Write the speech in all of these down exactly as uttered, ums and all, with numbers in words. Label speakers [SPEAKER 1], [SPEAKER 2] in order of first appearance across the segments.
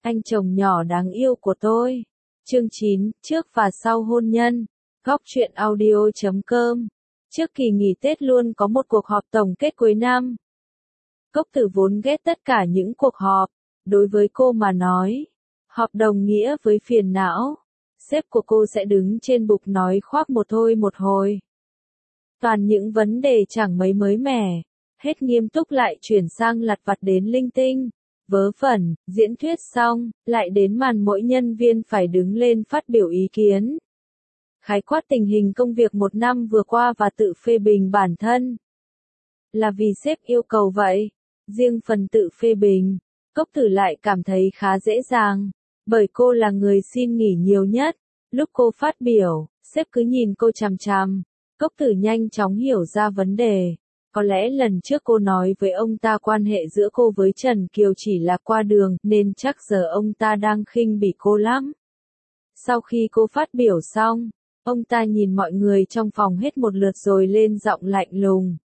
[SPEAKER 1] anh chồng nhỏ đáng yêu của tôi. Chương chín, trước và sau hôn nhân. Góc truyện audio chấm com. Trước kỳ nghỉ Tết luôn có một cuộc họp tổng kết cuối năm. Cốc Tử vốn ghét tất cả những cuộc họp. Đối với cô mà nói, họp đồng nghĩa với phiền não. Sếp của cô sẽ đứng trên bục nói khoác một thôi một hồi. Toàn những vấn đề chẳng mấy mới mẻ. Hết nghiêm túc lại chuyển sang lặt vặt đến linh tinh. Vớ vẩn, diễn thuyết xong, lại đến màn mỗi nhân viên phải đứng lên phát biểu ý kiến. Khái quát tình hình công việc một năm vừa qua và tự phê bình bản thân. Là vì sếp yêu cầu vậy. Riêng phần tự phê bình, Cốc Tử lại cảm thấy khá dễ dàng. Bởi cô là người xin nghỉ nhiều nhất. Lúc cô phát biểu, sếp cứ nhìn cô chằm chằm. Cốc Tử nhanh chóng hiểu ra vấn đề. Có lẽ lần trước cô nói với ông ta quan hệ giữa cô với Trần Kiều chỉ là qua đường, nên chắc giờ ông ta đang khinh bỉ cô lắm. Sau khi cô phát biểu xong, ông ta nhìn mọi người trong phòng hết một lượt rồi lên giọng lạnh lùng.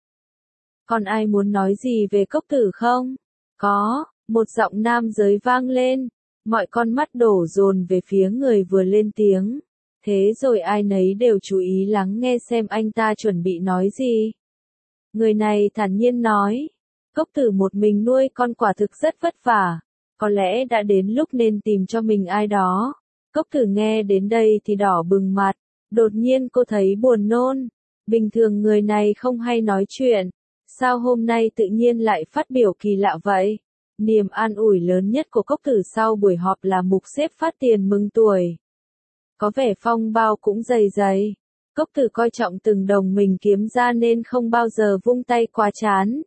[SPEAKER 1] Còn ai muốn nói gì về Cốc Tử không? Có, một giọng nam giới vang lên. Mọi con mắt đổ dồn về phía người vừa lên tiếng. Thế rồi ai nấy đều chú ý lắng nghe xem anh ta chuẩn bị nói gì. Người này thản nhiên nói, Cốc Tử một mình nuôi con quả thực rất vất vả, có lẽ đã đến lúc nên tìm cho mình ai đó. Cốc Tử nghe đến đây thì đỏ bừng mặt, đột nhiên cô thấy buồn nôn, bình thường người này không hay nói chuyện, sao hôm nay tự nhiên lại phát biểu kỳ lạ vậy? Niềm an ủi lớn nhất của Cốc Tử sau buổi họp là mục xếp phát tiền mừng tuổi. Có vẻ phong bao cũng dày dày. Cốc Tử coi trọng từng đồng mình kiếm ra nên không bao giờ vung tay quá chán.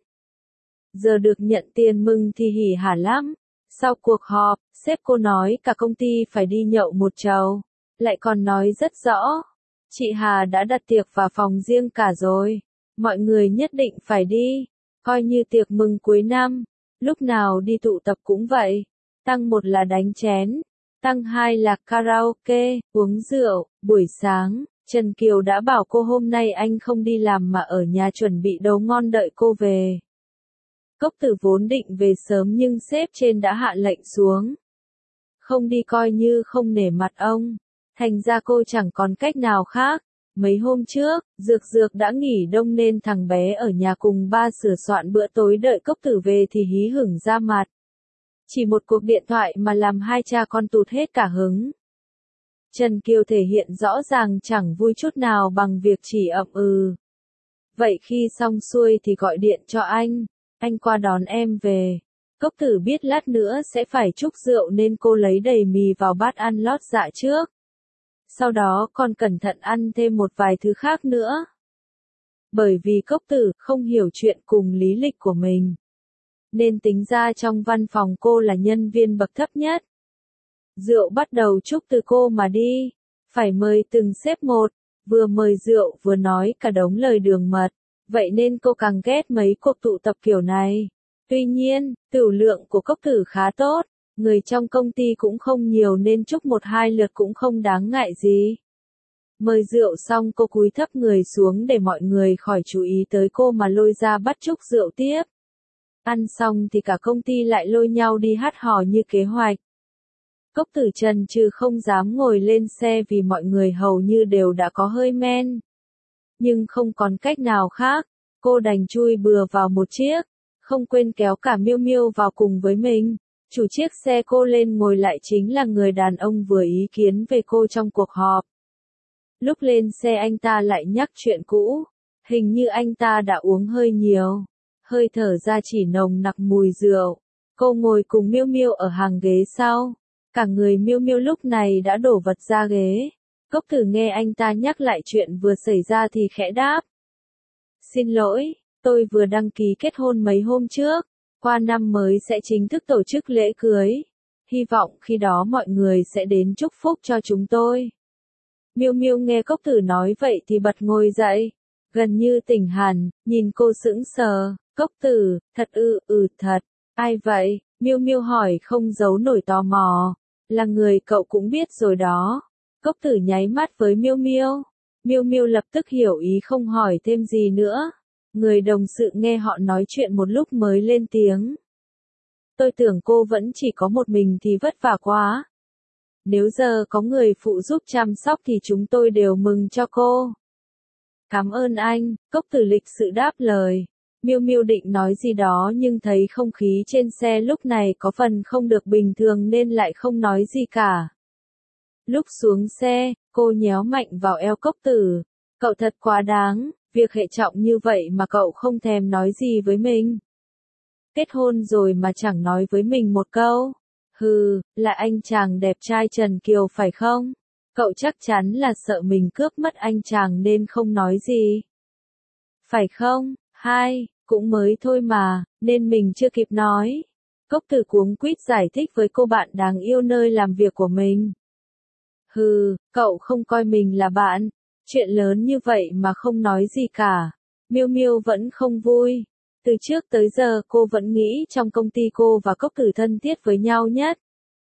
[SPEAKER 1] Giờ được nhận tiền mừng thì hỉ hả lắm. Sau cuộc họp, sếp cô nói cả công ty phải đi nhậu một chầu. Lại còn nói rất rõ. Chị Hà đã đặt tiệc vào phòng riêng cả rồi. Mọi người nhất định phải đi. Coi như tiệc mừng cuối năm. Lúc nào đi tụ tập cũng vậy. Tăng một là đánh chén. Tăng hai là karaoke, uống rượu. Buổi sáng, Trần Kiều đã bảo cô hôm nay anh không đi làm mà ở nhà chuẩn bị đồ ngon đợi cô về. Cốc Tử vốn định về sớm nhưng sếp trên đã hạ lệnh xuống. Không đi coi như không nể mặt ông. Thành ra cô chẳng còn cách nào khác. Mấy hôm trước, Dược Dược đã nghỉ đông nên thằng bé ở nhà cùng ba sửa soạn bữa tối đợi Cốc Tử về thì hí hửng ra mặt. Chỉ một cuộc điện thoại mà làm hai cha con tụt hết cả hứng. Trần Kiều thể hiện rõ ràng chẳng vui chút nào bằng việc chỉ ậm ừ. Vậy khi xong xuôi thì gọi điện cho anh, anh qua đón em về. Cốc Tử biết lát nữa sẽ phải chúc rượu nên cô lấy đầy mì vào bát ăn lót dạ trước. Sau đó còn cẩn thận ăn thêm một vài thứ khác nữa. Bởi vì Cốc Tử không hiểu chuyện cùng lý lịch của mình. Nên tính ra trong văn phòng cô là nhân viên bậc thấp nhất. Rượu bắt đầu chúc từ cô mà đi. Phải mời từng sếp một. Vừa mời rượu vừa nói cả đống lời đường mật. Vậy nên cô càng ghét mấy cuộc tụ tập kiểu này. Tuy nhiên, tửu lượng của Cốc Tử khá tốt. Người trong công ty cũng không nhiều nên chúc một hai lượt cũng không đáng ngại gì. Mời rượu xong cô cúi thấp người xuống để mọi người khỏi chú ý tới cô mà lôi ra bắt chúc rượu tiếp. Ăn xong thì cả công ty lại lôi nhau đi hát hò như kế hoạch. Cốc Tử chần chừ không dám ngồi lên xe vì mọi người hầu như đều đã có hơi men. Nhưng không còn cách nào khác, cô đành chui bừa vào một chiếc, không quên kéo cả Miêu Miêu vào cùng với mình. Chủ chiếc xe cô lên ngồi lại chính là người đàn ông vừa ý kiến về cô trong cuộc họp. Lúc lên xe anh ta lại nhắc chuyện cũ, hình như anh ta đã uống hơi nhiều, hơi thở ra chỉ nồng nặc mùi rượu. Cô ngồi cùng Miêu Miêu ở hàng ghế sau, cả người Miêu Miêu lúc này đã đổ vật ra ghế. Cốc Tử nghe anh ta nhắc lại chuyện vừa xảy ra thì khẽ đáp. Xin lỗi, tôi vừa đăng ký kết hôn mấy hôm trước. Qua năm mới sẽ chính thức tổ chức lễ cưới. Hy vọng khi đó mọi người sẽ đến chúc phúc cho chúng tôi. Miêu Miêu nghe Cốc Tử nói vậy thì bật ngồi dậy. Gần như tỉnh hẳn, nhìn cô sững sờ. Cốc Tử, thật ư, ừ thật. Ai vậy? Miêu Miêu hỏi không giấu nổi tò mò. Là người cậu cũng biết rồi đó. Cốc Tử nháy mắt với Miêu Miêu. Miêu Miêu lập tức hiểu ý không hỏi thêm gì nữa. Người đồng sự nghe họ nói chuyện một lúc mới lên tiếng. Tôi tưởng cô vẫn chỉ có một mình thì vất vả quá. Nếu giờ có người phụ giúp chăm sóc thì chúng tôi đều mừng cho cô. Cảm ơn anh, Cốc Tử lịch sự đáp lời. Miêu Miêu định nói gì đó nhưng thấy không khí trên xe lúc này có phần không được bình thường nên lại không nói gì cả. Lúc xuống xe, cô nhéo mạnh vào eo Cốc Tử. Cậu thật quá đáng, việc hệ trọng như vậy mà cậu không thèm nói gì với mình. Kết hôn rồi mà chẳng nói với mình một câu. Hừ, là anh chàng đẹp trai Trần Kiều phải không? Cậu chắc chắn là sợ mình cướp mất anh chàng nên không nói gì. Phải không? Hai, cũng mới thôi mà, nên mình chưa kịp nói. Cốc Tử cuống quýt giải thích với cô bạn đáng yêu nơi làm việc của mình. Hừ, cậu không coi mình là bạn. Chuyện lớn như vậy mà không nói gì cả. Miêu Miêu vẫn không vui. Từ trước tới giờ cô vẫn nghĩ trong công ty cô và Cốc Tử thân thiết với nhau nhất.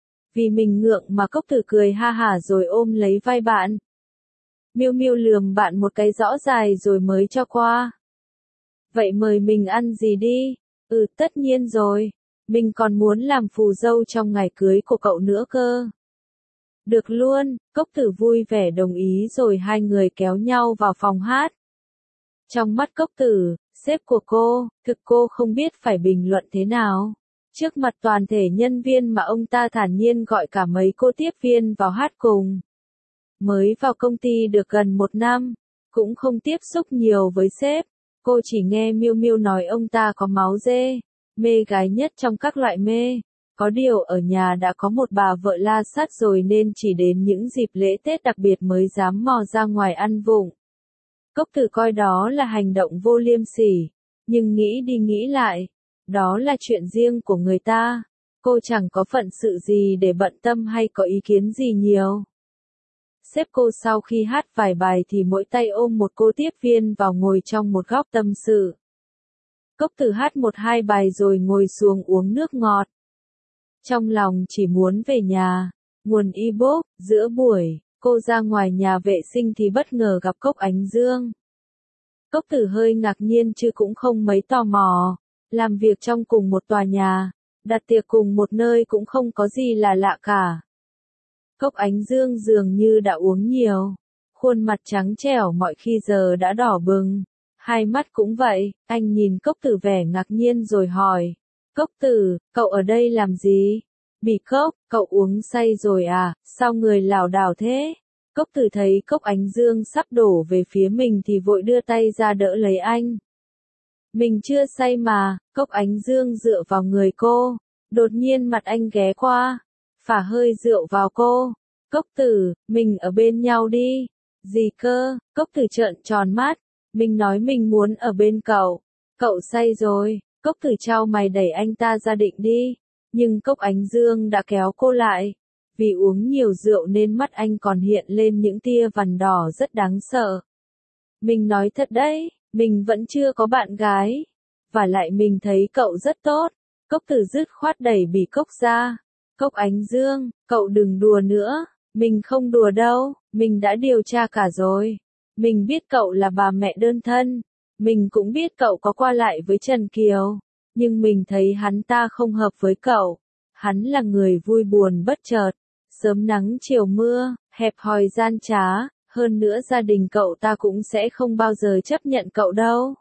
[SPEAKER 1] Vì mình ngượng mà Cốc Tử cười ha hả rồi ôm lấy vai bạn. Miêu Miêu lườm bạn một cái rõ dài rồi mới cho qua. Vậy mời mình ăn gì đi? Ừ, tất nhiên rồi. Mình còn muốn làm phù dâu trong ngày cưới của cậu nữa cơ. Được luôn, Cốc Tử vui vẻ đồng ý rồi hai người kéo nhau vào phòng hát. Trong mắt Cốc Tử, sếp của cô, thực cô không biết phải bình luận thế nào. Trước mặt toàn thể nhân viên mà ông ta thản nhiên gọi cả mấy cô tiếp viên vào hát cùng. Mới vào công ty được gần một năm, cũng không tiếp xúc nhiều với sếp. Cô chỉ nghe Miêu Miêu nói ông ta có máu dê, mê gái nhất trong các loại mê. Có điều ở nhà đã có một bà vợ la sát rồi nên chỉ đến những dịp lễ Tết đặc biệt mới dám mò ra ngoài ăn vụng. Cốc Tử coi đó là hành động vô liêm sỉ, nhưng nghĩ đi nghĩ lại, đó là chuyện riêng của người ta. Cô chẳng có phận sự gì để bận tâm hay có ý kiến gì nhiều. Sếp cô sau khi hát vài bài thì mỗi tay ôm một cô tiếp viên vào ngồi trong một góc tâm sự. Cốc Tử hát một hai bài rồi ngồi xuống uống nước ngọt. Trong lòng chỉ muốn về nhà. Nguồn ebook, giữa buổi, cô ra ngoài nhà vệ sinh thì bất ngờ gặp Cốc Ánh Dương. Cốc Tử hơi ngạc nhiên chứ cũng không mấy tò mò. Làm việc trong cùng một tòa nhà, đặt tiệc cùng một nơi cũng không có gì là lạ cả. Cốc Ánh Dương dường như đã uống nhiều. Khuôn mặt trắng trẻo mọi khi giờ đã đỏ bừng. Hai mắt cũng vậy, anh nhìn Cốc Tử vẻ ngạc nhiên rồi hỏi. Cốc Tử, cậu ở đây làm gì? Bỉ Cốc, cậu uống say rồi à, sao người lảo đảo thế? Cốc Tử thấy Cốc Ánh Dương sắp đổ về phía mình thì vội đưa tay ra đỡ lấy anh. Mình chưa say mà, Cốc Ánh Dương dựa vào người cô. Đột nhiên mặt anh ghé qua, phả hơi rượu vào cô. Cốc Tử, mình ở bên nhau đi. Gì cơ? Cốc Tử trợn tròn mắt. Mình nói mình muốn ở bên cậu. Cậu say rồi. Cốc Tử chau mày đẩy anh ta ra định đi. Nhưng Cốc Ánh Dương đã kéo cô lại. Vì uống nhiều rượu nên mắt anh còn hiện lên những tia vằn đỏ rất đáng sợ. Mình nói thật đấy, mình vẫn chưa có bạn gái. Và lại mình thấy cậu rất tốt. Cốc Tử dứt khoát đẩy Bỉ Cốc ra. Cốc Ánh Dương, cậu đừng đùa nữa. Mình không đùa đâu, mình đã điều tra cả rồi. Mình biết cậu là bà mẹ đơn thân. Mình cũng biết cậu có qua lại với Trần Kiều. Nhưng mình thấy hắn ta không hợp với cậu. Hắn là người vui buồn bất chợt. Sớm nắng chiều mưa, hẹp hòi gian trá. Hơn nữa gia đình cậu ta cũng sẽ không bao giờ chấp nhận cậu đâu.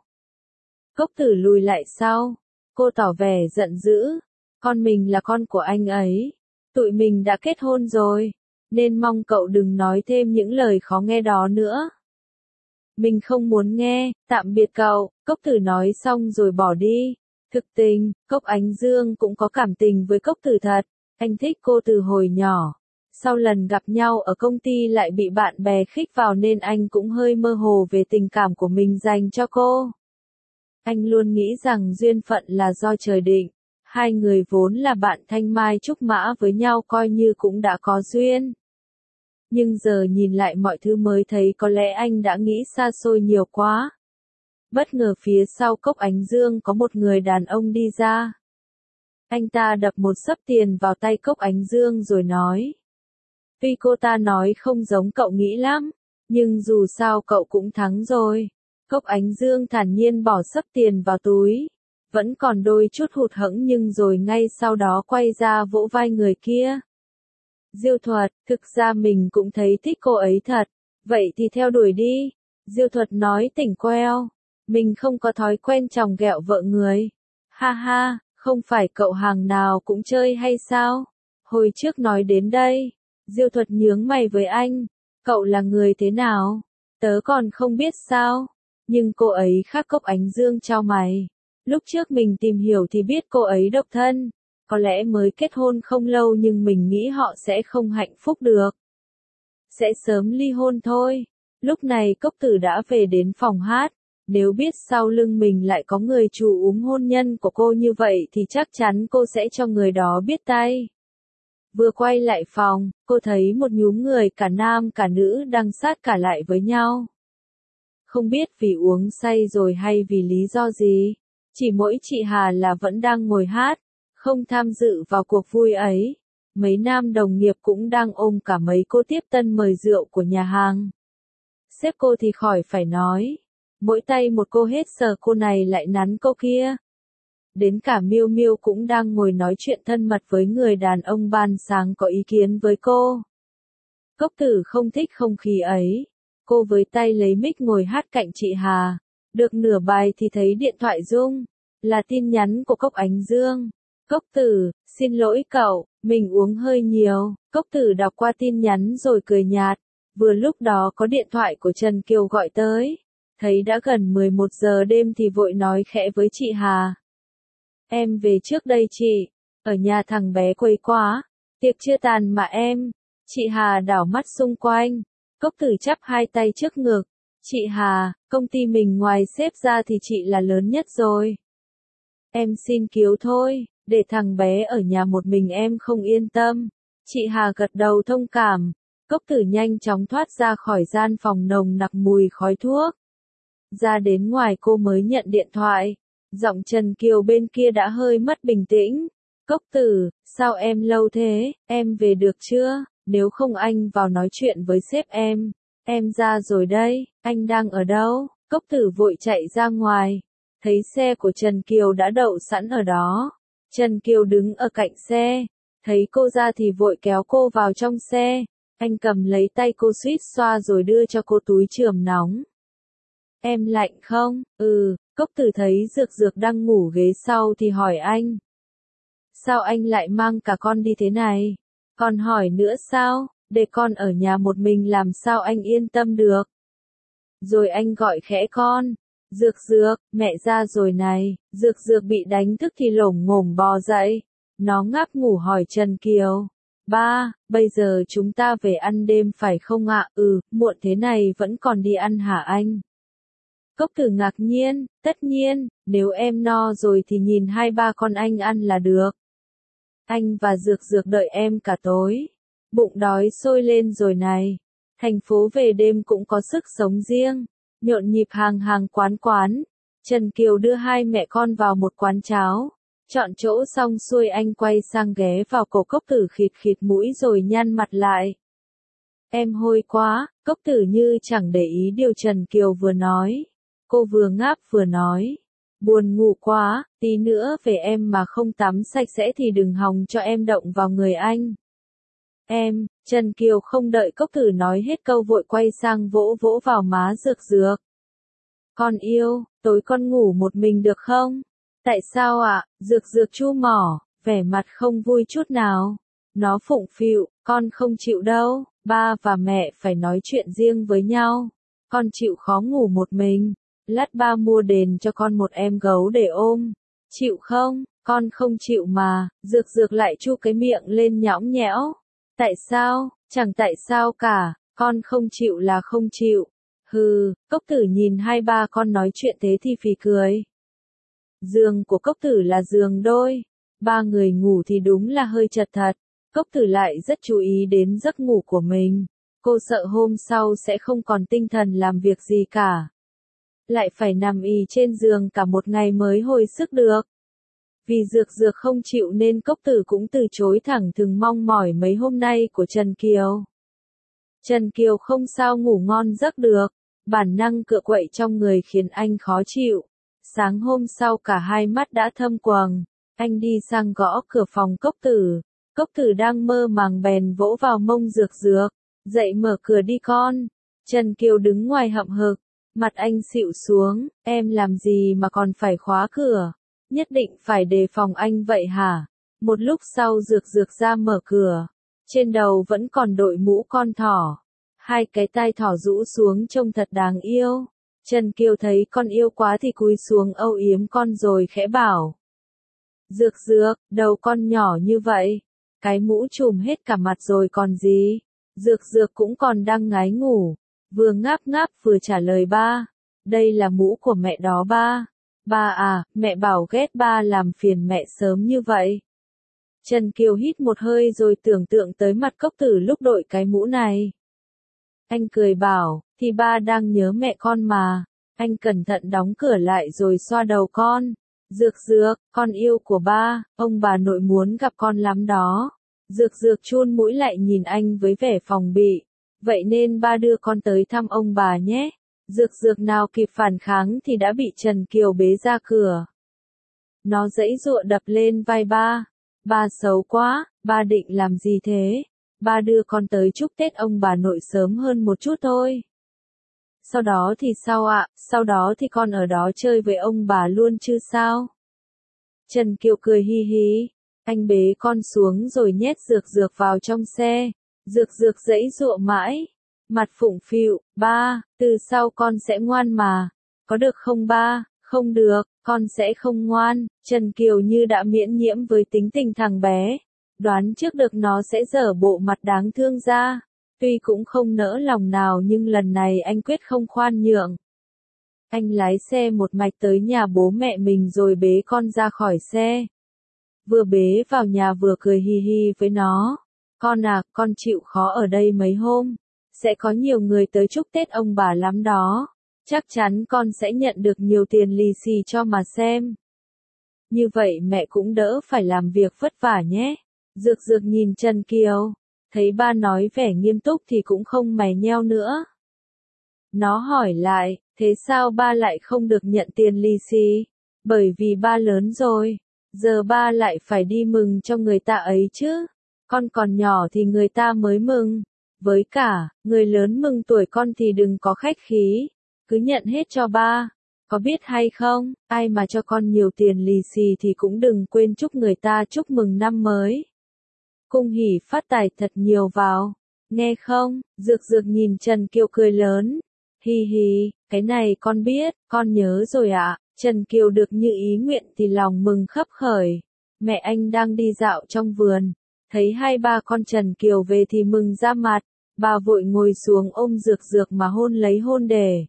[SPEAKER 1] Cốc Tử lùi lại sau. Cô tỏ vẻ giận dữ. Con mình là con của anh ấy. Tụi mình đã kết hôn rồi. Nên mong cậu đừng nói thêm những lời khó nghe đó nữa. Mình không muốn nghe, tạm biệt cậu, Cốc Tử nói xong rồi bỏ đi. Thực tình, Cốc Ánh Dương cũng có cảm tình với Cốc Tử thật. Anh thích cô từ hồi nhỏ. Sau lần gặp nhau ở công ty lại bị bạn bè khích vào nên anh cũng hơi mơ hồ về tình cảm của mình dành cho cô. Anh luôn nghĩ rằng duyên phận là do trời định. Hai người vốn là bạn thanh mai trúc mã với nhau coi như cũng đã có duyên. Nhưng giờ nhìn lại mọi thứ mới thấy có lẽ anh đã nghĩ xa xôi nhiều quá. Bất ngờ phía sau Cốc Ánh Dương có một người đàn ông đi ra. Anh ta đập một xấp tiền vào tay Cốc Ánh Dương rồi nói. Tuy cô ta nói không giống cậu nghĩ lắm, nhưng dù sao cậu cũng thắng rồi. Cốc Ánh Dương thản nhiên bỏ xấp tiền vào túi. vẫn còn đôi chút hụt hẫng nhưng rồi ngay sau đó quay ra vỗ vai người kia. Diêu Thuật, thực ra mình cũng thấy thích cô ấy thật, vậy thì theo đuổi đi. Diêu Thuật nói tỉnh queo, mình không có thói quen chòng ghẹo vợ người. Ha ha, không phải cậu hàng nào cũng chơi hay sao? Hồi trước nói đến đây, Diêu Thuật nhướng mày với anh, cậu là người thế nào? Tớ còn không biết sao, nhưng cô ấy khác Cốc Ánh Dương chau mày. Lúc trước mình tìm hiểu thì biết cô ấy độc thân, có lẽ mới kết hôn không lâu nhưng mình nghĩ họ sẽ không hạnh phúc được. Sẽ sớm ly hôn thôi. Lúc này Cốc Tử đã về đến phòng hát, nếu biết sau lưng mình lại có người chủ úm hôn nhân của cô như vậy thì chắc chắn cô sẽ cho người đó biết tay. Vừa quay lại phòng, cô thấy một nhúm người cả nam cả nữ đang sát cả lại với nhau. Không biết vì uống say rồi hay vì lý do gì, chỉ mỗi chị Hà là vẫn đang ngồi hát, không tham dự vào cuộc vui ấy. Mấy nam đồng nghiệp cũng đang ôm cả mấy cô tiếp tân mời rượu của nhà hàng. Sếp cô thì khỏi phải nói, mỗi tay một cô hết sờ cô này lại nắn cô kia. Đến cả Miêu Miêu cũng đang ngồi nói chuyện thân mật với người đàn ông ban sáng có ý kiến với cô. Cốc Tử không thích không khí ấy, cô với tay lấy mic ngồi hát cạnh chị Hà. Được nửa bài thì thấy điện thoại rung, là tin nhắn của Cốc Ánh Dương. Cốc Tử, xin lỗi cậu, mình uống hơi nhiều. Cốc Tử đọc qua tin nhắn rồi cười nhạt. Vừa lúc đó có điện thoại của Trần Kiều gọi tới. Thấy đã gần mười một giờ đêm thì vội nói khẽ với chị Hà. Em về trước đây chị, ở nhà thằng bé quấy quá, tiệc chưa tàn mà em. Chị Hà đảo mắt xung quanh, Cốc Tử chắp hai tay trước ngực. Chị Hà, công ty mình ngoài sếp ra thì chị là lớn nhất rồi. Em xin cứu thôi, để thằng bé ở nhà một mình em không yên tâm. Chị Hà gật đầu thông cảm. Cốc Tử nhanh chóng thoát ra khỏi gian phòng nồng nặc mùi khói thuốc. Ra đến ngoài cô mới nhận điện thoại. Giọng Trần Kiều bên kia đã hơi mất bình tĩnh. Cốc Tử, sao em lâu thế, em về được chưa? Nếu không anh vào nói chuyện với sếp em. Em ra rồi đây, anh đang ở đâu? Cốc Tử vội chạy ra ngoài. Thấy xe của Trần Kiều đã đậu sẵn ở đó. Trần Kiều đứng ở cạnh xe. Thấy cô ra thì vội kéo cô vào trong xe. Anh cầm lấy tay cô suýt xoa rồi đưa cho cô túi chườm nóng. Em lạnh không? Ừ, Cốc Tử thấy Dược Dược đang ngủ ghế sau thì hỏi anh. Sao anh lại mang cả con đi thế này? Còn hỏi nữa sao? Để con ở nhà một mình làm sao anh yên tâm được? Rồi anh gọi khẽ con. Dược Dược, mẹ ra rồi này. Dược Dược bị đánh thức thì lổng ngổm bò dậy. Nó ngáp ngủ hỏi Trần Kiều. Ba, bây giờ chúng ta về ăn đêm phải không ạ? Ừ, muộn thế này vẫn còn đi ăn hả anh? Cốc Tử ngạc nhiên, tất nhiên, nếu em no rồi thì nhìn hai ba con anh ăn là được. Anh và Dược Dược đợi em cả tối. Bụng đói sôi lên rồi này. Thành phố về đêm cũng có sức sống riêng. Nhộn nhịp hàng hàng quán quán. Trần Kiều đưa hai mẹ con vào một quán cháo. Chọn chỗ xong xuôi anh quay sang ghé vào cổ Cốc Tử khịt khịt mũi rồi nhăn mặt lại. Em hôi quá, Cốc Tử như chẳng để ý điều Trần Kiều vừa nói. Cô vừa ngáp vừa nói. Buồn ngủ quá, tí nữa về em mà không tắm sạch sẽ thì đừng hòng cho em động vào người anh. Em, Trần Kiều không đợi Cốc Tử nói hết câu vội quay sang vỗ vỗ vào má Dược Dược. Con yêu, tối con ngủ một mình được không? Tại sao ạ? À? Dược Dược chu mỏ, vẻ mặt không vui chút nào. Nó phụng phịu, con không chịu đâu, ba và mẹ phải nói chuyện riêng với nhau. Con chịu khó ngủ một mình. Lát ba mua đền cho con một em gấu để ôm. Chịu không? Con không chịu mà. Dược Dược lại chu cái miệng lên nhõng nhẽo. Tại sao? Chẳng tại sao cả. Con không chịu là không chịu. Hừ, Cốc Tử nhìn hai ba con nói chuyện thế thì phì cười. Giường của Cốc Tử là giường đôi. Ba người ngủ thì đúng là hơi chật thật. Cốc Tử lại rất chú ý đến giấc ngủ của mình. Cô sợ hôm sau sẽ không còn tinh thần làm việc gì cả. Lại phải nằm ì trên giường cả một ngày mới hồi sức được. Vì Dược Dược không chịu nên Cốc Tử cũng từ chối thẳng thừng mong mỏi mấy hôm nay của Trần Kiều. Trần Kiều không sao ngủ ngon giấc được, bản năng cựa quậy trong người khiến anh khó chịu. Sáng hôm sau cả hai mắt đã thâm quầng, anh đi sang gõ cửa phòng Cốc Tử. Cốc Tử đang mơ màng bèn vỗ vào mông Dược Dược, dậy mở cửa đi con. Trần Kiều đứng ngoài hậm hực, mặt anh xịu xuống, em làm gì mà còn phải khóa cửa, nhất định phải đề phòng anh vậy hả? Một lúc sau Dược Dược ra mở cửa, trên đầu vẫn còn đội mũ con thỏ, hai cái tai thỏ rũ xuống trông thật đáng yêu. Trần Kiều thấy con yêu quá thì cúi xuống âu yếm con rồi khẽ bảo. Dược Dược, đầu con nhỏ như vậy, cái mũ trùm hết cả mặt rồi còn gì? Dược Dược cũng còn đang ngái ngủ, vừa ngáp ngáp vừa trả lời ba. Đây là mũ của mẹ đó ba. Ba à, mẹ bảo ghét ba làm phiền mẹ sớm như vậy. Trần Kiều hít một hơi rồi tưởng tượng tới mặt Cốc Tử lúc đội cái mũ này. Anh cười bảo, thì ba đang nhớ mẹ con mà. Anh cẩn thận đóng cửa lại rồi xoa đầu con. Dược Dược, con yêu của ba, ông bà nội muốn gặp con lắm đó. Dược Dược chun mũi lại nhìn anh với vẻ phòng bị. Vậy nên ba đưa con tới thăm ông bà nhé. Dược Dược nào kịp phản kháng thì đã bị Trần Kiều bế ra cửa. Nó giãy giụa đập lên vai ba. Ba xấu quá, ba định làm gì thế? Ba đưa con tới chúc Tết ông bà nội sớm hơn một chút thôi. Sau đó thì sao ạ? Sau đó thì con ở đó chơi với ông bà luôn chứ sao? Trần Kiều cười hi hi. Anh bế con xuống rồi nhét Dược Dược vào trong xe. Dược Dược giãy giụa mãi. Mặt phụng phịu, ba, từ sau con sẽ ngoan mà. Có được không ba? Không được, con sẽ không ngoan. Trần Kiều như đã miễn nhiễm với tính tình thằng bé. Đoán trước được nó sẽ dở bộ mặt đáng thương ra. Tuy cũng không nỡ lòng nào nhưng lần này anh quyết không khoan nhượng. Anh lái xe một mạch tới nhà bố mẹ mình rồi bế con ra khỏi xe. Vừa bế vào nhà vừa cười hi hi với nó. Con à, con chịu khó ở đây mấy hôm. Sẽ có nhiều người tới chúc Tết ông bà lắm đó. Chắc chắn con sẽ nhận được nhiều tiền lì xì cho mà xem. Như vậy mẹ cũng đỡ phải làm việc vất vả nhé. Dược Dược nhìn Trần Kiều. Thấy ba nói vẻ nghiêm túc thì cũng không mày nheo nữa. Nó hỏi lại, thế sao ba lại không được nhận tiền lì xì? Bởi vì ba lớn rồi. Giờ ba lại phải đi mừng cho người ta ấy chứ. Con còn nhỏ thì người ta mới mừng. Với cả, người lớn mừng tuổi con thì đừng có khách khí. Cứ nhận hết cho ba. Có biết hay không, ai mà cho con nhiều tiền lì xì thì cũng đừng quên chúc người ta chúc mừng năm mới. Cung hỉ phát tài thật nhiều vào. Nghe không? Dược Dược nhìn Trần Kiều cười lớn. Hi hi, cái này con biết, con nhớ rồi ạ. Trần Kiều được như ý nguyện thì lòng mừng khấp khởi. Mẹ anh đang đi dạo trong vườn. Thấy hai ba con Trần Kiều về thì mừng ra mặt. Bà vội ngồi xuống ôm Dược Dược mà hôn lấy hôn để.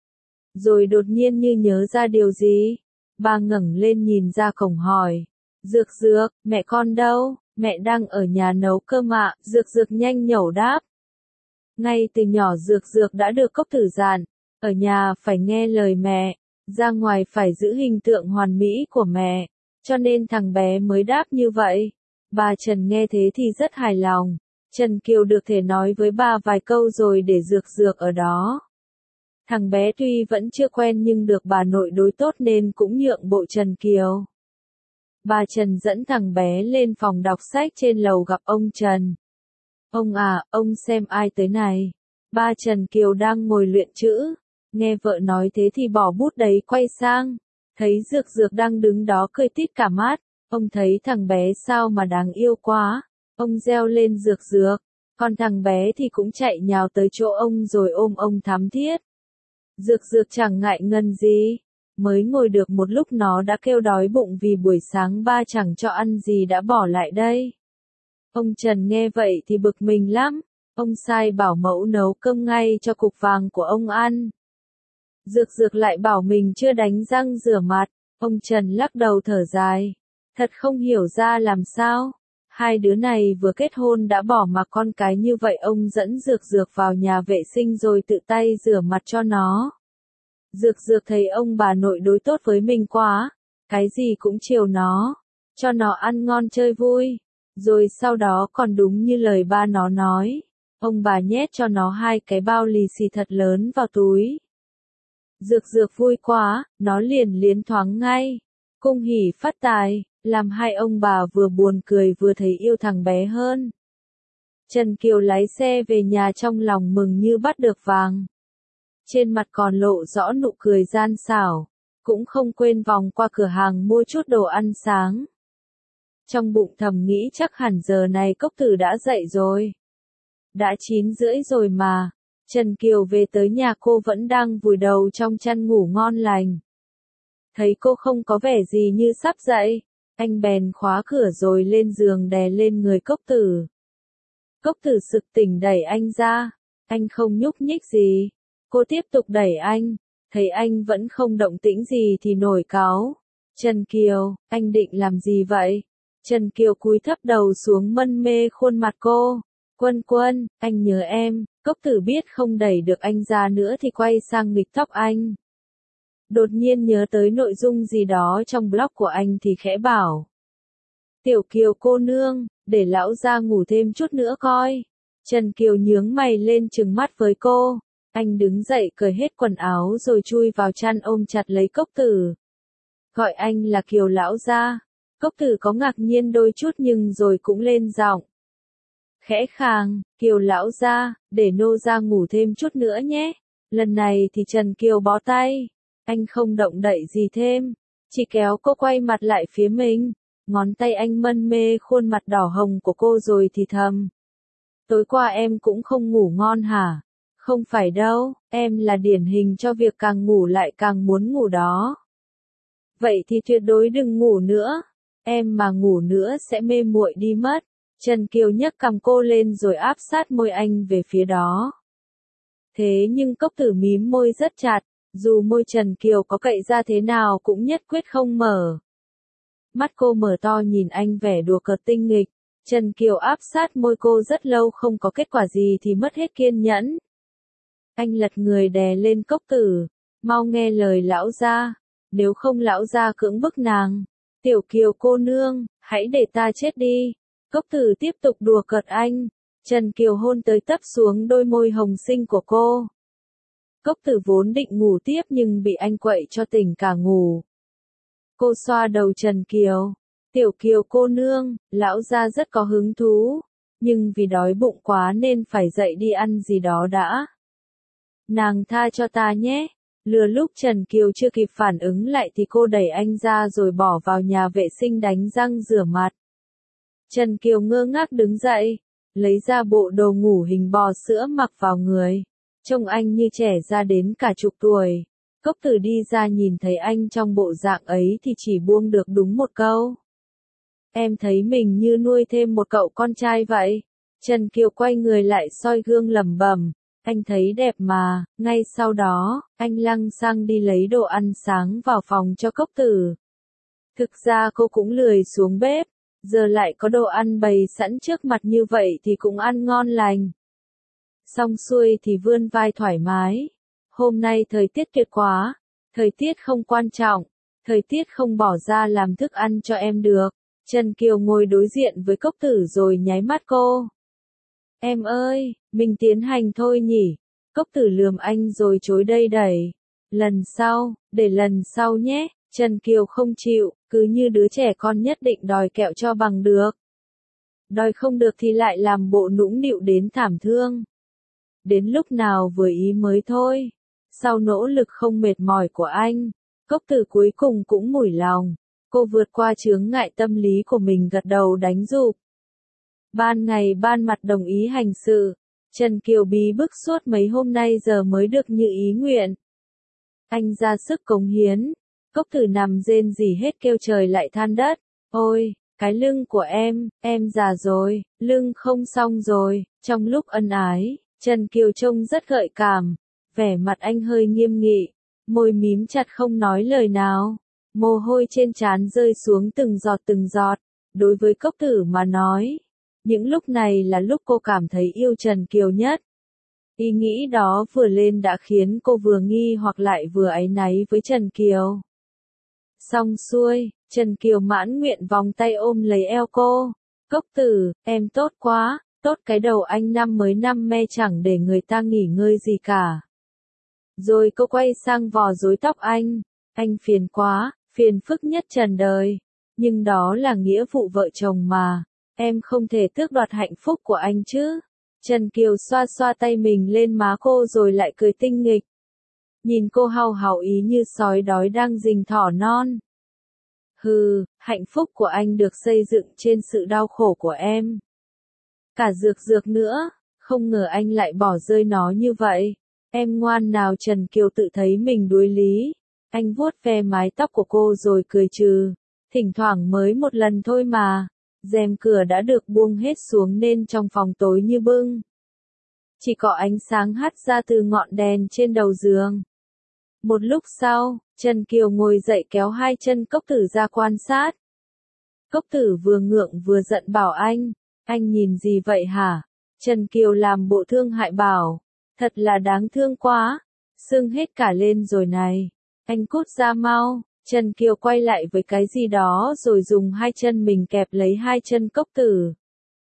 [SPEAKER 1] Rồi đột nhiên như nhớ ra điều gì. Bà ngẩng lên nhìn ra cổng hỏi. Dược Dược, mẹ con đâu? Mẹ đang ở nhà nấu cơm ạ. Dược Dược nhanh nhẩu đáp. Ngay từ nhỏ Dược Dược đã được Cốc Tử dặn. Ở nhà phải nghe lời mẹ. Ra ngoài phải giữ hình tượng hoàn mỹ của mẹ. Cho nên thằng bé mới đáp như vậy. Bà Trần nghe thế thì rất hài lòng. Trần Kiều được thể nói với bà vài câu rồi để Dược Dược ở đó. Thằng bé tuy vẫn chưa quen nhưng được bà nội đối tốt nên cũng nhượng bộ Trần Kiều. Bà Trần dẫn thằng bé lên phòng đọc sách trên lầu gặp ông Trần. Ông à, ông xem ai tới này. Ba Trần Kiều đang ngồi luyện chữ. Nghe vợ nói thế thì bỏ bút đấy quay sang. Thấy Dược Dược đang đứng đó cười tít cả mắt. Ông thấy thằng bé sao mà đáng yêu quá. Ông reo lên Dược Dược. Còn thằng bé thì cũng chạy nhào tới chỗ ông rồi ôm ông thắm thiết. Dược Dược chẳng ngại ngần gì. Mới ngồi được một lúc nó đã kêu đói bụng vì buổi sáng ba chẳng cho ăn gì đã bỏ lại đây. Ông Trần nghe vậy thì bực mình lắm. Ông sai bảo mẫu nấu cơm ngay cho cục vàng của ông ăn. Dược Dược lại bảo mình chưa đánh răng rửa mặt. Ông Trần lắc đầu thở dài. Thật không hiểu ra làm sao. Hai đứa này vừa kết hôn đã bỏ mặc con cái như vậy. Ông dẫn Dược Dược vào nhà vệ sinh rồi tự tay rửa mặt cho nó. Dược Dược thấy ông bà nội đối tốt với mình quá. Cái gì cũng chiều nó. Cho nó ăn ngon chơi vui. Rồi sau đó còn đúng như lời ba nó nói. Ông bà nhét cho nó hai cái bao lì xì thật lớn vào túi. Dược dược vui quá, nó liền liến thoáng ngay. Cung hỉ phát tài, làm hai ông bà vừa buồn cười vừa thấy yêu thằng bé hơn. Trần Kiều lái xe về nhà trong lòng mừng như bắt được vàng. Trên mặt còn lộ rõ nụ cười gian xảo, cũng không quên vòng qua cửa hàng mua chút đồ ăn sáng. Trong bụng thầm nghĩ chắc hẳn giờ này Cốc Tử đã dậy rồi. Đã chín rưỡi rồi mà. Trần Kiều về tới nhà cô vẫn đang vùi đầu trong chăn ngủ ngon lành. Thấy cô không có vẻ gì như sắp dậy, anh bèn khóa cửa rồi lên giường đè lên người Cốc Tử. Cốc Tử sực tỉnh đẩy anh ra, anh không nhúc nhích gì. Cô tiếp tục đẩy anh, thấy anh vẫn không động tĩnh gì thì nổi cáu. Trần Kiều, anh định làm gì vậy? Trần Kiều cúi thấp đầu xuống mân mê khuôn mặt cô. Quân Quân, anh nhớ em. Cốc Tử biết không đẩy được anh ra nữa thì quay sang nghịch tóc anh. Đột nhiên nhớ tới nội dung gì đó trong blog của anh thì khẽ bảo. Tiểu Kiều cô nương, để lão ra ngủ thêm chút nữa coi. Trần Kiều nhướng mày lên trừng mắt với cô. Anh đứng dậy cởi hết quần áo rồi chui vào chăn ôm chặt lấy Cốc Tử. Gọi anh là Kiều lão ra. Cốc Tử có ngạc nhiên đôi chút nhưng rồi cũng lên giọng. Khẽ khàng, Kiều lão ra, để nô ra ngủ thêm chút nữa nhé. Lần này thì Trần Kiều bó tay. Anh không động đậy gì thêm. Chỉ kéo cô quay mặt lại phía mình. Ngón tay anh mân mê khuôn mặt đỏ hồng của cô rồi thì thầm. Tối qua em cũng không ngủ ngon hả? Không phải đâu, em là điển hình cho việc càng ngủ lại càng muốn ngủ đó. Vậy thì tuyệt đối đừng ngủ nữa. Em mà ngủ nữa sẽ mê muội đi mất. Trần Kiều nhấc cằm cô lên rồi áp sát môi anh về phía đó. Thế nhưng Cốc Tử mím môi rất chặt, dù môi Trần Kiều có cậy ra thế nào cũng nhất quyết không mở. Mắt cô mở to nhìn anh vẻ đùa cợt tinh nghịch. Trần Kiều áp sát môi cô rất lâu không có kết quả gì thì mất hết kiên nhẫn. Anh lật người đè lên Cốc Tử. Mau nghe lời lão gia. Nếu không lão gia cưỡng bức nàng. Tiểu Kiều cô nương, hãy để ta chết đi. Cốc Tử tiếp tục đùa cợt anh. Trần Kiều hôn tới tấp xuống đôi môi hồng xinh của cô. Cốc Tử vốn định ngủ tiếp nhưng bị anh quậy cho tỉnh cả ngủ. Cô xoa đầu Trần Kiều. Tiểu Kiều cô nương, lão gia rất có hứng thú. Nhưng vì đói bụng quá nên phải dậy đi ăn gì đó đã. Nàng tha cho ta nhé. Lừa lúc Trần Kiều chưa kịp phản ứng lại thì cô đẩy anh ra rồi bỏ vào nhà vệ sinh đánh răng rửa mặt. Trần Kiều ngơ ngác đứng dậy, lấy ra bộ đồ ngủ hình bò sữa mặc vào người. Trông anh như trẻ ra đến cả chục tuổi. Cốc Tử đi ra nhìn thấy anh trong bộ dạng ấy thì chỉ buông được đúng một câu. Em thấy mình như nuôi thêm một cậu con trai vậy. Trần Kiều quay người lại soi gương lẩm bẩm. Anh thấy đẹp mà. Ngay sau đó, anh lăng xăng đi lấy đồ ăn sáng vào phòng cho Cốc Tử. Thực ra cô cũng lười xuống bếp. Giờ lại có đồ ăn bày sẵn trước mặt như vậy thì cũng ăn ngon lành. Xong xuôi thì vươn vai thoải mái. Hôm nay thời tiết tuyệt quá. Thời tiết không quan trọng. Thời tiết không bỏ ra làm thức ăn cho em được. Trần Kiều ngồi đối diện với Cốc Tử rồi nháy mắt cô. Em ơi, mình tiến hành thôi nhỉ. Cốc Tử lườm anh rồi chối đây đẩy. Lần sau, để lần sau nhé. Trần Kiều không chịu, cứ như đứa trẻ con nhất định đòi kẹo cho bằng được. Đòi không được thì lại làm bộ nũng nịu đến thảm thương. Đến lúc nào vừa ý mới thôi. Sau nỗ lực không mệt mỏi của anh, Cốc Tử cuối cùng cũng mủi lòng. Cô vượt qua chướng ngại tâm lý của mình gật đầu đánh giục. Ban ngày ban mặt đồng ý hành sự. Trần Kiều bí bức suốt mấy hôm nay giờ mới được như ý nguyện. Anh ra sức cống hiến. Cốc Tử nằm rên rỉ hết kêu trời lại than đất. Ôi, cái lưng của em, em già rồi, lưng không xong rồi. Trong lúc ân ái, Trần Kiều trông rất gợi cảm. Vẻ mặt anh hơi nghiêm nghị, môi mím chặt không nói lời nào. Mồ hôi trên trán rơi xuống từng giọt từng giọt. Đối với Cốc Tử mà nói, những lúc này là lúc cô cảm thấy yêu Trần Kiều nhất. Ý nghĩ đó vừa lên đã khiến cô vừa nghi hoặc lại vừa áy náy với Trần Kiều. Xong xuôi, Trần Kiều mãn nguyện vòng tay ôm lấy eo cô. Cốc Tử, em tốt quá, tốt cái đầu anh năm mới năm me chẳng để người ta nghỉ ngơi gì cả. Rồi cô quay sang vò rối tóc anh. Anh phiền quá, phiền phức nhất trần đời. Nhưng đó là nghĩa vụ vợ chồng mà. Em không thể tước đoạt hạnh phúc của anh chứ. Trần Kiều xoa xoa tay mình lên má cô rồi lại cười tinh nghịch. Nhìn cô hau hàu ý như sói đói đang rình thỏ non. Hừ, hạnh phúc của anh được xây dựng trên sự đau khổ của em. Cả Dược Dược nữa, không ngờ anh lại bỏ rơi nó như vậy. Em ngoan nào. Trần Kiều tự thấy mình đuối lý. Anh vuốt ve mái tóc của cô rồi cười trừ. Thỉnh thoảng mới một lần thôi mà. Rèm cửa đã được buông hết xuống nên trong phòng tối như bưng. Chỉ có ánh sáng hắt ra từ ngọn đèn trên đầu giường. Một lúc sau, Trần Kiều ngồi dậy kéo hai chân Cốc Tử ra quan sát. Cốc Tử vừa ngượng vừa giận bảo anh, anh nhìn gì vậy hả? Trần Kiều làm bộ thương hại bảo, thật là đáng thương quá, sưng hết cả lên rồi này. Anh cút ra mau. Trần Kiều quay lại với cái gì đó rồi dùng hai chân mình kẹp lấy hai chân Cốc Tử.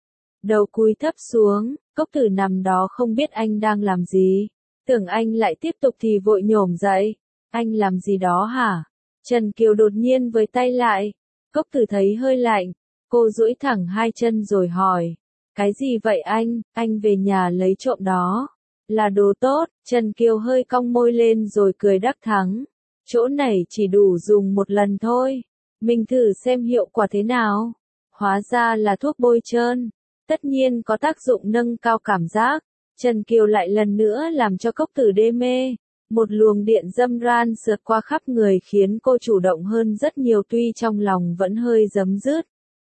[SPEAKER 1] Đầu cúi thấp xuống, Cốc Tử nằm đó không biết anh đang làm gì. Tưởng anh lại tiếp tục thì vội nhổm dậy. Anh làm gì đó hả? Trần Kiều đột nhiên với tay lại. Cốc Tử thấy hơi lạnh. Cô duỗi thẳng hai chân rồi hỏi. Cái gì vậy anh? Anh về nhà lấy trộm đó. Là đồ tốt. Trần Kiều hơi cong môi lên rồi cười đắc thắng. Chỗ này chỉ đủ dùng một lần thôi. Mình thử xem hiệu quả thế nào. Hóa ra là thuốc bôi trơn. Tất nhiên có tác dụng nâng cao cảm giác. Trần Kiều lại lần nữa làm cho Cốc Tử đê mê. Một luồng điện dâm ran sượt qua khắp người khiến cô chủ động hơn rất nhiều tuy trong lòng vẫn hơi giấm dứt.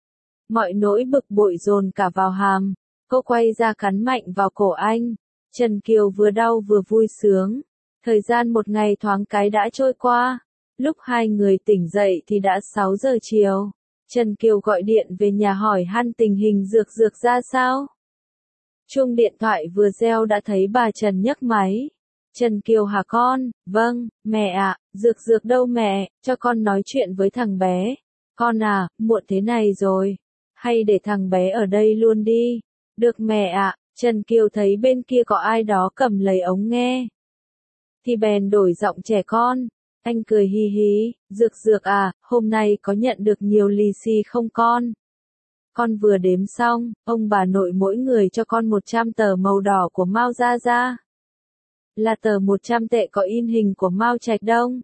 [SPEAKER 1] Mọi nỗi bực bội dồn cả vào hàm. Cô quay ra cắn mạnh vào cổ anh. Trần Kiều vừa đau vừa vui sướng. Thời gian một ngày thoáng cái đã trôi qua. Lúc hai người tỉnh dậy thì đã sáu giờ chiều. Trần Kiều gọi điện về nhà hỏi han tình hình Dược Dược ra sao. Chuông điện thoại vừa reo đã thấy bà Trần nhấc máy. Trần Kiều hả con? Vâng, mẹ ạ, Dược Dược đâu mẹ, cho con nói chuyện với thằng bé. Con à, muộn thế này rồi. Hay để thằng bé ở đây luôn đi. Được mẹ ạ. Trần Kiều thấy bên kia có ai đó cầm lấy ống nghe. Thì bèn đổi giọng trẻ con. Anh cười hi hí, Dược Dược à, hôm nay có nhận được nhiều lì xì không con? Con vừa đếm xong, ông bà nội mỗi người cho con một trăm tờ màu đỏ của Mao Gia Gia. Là tờ một trăm tệ có in hình của Mao Trạch Đông.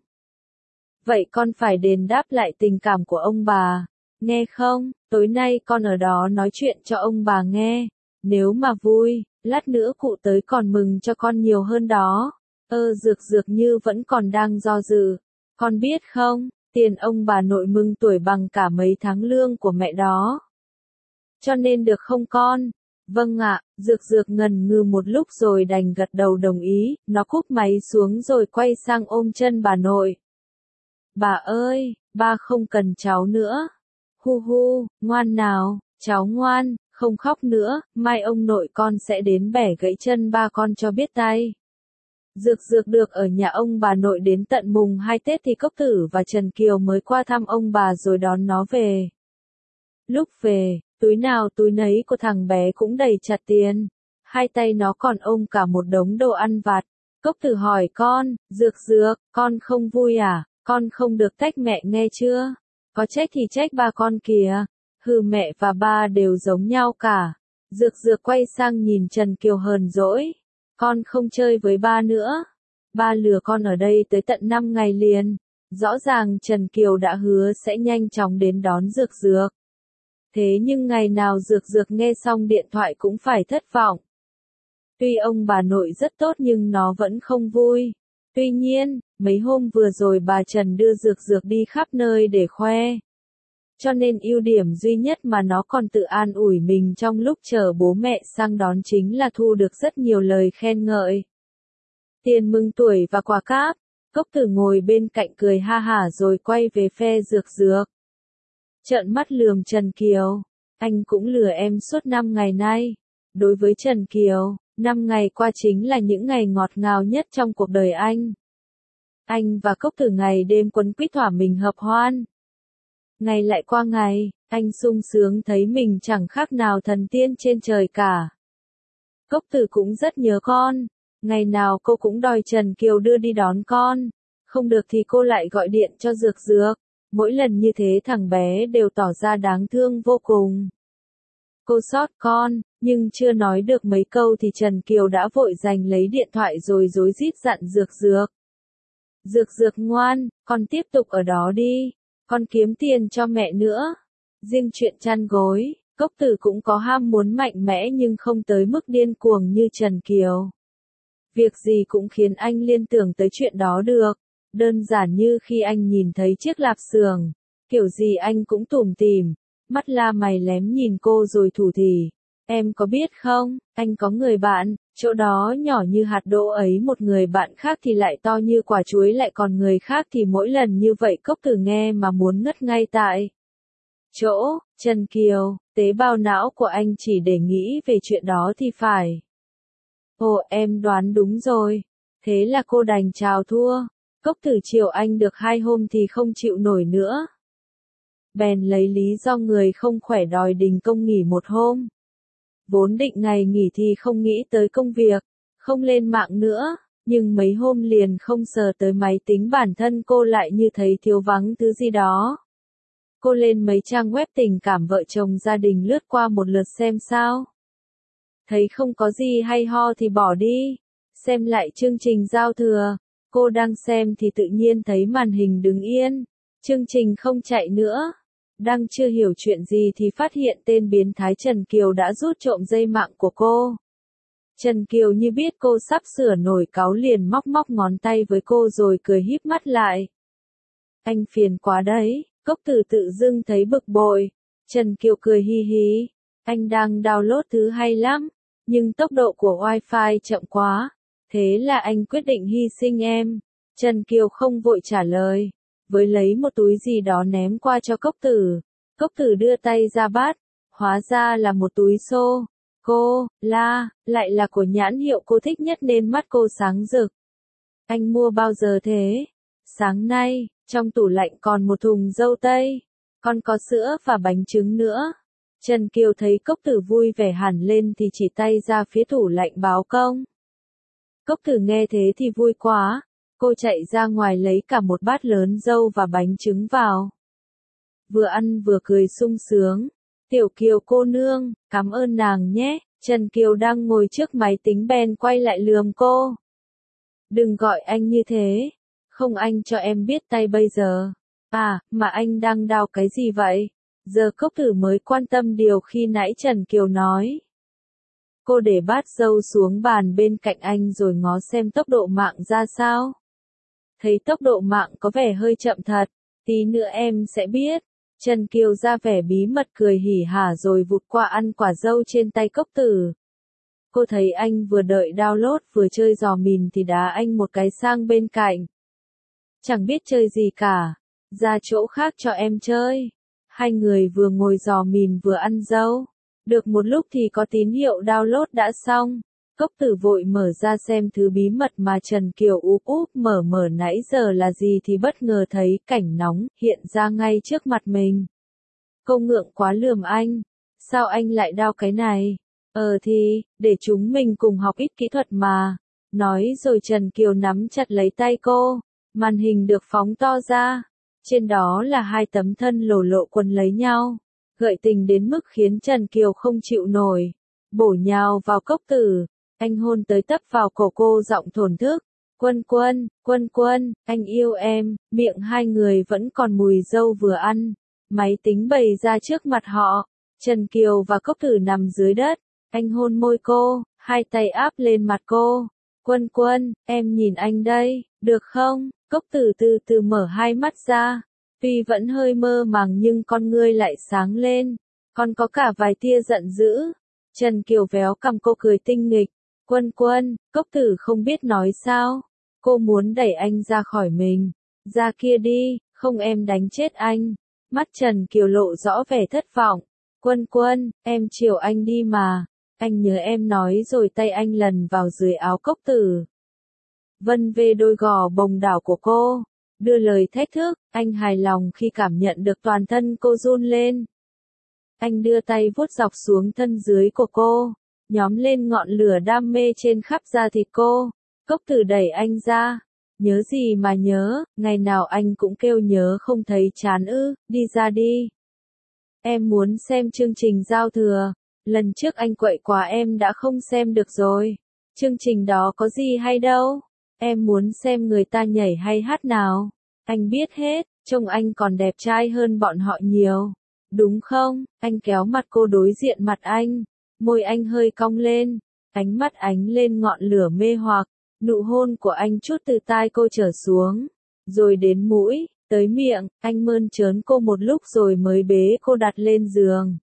[SPEAKER 1] Vậy con phải đền đáp lại tình cảm của ông bà. Nghe không, tối nay con ở đó nói chuyện cho ông bà nghe. Nếu mà vui, lát nữa cụ tới còn mừng cho con nhiều hơn đó. Ơ Dược Dược như vẫn còn đang do dự. Con biết không, tiền ông bà nội mừng tuổi bằng cả mấy tháng lương của mẹ đó. Cho nên được không con? Vâng ạ. Dược Dược ngần ngừ một lúc rồi đành gật đầu đồng ý. Nó cúp máy xuống rồi quay sang ôm chân bà nội. Bà ơi, ba không cần cháu nữa. Hu hu, ngoan nào, cháu ngoan, không khóc nữa, mai ông nội con sẽ đến bẻ gãy chân ba con cho biết tay. Dược Dược được ở nhà ông bà nội đến tận mùng hai Tết thì Cốc Tử và Trần Kiều mới qua thăm ông bà rồi đón nó về. Lúc về, túi nào túi nấy của thằng bé cũng đầy chặt tiền. Hai tay nó còn ôm cả một đống đồ ăn vặt. Cốc Tử hỏi con, Dược Dược, con không vui à? Con không được trách mẹ nghe chưa? Có trách thì trách ba con kìa. Hừ, mẹ và ba đều giống nhau cả. Dược Dược quay sang nhìn Trần Kiều hờn dỗi. Con không chơi với ba nữa. Ba lừa con ở đây tới tận năm ngày liền. Rõ ràng Trần Kiều đã hứa sẽ nhanh chóng đến đón Dược Dược. Thế nhưng ngày nào Dược Dược nghe xong điện thoại cũng phải thất vọng. Tuy ông bà nội rất tốt nhưng nó vẫn không vui. Tuy nhiên, mấy hôm vừa rồi bà Trần đưa Dược Dược đi khắp nơi để khoe. Cho nên ưu điểm duy nhất mà nó còn tự an ủi mình trong lúc chờ bố mẹ sang đón chính là thu được rất nhiều lời khen ngợi. Tiền mừng tuổi và quà cáp. Cốc Tử ngồi bên cạnh cười ha hả rồi quay về phe Dược Dược. Trợn mắt lườm Trần Kiều. Anh cũng lừa em suốt năm ngày nay. Đối với Trần Kiều, năm ngày qua chính là những ngày ngọt ngào nhất trong cuộc đời anh. Anh và Cốc Tử ngày đêm quấn quýt thỏa mình hợp hoan. Ngày lại qua ngày, anh sung sướng thấy mình chẳng khác nào thần tiên trên trời cả. Cốc Tử cũng rất nhớ con. Ngày nào cô cũng đòi Trần Kiều đưa đi đón con, không được thì cô lại gọi điện cho Dược Dược, mỗi lần như thế thằng bé đều tỏ ra đáng thương vô cùng. Cô sót con, nhưng chưa nói được mấy câu thì Trần Kiều đã vội giành lấy điện thoại rồi rối rít dặn Dược Dược. Dược Dược ngoan, con tiếp tục ở đó đi, con kiếm tiền cho mẹ nữa. Riêng chuyện chăn gối, Cốc Tử cũng có ham muốn mạnh mẽ nhưng không tới mức điên cuồng như Trần Kiều. Việc gì cũng khiến anh liên tưởng tới chuyện đó được, đơn giản như khi anh nhìn thấy chiếc lạp xưởng, kiểu gì anh cũng tủm tỉm, mắt la mày lém nhìn cô rồi thủ thỉ. Em có biết không, anh có người bạn, chỗ đó nhỏ như hạt đỗ ấy, một người bạn khác thì lại to như quả chuối, lại còn người khác thì mỗi lần như vậy Cốc Tử nghe mà muốn ngất ngay tại chỗ. Trần Kiều, tế bào não của anh chỉ để nghĩ về chuyện đó thì phải. Ồ, em đoán đúng rồi. Thế là cô đành chào thua. Cốc Tử chiều anh được hai hôm thì không chịu nổi nữa. Bèn lấy lý do người không khỏe đòi đình công nghỉ một hôm. Vốn định ngày nghỉ thì không nghĩ tới công việc, không lên mạng nữa, nhưng mấy hôm liền không sờ tới máy tính bản thân cô lại như thấy thiếu vắng thứ gì đó. Cô lên mấy trang web tình cảm vợ chồng gia đình lướt qua một lượt xem sao. Thấy không có gì hay ho thì bỏ đi. Xem lại chương trình giao thừa, cô đang xem thì tự nhiên thấy màn hình đứng yên. Chương trình không chạy nữa. Đang chưa hiểu chuyện gì thì phát hiện tên biến thái Trần Kiều đã rút trộm dây mạng của cô. Trần Kiều như biết cô sắp sửa nổi cáu liền móc móc ngón tay với cô rồi cười híp mắt lại. Anh phiền quá đấy, Cốc Tử tự dưng thấy bực bội. Trần Kiều cười hi hí. Anh đang download thứ hay lắm, nhưng tốc độ của wifi chậm quá. Thế là anh quyết định hy sinh em. Trần Kiều không vội trả lời, với lấy một túi gì đó ném qua cho Cốc Tử. Cốc Tử đưa tay ra bắt, hóa ra là một túi xô. Cô, la, lại là của nhãn hiệu cô thích nhất nên mắt cô sáng rực. Anh mua bao giờ thế? Sáng nay, trong tủ lạnh còn một thùng dâu tây, còn có sữa và bánh trứng nữa. Trần Kiều thấy Cốc Tử vui vẻ hẳn lên thì chỉ tay ra phía tủ lạnh báo công. Cốc Tử nghe thế thì vui quá, cô chạy ra ngoài lấy cả một bát lớn dâu và bánh trứng vào. Vừa ăn vừa cười sung sướng. Tiểu Kiều cô nương, cảm ơn nàng nhé. Trần Kiều đang ngồi trước máy tính bèn quay lại lườm cô. Đừng gọi anh như thế, không anh cho em biết tay bây giờ. À, mà anh đang đào cái gì vậy? Giờ Cốc Tử mới quan tâm điều khi nãy Trần Kiều nói. Cô để bát dâu xuống bàn bên cạnh anh rồi ngó xem tốc độ mạng ra sao. Thấy tốc độ mạng có vẻ hơi chậm thật, tí nữa em sẽ biết. Trần Kiều ra vẻ bí mật cười hỉ hả rồi vụt qua ăn quả dâu trên tay Cốc Tử. Cô thấy anh vừa đợi download vừa chơi giò mìn thì đá anh một cái sang bên cạnh. Chẳng biết chơi gì cả, ra chỗ khác cho em chơi. Hai người vừa ngồi giò mìn vừa ăn dâu. Được một lúc thì có tín hiệu download đã xong. Cốc Tử vội mở ra xem thứ bí mật mà Trần Kiều úp úp mở mở nãy giờ là gì thì bất ngờ thấy cảnh nóng hiện ra ngay trước mặt mình. Cô ngượng quá lườm anh. Sao anh lại đao cái này? Ờ thì, để chúng mình cùng học ít kỹ thuật mà. Nói rồi Trần Kiều nắm chặt lấy tay cô. Màn hình được phóng to ra. Trên đó là hai tấm thân lồ lộ quần lấy nhau. Gợi tình đến mức khiến Trần Kiều không chịu nổi. Bổ nhào vào Cốc Tử. Anh hôn tới tấp vào cổ cô giọng thổn thức. Quân quân, quân quân, anh yêu em. Miệng hai người vẫn còn mùi dâu vừa ăn. Máy tính bày ra trước mặt họ. Trần Kiều và Cốc Tử nằm dưới đất. Anh hôn môi cô, hai tay áp lên mặt cô. Quân quân, em nhìn anh đây, được không? Cốc Tử từ từ mở hai mắt ra. Tuy vẫn hơi mơ màng nhưng con ngươi lại sáng lên. Còn có cả vài tia giận dữ. Trần Kiều véo cằm cô cười tinh nghịch. Quân quân, Cốc Tử không biết nói sao. Cô muốn đẩy anh ra khỏi mình. Ra kia đi, không em đánh chết anh. Mắt Trần Kiều lộ rõ vẻ thất vọng. Quân quân, em chiều anh đi mà. Anh nhớ em nói rồi tay anh lần vào dưới áo Cốc Tử. Vân về đôi gò bồng đảo của cô. Đưa lời thách thức, anh hài lòng khi cảm nhận được toàn thân cô run lên. Anh đưa tay vuốt dọc xuống thân dưới của cô. nhóm lên ngọn lửa đam mê trên khắp da thịt cô. Cốc Tử đẩy anh ra. Nhớ gì mà nhớ, ngày nào anh cũng kêu nhớ không thấy chán ư, đi ra đi. Em muốn xem chương trình giao thừa, lần trước anh quậy quá em đã không xem được rồi. Chương trình đó có gì hay đâu, em muốn xem người ta nhảy hay hát nào. Anh biết hết, trông anh còn đẹp trai hơn bọn họ nhiều. Đúng không? Anh kéo mặt cô đối diện mặt anh, môi anh hơi cong lên, ánh mắt ánh lên ngọn lửa mê hoặc. Nụ hôn của anh chút từ tai cô trở xuống, rồi đến mũi, tới miệng, anh mơn trớn cô một lúc rồi mới bế cô đặt lên giường.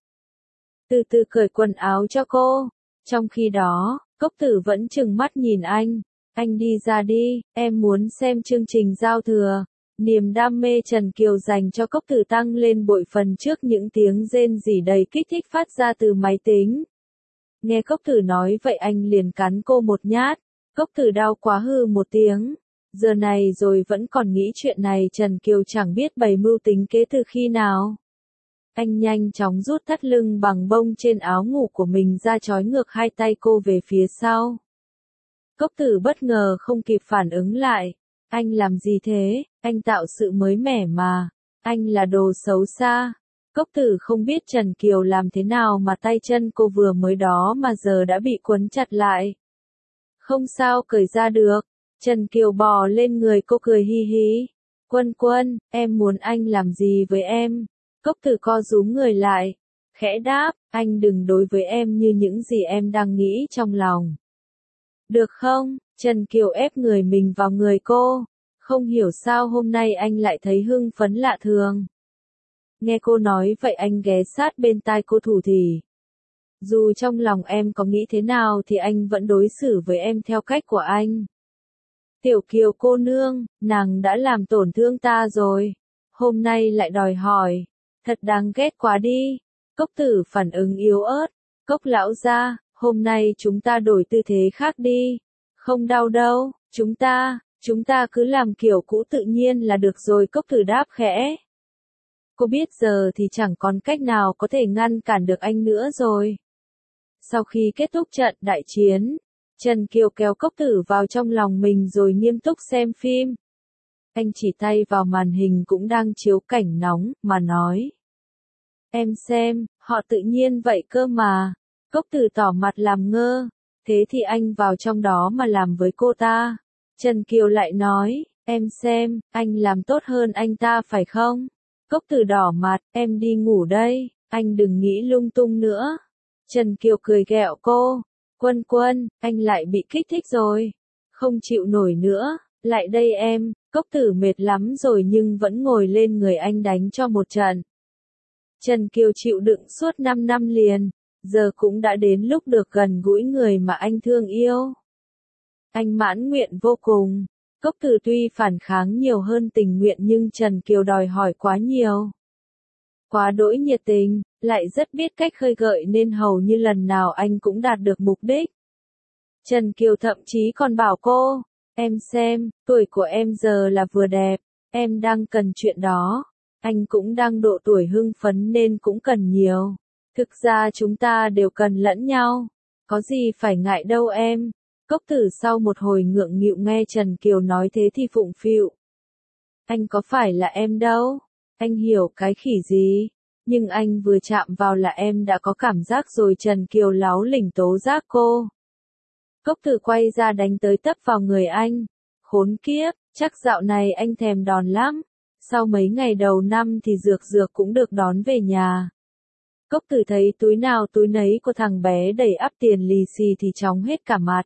[SPEAKER 1] Từ từ cởi quần áo cho cô. Trong khi đó, Cốc Tử vẫn trừng mắt nhìn anh. Anh đi ra đi, em muốn xem chương trình giao thừa. Niềm đam mê Trần Kiều dành cho Cốc Tử tăng lên bội phần trước những tiếng rên rỉ đầy kích thích phát ra từ máy tính. Nghe Cốc Tử nói vậy anh liền cắn cô một nhát. Cốc Tử đau quá hừ một tiếng. Giờ này rồi vẫn còn nghĩ chuyện này, Trần Kiều chẳng biết bày mưu tính kế từ khi nào. Anh nhanh chóng rút thắt lưng bằng bông trên áo ngủ của mình ra, trói ngược hai tay cô về phía sau. Cốc Tử bất ngờ không kịp phản ứng lại. Anh làm gì thế? Anh tạo sự mới mẻ mà. Anh là đồ xấu xa. Cốc Tử không biết Trần Kiều làm thế nào mà tay chân cô vừa mới đó mà giờ đã bị quấn chặt lại. Không sao cởi ra được. Trần Kiều bò lên người cô cười hi hi. Quân Quân, em muốn anh làm gì với em? Cốc Tử co rúm người lại. Khẽ đáp, anh đừng đối với em như những gì em đang nghĩ trong lòng. Được không? Trần Kiều ép người mình vào người cô. Không hiểu sao hôm nay anh lại thấy hưng phấn lạ thường. Nghe cô nói vậy anh ghé sát bên tai cô thủ thỉ. Dù trong lòng em có nghĩ thế nào thì anh vẫn đối xử với em theo cách của anh. Tiểu Kiều cô nương, nàng đã làm tổn thương ta rồi. Hôm nay lại đòi hỏi. Thật đáng ghét quá đi. Cốc Tử phản ứng yếu ớt. Cốc lão gia, hôm nay chúng ta đổi tư thế khác đi. Không đau đâu, chúng ta, chúng ta cứ làm kiểu cũ tự nhiên là được rồi. Cốc Tử đáp khẽ. Cô biết giờ thì chẳng còn cách nào có thể ngăn cản được anh nữa rồi. Sau khi kết thúc trận đại chiến, Trần Kiều kéo Cốc Tử vào trong lòng mình rồi nghiêm túc xem phim. Anh chỉ tay vào màn hình cũng đang chiếu cảnh nóng, mà nói. Em xem, họ tự nhiên vậy cơ mà. Cốc Tử tỏ mặt làm ngơ. Thế thì anh vào trong đó mà làm với cô ta. Trần Kiều lại nói, em xem, anh làm tốt hơn anh ta phải không? Cốc Tử đỏ mặt, em đi ngủ đây, anh đừng nghĩ lung tung nữa. Trần Kiều cười ghẹo cô. Quân Quân, anh lại bị kích thích rồi. Không chịu nổi nữa, lại đây em. Cốc Tử mệt lắm rồi nhưng vẫn ngồi lên người anh đánh cho một trận. Trần Kiều chịu đựng suốt năm năm liền, giờ cũng đã đến lúc được gần gũi người mà anh thương yêu. Anh mãn nguyện vô cùng. Cốc Tử tuy phản kháng nhiều hơn tình nguyện nhưng Trần Kiều đòi hỏi quá nhiều. Quá đỗi nhiệt tình, lại rất biết cách khơi gợi nên hầu như lần nào anh cũng đạt được mục đích. Trần Kiều thậm chí còn bảo cô, em xem, tuổi của em giờ là vừa đẹp, em đang cần chuyện đó. Anh cũng đang độ tuổi hưng phấn nên cũng cần nhiều. Thực ra chúng ta đều cần lẫn nhau. Có gì phải ngại đâu em. Cốc Tử sau một hồi ngượng nghịu nghe Trần Kiều nói thế thì phụng phịu. Anh có phải là em đâu. Anh hiểu cái khỉ gì. Nhưng anh vừa chạm vào là em đã có cảm giác rồi. Trần Kiều láu lỉnh tố giác cô. Cốc Tử quay ra đánh tới tấp vào người anh. Khốn kiếp, chắc dạo này anh thèm đòn lắm. Sau mấy ngày đầu năm thì Dược Dược cũng được đón về nhà. Cốc Tử thấy túi nào túi nấy của thằng bé đầy ắp tiền lì xì thì chóng hết cả mặt.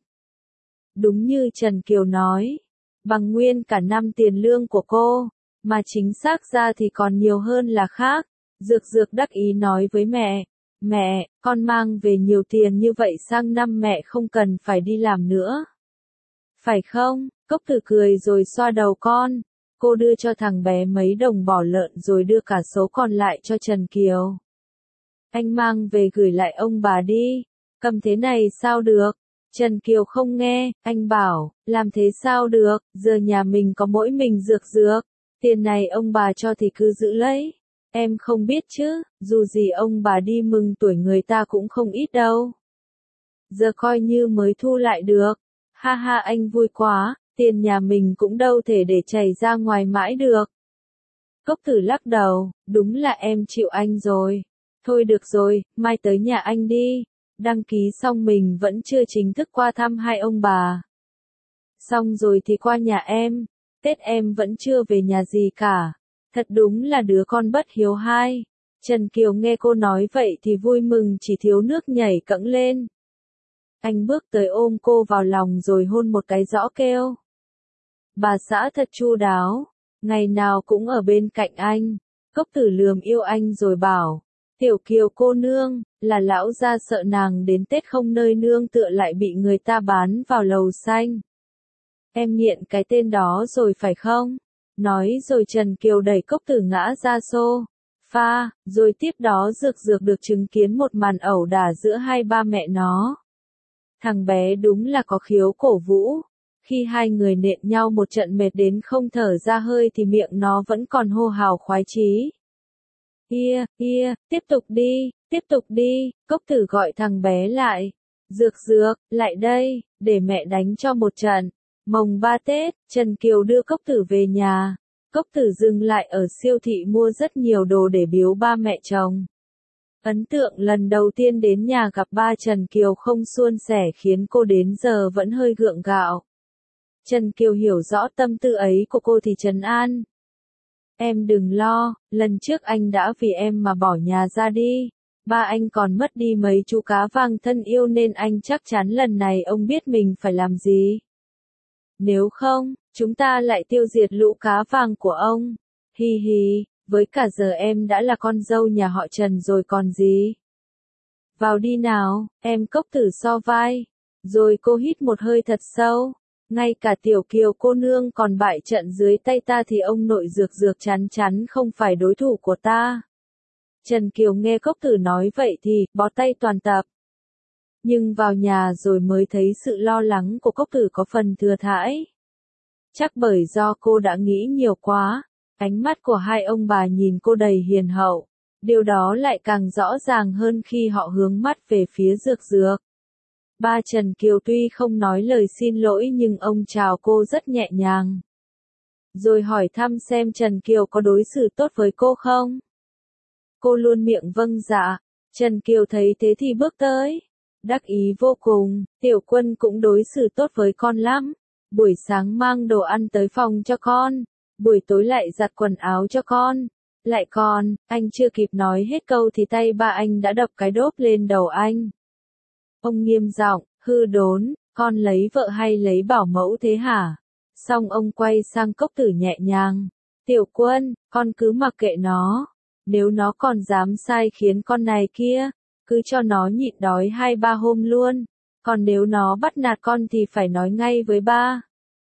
[SPEAKER 1] Đúng như Trần Kiều nói, bằng nguyên cả năm tiền lương của cô, mà chính xác ra thì còn nhiều hơn là khác. Dược Dược đắc ý nói với mẹ, mẹ, con mang về nhiều tiền như vậy sang năm mẹ không cần phải đi làm nữa. Phải không? Cốc Tử cười rồi xoa đầu con. Cô đưa cho thằng bé mấy đồng bò lợn rồi đưa cả số còn lại cho Trần Kiều. Anh mang về gửi lại ông bà đi. Cầm thế này sao được? Trần Kiều không nghe, anh bảo, làm thế sao được, giờ nhà mình có mỗi mình Dược Dược. Tiền này ông bà cho thì cứ giữ lấy. Em không biết chứ, dù gì ông bà đi mừng tuổi người ta cũng không ít đâu. giờ coi như mới thu lại được. Ha ha anh vui quá, tiền nhà mình cũng đâu thể để chảy ra ngoài mãi được. Cốc Tử lắc đầu, đúng là em chịu anh rồi. Thôi được rồi, mai tới nhà anh đi. Đăng ký xong mình vẫn chưa chính thức qua thăm hai ông bà. Xong rồi thì qua nhà em. Tết em vẫn chưa về nhà gì cả. Thật đúng là đứa con bất hiếu hai. Trần Kiều nghe cô nói vậy thì vui mừng chỉ thiếu nước nhảy cẫng lên. Anh bước tới ôm cô vào lòng rồi hôn một cái rõ kêu. Bà xã thật chu đáo, ngày nào cũng ở bên cạnh anh. Cốc Tử lườm yêu anh rồi bảo, Tiểu Kiều cô nương, là lão gia sợ nàng đến Tết không nơi nương tựa lại bị người ta bán vào lầu xanh. Em nghiện cái tên đó rồi phải không? Nói rồi Trần Kiều đẩy Cốc Tử ngã ra xô pha, rồi tiếp đó Dược Dược được chứng kiến một màn ẩu đả giữa hai ba mẹ nó. Thằng bé đúng là có khiếu cổ vũ. Khi hai người nện nhau một trận mệt đến không thở ra hơi thì miệng nó vẫn còn hô hào khoái chí. Ia, ia, tiếp tục đi, tiếp tục đi, Cốc Tử gọi thằng bé lại. Dược Dược, lại đây, để mẹ đánh cho một trận. Mồng ba Tết, Trần Kiều đưa Cốc Tử về nhà. Cốc Tử dừng lại ở siêu thị mua rất nhiều đồ để biếu ba mẹ chồng. Ấn tượng lần đầu tiên đến nhà gặp ba Trần Kiều không suôn sẻ khiến cô đến giờ vẫn hơi gượng gạo. Trần Kiều hiểu rõ tâm tư ấy của cô thì trấn an. Em đừng lo, lần trước anh đã vì em mà bỏ nhà ra đi. Ba anh còn mất đi mấy chú cá vàng thân yêu nên anh chắc chắn lần này ông biết mình phải làm gì. Nếu không, chúng ta lại tiêu diệt lũ cá vàng của ông. Hi hi, với cả giờ em đã là con dâu nhà họ Trần rồi còn gì. Vào đi nào, em. Cốc Tử so vai. Rồi cô hít một hơi thật sâu. Ngay cả Tiểu Kiều cô nương còn bại trận dưới tay ta thì ông nội Dược Dược chắn chắn không phải đối thủ của ta. Trần Kiều nghe Cốc Tử nói vậy thì bó tay toàn tập. Nhưng vào nhà rồi mới thấy sự lo lắng của Cốc Tử có phần thừa thãi. Chắc bởi do cô đã nghĩ nhiều quá, ánh mắt của hai ông bà nhìn cô đầy hiền hậu. Điều đó lại càng rõ ràng hơn khi họ hướng mắt về phía Dược Dược. Ba Trần Kiều tuy không nói lời xin lỗi nhưng ông chào cô rất nhẹ nhàng. Rồi hỏi thăm xem Trần Kiều có đối xử tốt với cô không. Cô luôn miệng vâng dạ. Trần Kiều thấy thế thì bước tới. Đắc ý vô cùng, Tiểu Quân cũng đối xử tốt với con lắm. Buổi sáng mang đồ ăn tới phòng cho con. Buổi tối lại giặt quần áo cho con. Lại còn, anh chưa kịp nói hết câu thì tay ba anh đã đập cái đốp lên đầu anh. Ông nghiêm giọng, hư đốn, con lấy vợ hay lấy bảo mẫu thế hả? Xong ông quay sang Cốc Tử nhẹ nhàng. Tiểu Quân, con cứ mặc kệ nó. Nếu nó còn dám sai khiến con này kia, cứ cho nó nhịn đói hai ba hôm luôn. Còn nếu nó bắt nạt con thì phải nói ngay với ba.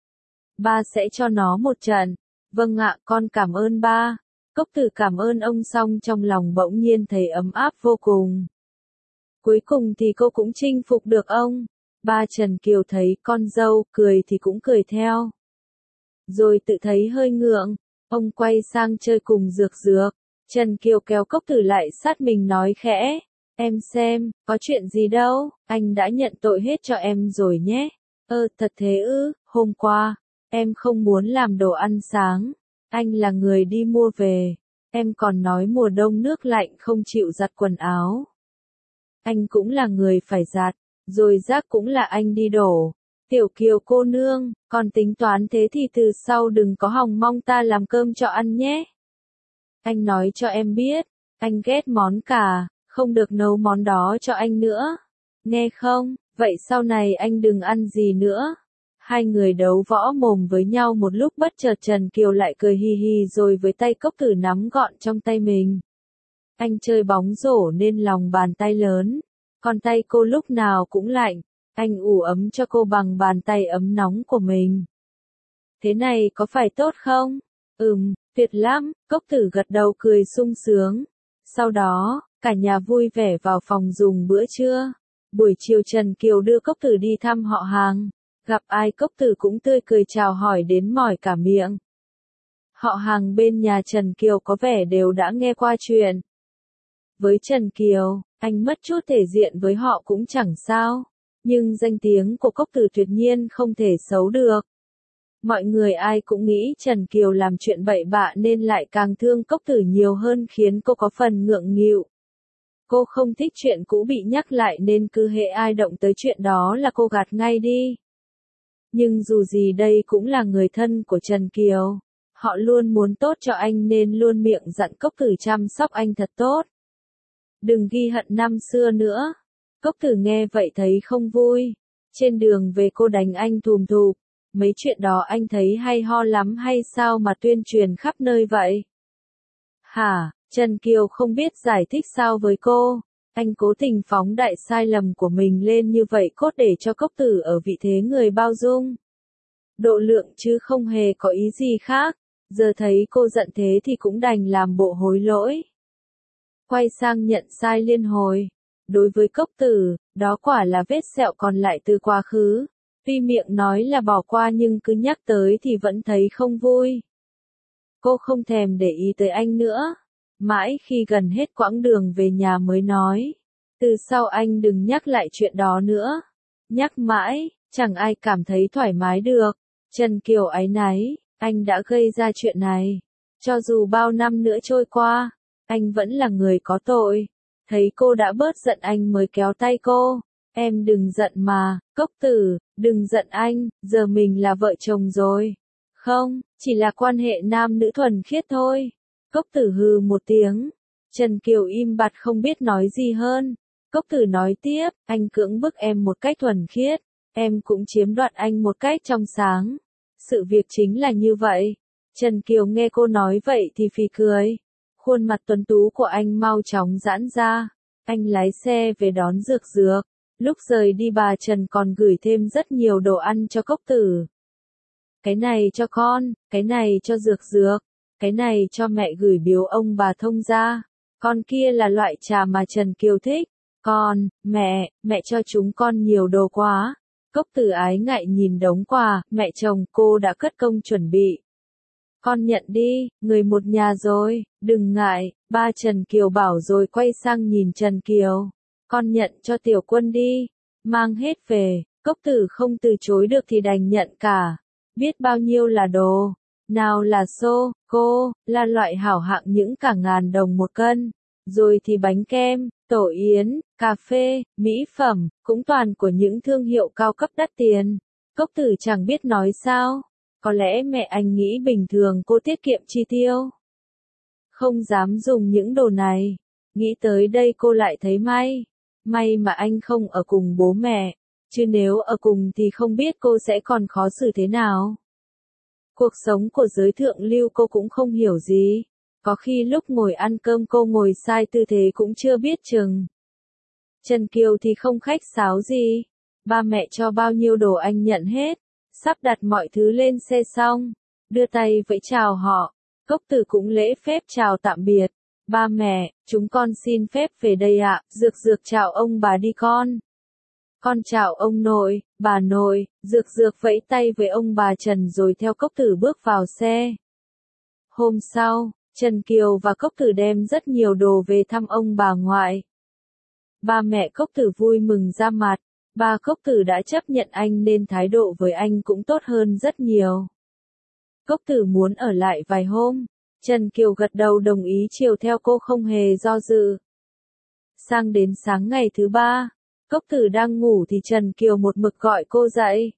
[SPEAKER 1] Ba sẽ cho nó một trận. Vâng ạ, con cảm ơn ba. Cốc Tử cảm ơn ông xong trong lòng bỗng nhiên thấy ấm áp vô cùng. Cuối cùng thì cô cũng chinh phục được ông. Ba Trần Kiều thấy con dâu cười thì cũng cười theo. Rồi tự thấy hơi ngượng, ông quay sang chơi cùng Dược Dược. Trần Kiều kéo Cốc Tử lại sát mình nói khẽ. Em xem, có chuyện gì đâu, anh đã nhận tội hết cho em rồi nhé. Ơ, thật thế ư, hôm qua, em không muốn làm đồ ăn sáng. Anh là người đi mua về. Em còn nói mùa đông nước lạnh không chịu giặt quần áo. Anh cũng là người phải giặt, rồi rác cũng là anh đi đổ. Tiểu Kiều cô nương, còn tính toán thế thì từ sau đừng có hòng mong ta làm cơm cho ăn nhé. Anh nói cho em biết, anh ghét món cà, không được nấu món đó cho anh nữa. Nghe không, vậy sau này anh đừng ăn gì nữa. Hai người đấu võ mồm với nhau một lúc bất chợt Trần Kiều lại cười hi hi rồi với tay Cốc Tử nắm gọn trong tay mình. Anh chơi bóng rổ nên lòng bàn tay lớn, còn tay cô lúc nào cũng lạnh. Anh ủ ấm cho cô bằng bàn tay ấm nóng của mình. Thế này có phải tốt không? Ừm, tuyệt lắm, Cốc Tử gật đầu cười sung sướng. Sau đó, cả nhà vui vẻ vào phòng dùng bữa trưa. Buổi chiều Trần Kiều đưa Cốc Tử đi thăm họ hàng. Gặp ai Cốc Tử cũng tươi cười chào hỏi đến mỏi cả miệng. Họ hàng bên nhà Trần Kiều có vẻ đều đã nghe qua chuyện. Với Trần Kiều, anh mất chút thể diện với họ cũng chẳng sao. Nhưng danh tiếng của Cốc Tử tuyệt nhiên không thể xấu được. Mọi người ai cũng nghĩ Trần Kiều làm chuyện bậy bạ nên lại càng thương Cốc Tử nhiều hơn khiến cô có phần ngượng nghịu. Cô không thích chuyện cũ bị nhắc lại nên cứ hễ ai động tới chuyện đó là cô gạt ngay đi. Nhưng dù gì đây cũng là người thân của Trần Kiều. Họ luôn muốn tốt cho anh nên luôn miệng dặn Cốc Tử chăm sóc anh thật tốt. Đừng ghi hận năm xưa nữa. Cốc Tử nghe vậy thấy không vui. Trên đường về cô đánh anh thùm thụp. Mấy chuyện đó anh thấy hay ho lắm hay sao mà tuyên truyền khắp nơi vậy? Hả? Trần Kiều không biết giải thích sao với cô. Anh cố tình phóng đại sai lầm của mình lên như vậy cốt để cho Cốc Tử ở vị thế người bao dung. Độ lượng chứ không hề có ý gì khác. Giờ thấy cô giận thế thì cũng đành làm bộ hối lỗi. Quay sang nhận sai liên hồi. Đối với Cốc Tử, đó quả là vết sẹo còn lại từ quá khứ. Tuy miệng nói là bỏ qua nhưng cứ nhắc tới thì vẫn thấy không vui. Cô không thèm để ý tới anh nữa. Mãi khi gần hết quãng đường về nhà mới nói. Từ sau anh đừng nhắc lại chuyện đó nữa. Nhắc mãi, chẳng ai cảm thấy thoải mái được. Trần Kiều áy náy, anh đã gây ra chuyện này. Cho dù bao năm nữa trôi qua, anh vẫn là người có tội. Thấy cô đã bớt giận anh mới kéo tay cô. Em đừng giận mà, Cốc Tử, đừng giận anh, giờ mình là vợ chồng rồi. Không, chỉ là quan hệ nam nữ thuần khiết thôi. Cốc Tử hừ một tiếng. Trần Kiều im bặt không biết nói gì hơn. Cốc Tử nói tiếp, anh cưỡng bức em một cách thuần khiết. Em cũng chiếm đoạt anh một cách trong sáng. Sự việc chính là như vậy. Trần Kiều nghe cô nói vậy thì phì cười. Khuôn mặt tuấn tú của anh mau chóng giãn ra. Anh lái xe về đón Dược Dược. Lúc rời đi bà Trần còn gửi thêm rất nhiều đồ ăn cho Cốc Tử. Cái này cho con, cái này cho Dược Dược, cái này cho mẹ gửi biếu ông bà Thông gia. Con kia là loại trà mà Trần Kiều thích. Con, mẹ, mẹ cho chúng con nhiều đồ quá. Cốc Tử ái ngại nhìn đống quà, mẹ chồng cô đã cất công chuẩn bị. Con nhận đi, người một nhà rồi, đừng ngại, ba Trần Kiều bảo rồi quay sang nhìn Trần Kiều. Con nhận cho Tiểu Quân đi, mang hết về, Cốc Tử không từ chối được thì đành nhận cả. Biết bao nhiêu là đồ, nào là xô, cô, là loại hảo hạng những cả ngàn đồng một cân, rồi thì bánh kem, tổ yến, cà phê, mỹ phẩm, cũng toàn của những thương hiệu cao cấp đắt tiền. Cốc Tử chẳng biết nói sao, có lẽ mẹ anh nghĩ bình thường cô tiết kiệm chi tiêu. Không dám dùng những đồ này, nghĩ tới đây cô lại thấy may. May mà anh không ở cùng bố mẹ, chứ nếu ở cùng thì không biết cô sẽ còn khó xử thế nào. Cuộc sống của giới thượng lưu cô cũng không hiểu gì. Có khi lúc ngồi ăn cơm cô ngồi sai tư thế cũng chưa biết chừng. Trần Kiều thì không khách sáo gì. Ba mẹ cho bao nhiêu đồ anh nhận hết. Sắp đặt mọi thứ lên xe xong. Đưa tay vẫy chào họ. Cốc Tử cũng lễ phép chào tạm biệt. Ba mẹ, chúng con xin phép về đây ạ. Dược Dược chào ông bà đi con. Con chào ông nội, bà nội. Dược Dược vẫy tay với ông bà Trần rồi theo Cốc Tử bước vào xe. Hôm sau, Trần Kiều và Cốc Tử đem rất nhiều đồ về thăm ông bà ngoại. Ba mẹ Cốc Tử vui mừng ra mặt. Ba Cốc Tử đã chấp nhận anh nên thái độ với anh cũng tốt hơn rất nhiều. Cốc Tử muốn ở lại vài hôm. Trần Kiều gật đầu đồng ý chiều theo cô không hề do dự. Sang đến sáng ngày thứ ba, Cốc Tử đang ngủ thì Trần Kiều một mực gọi cô dậy.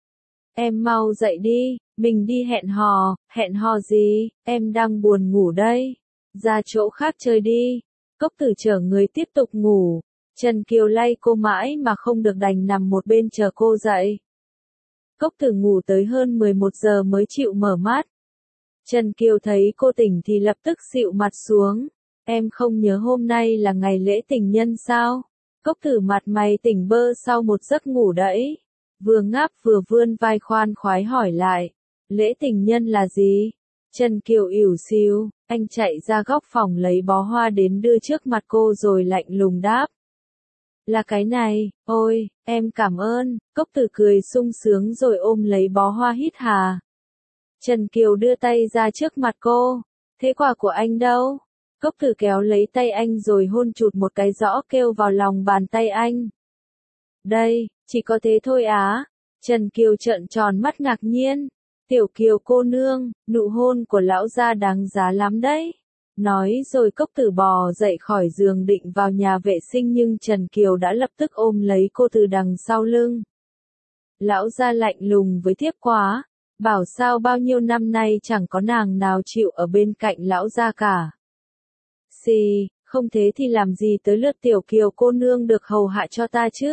[SPEAKER 1] Em mau dậy đi, mình đi hẹn hò. Hẹn hò gì, em đang buồn ngủ đây. Ra chỗ khác chơi đi. Cốc Tử chở người tiếp tục ngủ. Trần Kiều lay cô mãi mà không được đành nằm một bên chờ cô dậy. Cốc Tử ngủ tới hơn mười một giờ mới chịu mở mắt. Trần Kiều thấy cô tỉnh thì lập tức xịu mặt xuống. Em không nhớ hôm nay là ngày lễ tình nhân sao? Cốc Tử mặt mày tỉnh bơ sau một giấc ngủ đẫy. Vừa ngáp vừa vươn vai khoan khoái hỏi lại. Lễ tình nhân là gì? Trần Kiều ỉu xìu, anh chạy ra góc phòng lấy bó hoa đến đưa trước mặt cô rồi lạnh lùng đáp. Là cái này, ôi, em cảm ơn. Cốc Tử cười sung sướng rồi ôm lấy bó hoa hít hà. Trần Kiều đưa tay ra trước mặt cô. Thế quà của anh đâu? Cốc Tử kéo lấy tay anh rồi hôn chụt một cái rõ kêu vào lòng bàn tay anh. Đây, chỉ có thế thôi á. Trần Kiều trợn tròn mắt ngạc nhiên. Tiểu Kiều cô nương, nụ hôn của lão gia đáng giá lắm đấy. Nói rồi Cốc Tử bò dậy khỏi giường định vào nhà vệ sinh nhưng Trần Kiều đã lập tức ôm lấy cô từ đằng sau lưng. Lão gia lạnh lùng với thiếp quá, bảo sao bao nhiêu năm nay chẳng có nàng nào chịu ở bên cạnh lão gia cả. Xì, không thế thì làm gì tới lượt Tiểu Kiều cô nương được hầu hạ cho ta chứ?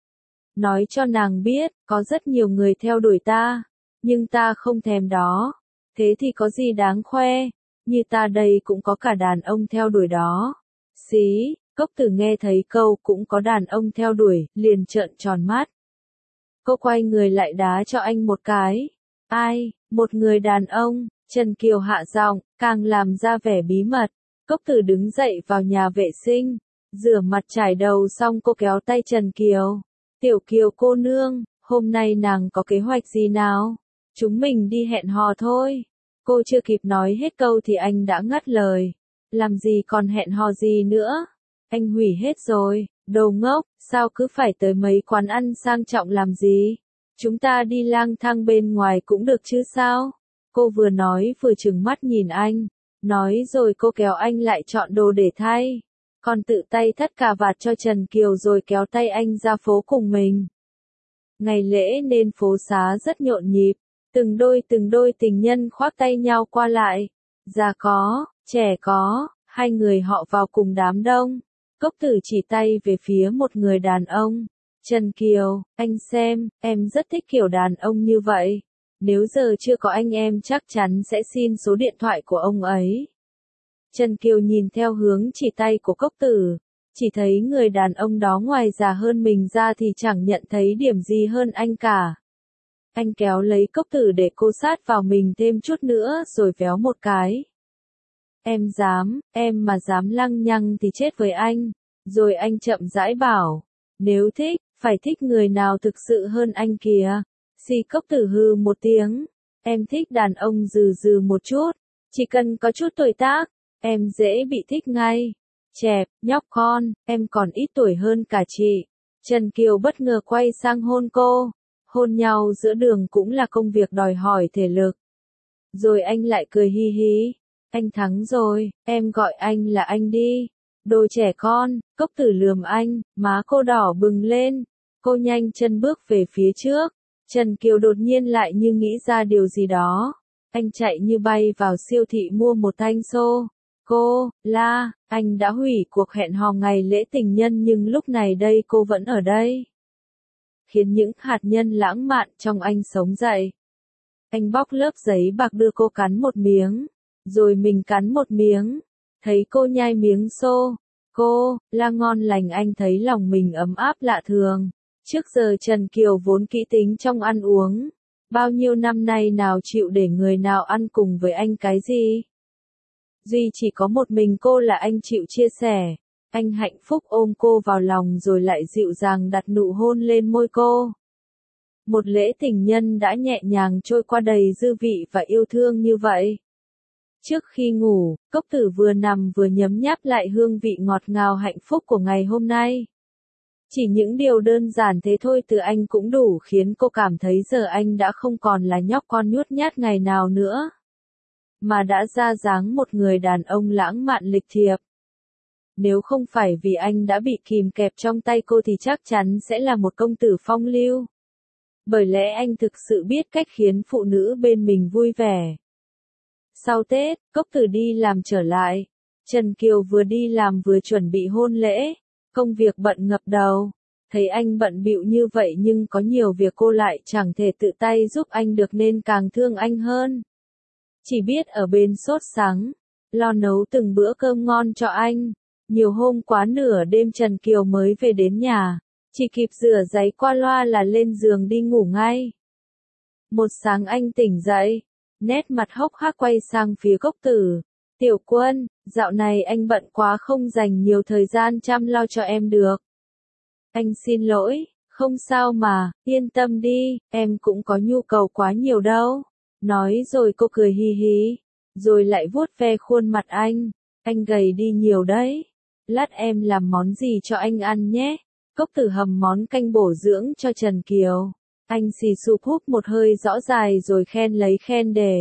[SPEAKER 1] Nói cho nàng biết, có rất nhiều người theo đuổi ta, nhưng ta không thèm đó. Thế thì có gì đáng khoe, như ta đây cũng có cả đàn ông theo đuổi đó. Xí, Cốc Tử nghe thấy câu cũng có đàn ông theo đuổi, liền trợn tròn mắt. Cô quay người lại đá cho anh một cái. Ai, một người đàn ông, Trần Kiều hạ giọng, càng làm ra vẻ bí mật. Cốc Tử đứng dậy vào nhà vệ sinh, rửa mặt chải đầu xong cô kéo tay Trần Kiều. Tiểu Kiều cô nương, hôm nay nàng có kế hoạch gì nào? Chúng mình đi hẹn hò thôi. Cô chưa kịp nói hết câu thì anh đã ngắt lời. Làm gì còn hẹn hò gì nữa? Anh hủy hết rồi, đồ ngốc, sao cứ phải tới mấy quán ăn sang trọng làm gì? Chúng ta đi lang thang bên ngoài cũng được chứ sao? Cô vừa nói vừa trừng mắt nhìn anh. Nói rồi cô kéo anh lại chọn đồ để thay. Còn tự tay thắt cà vạt cho Trần Kiều rồi kéo tay anh ra phố cùng mình. Ngày lễ nên phố xá rất nhộn nhịp. Từng đôi từng đôi tình nhân khoác tay nhau qua lại. Già có, trẻ có, hai người họ vào cùng đám đông. Cốc Tử chỉ tay về phía một người đàn ông. Trần Kiều, anh xem, em rất thích kiểu đàn ông như vậy. Nếu giờ chưa có anh em chắc chắn sẽ xin số điện thoại của ông ấy. Trần Kiều nhìn theo hướng chỉ tay của Cốc Tử. Chỉ thấy người đàn ông đó ngoài già hơn mình ra thì chẳng nhận thấy điểm gì hơn anh cả. Anh kéo lấy Cốc Tử để cô sát vào mình thêm chút nữa rồi véo một cái. Em dám, em mà dám lăng nhăng thì chết với anh. Rồi anh chậm rãi bảo, nếu thích, phải thích người nào thực sự hơn anh kìa. Xì Cốc Tử hừ một tiếng, em thích đàn ông dừ dừ một chút, chỉ cần có chút tuổi tác, em dễ bị thích ngay. Chẹp, nhóc con, em còn ít tuổi hơn cả chị. Trần Kiều bất ngờ quay sang hôn cô. Hôn nhau giữa đường cũng là công việc đòi hỏi thể lực. Rồi anh lại cười hi hí. Anh thắng rồi, em gọi anh là anh đi. Đồ trẻ con, Cốc Tử lườm anh, má cô đỏ bừng lên. Cô nhanh chân bước về phía trước. Trần Kiều đột nhiên lại như nghĩ ra điều gì đó. Anh chạy như bay vào siêu thị mua một thanh xô. Cô, la, anh đã hủy cuộc hẹn hò ngày lễ tình nhân nhưng lúc này đây cô vẫn ở đây. Khiến những hạt nhân lãng mạn trong anh sống dậy. Anh bóc lớp giấy bạc đưa cô cắn một miếng. Rồi mình cắn một miếng. Thấy cô nhai miếng xô. Cô, la ngon lành anh thấy lòng mình ấm áp lạ thường. Trước giờ Trần Kiều vốn kỹ tính trong ăn uống. Bao nhiêu năm nay nào chịu để người nào ăn cùng với anh cái gì? Duy chỉ có một mình cô là anh chịu chia sẻ. Anh hạnh phúc ôm cô vào lòng rồi lại dịu dàng đặt nụ hôn lên môi cô. Một lễ tình nhân đã nhẹ nhàng trôi qua đầy dư vị và yêu thương như vậy. Trước khi ngủ, Cốc Tử vừa nằm vừa nhấm nháp lại hương vị ngọt ngào hạnh phúc của ngày hôm nay. Chỉ những điều đơn giản thế thôi từ anh cũng đủ khiến cô cảm thấy giờ anh đã không còn là nhóc con nhút nhát ngày nào nữa. Mà đã ra dáng một người đàn ông lãng mạn lịch thiệp. Nếu không phải vì anh đã bị kìm kẹp trong tay cô thì chắc chắn sẽ là một công tử phong lưu. Bởi lẽ anh thực sự biết cách khiến phụ nữ bên mình vui vẻ. Sau Tết, Cốc Tử đi làm trở lại. Trần Kiều vừa đi làm vừa chuẩn bị hôn lễ. Công việc bận ngập đầu. Thấy anh bận bịu như vậy nhưng có nhiều việc cô lại chẳng thể tự tay giúp anh được nên càng thương anh hơn. Chỉ biết ở bên sốt sắng, lo nấu từng bữa cơm ngon cho anh. Nhiều hôm quá nửa đêm Trần Kiều mới về đến nhà. Chỉ kịp rửa giấy qua loa là lên giường đi ngủ ngay. Một sáng anh tỉnh dậy. Nét mặt hốc hác quay sang phía Cốc Tử. Tiểu Quân, dạo này anh bận quá không dành nhiều thời gian chăm lo cho em được. Anh xin lỗi, không sao mà, yên tâm đi, em cũng có nhu cầu quá nhiều đâu. Nói rồi cô cười hi hí, rồi lại vuốt ve khuôn mặt anh. Anh gầy đi nhiều đấy. Lát em làm món gì cho anh ăn nhé. Cốc Tử hầm món canh bổ dưỡng cho Trần Kiều. Anh xì sụp húp một hơi rõ dài rồi khen lấy khen để.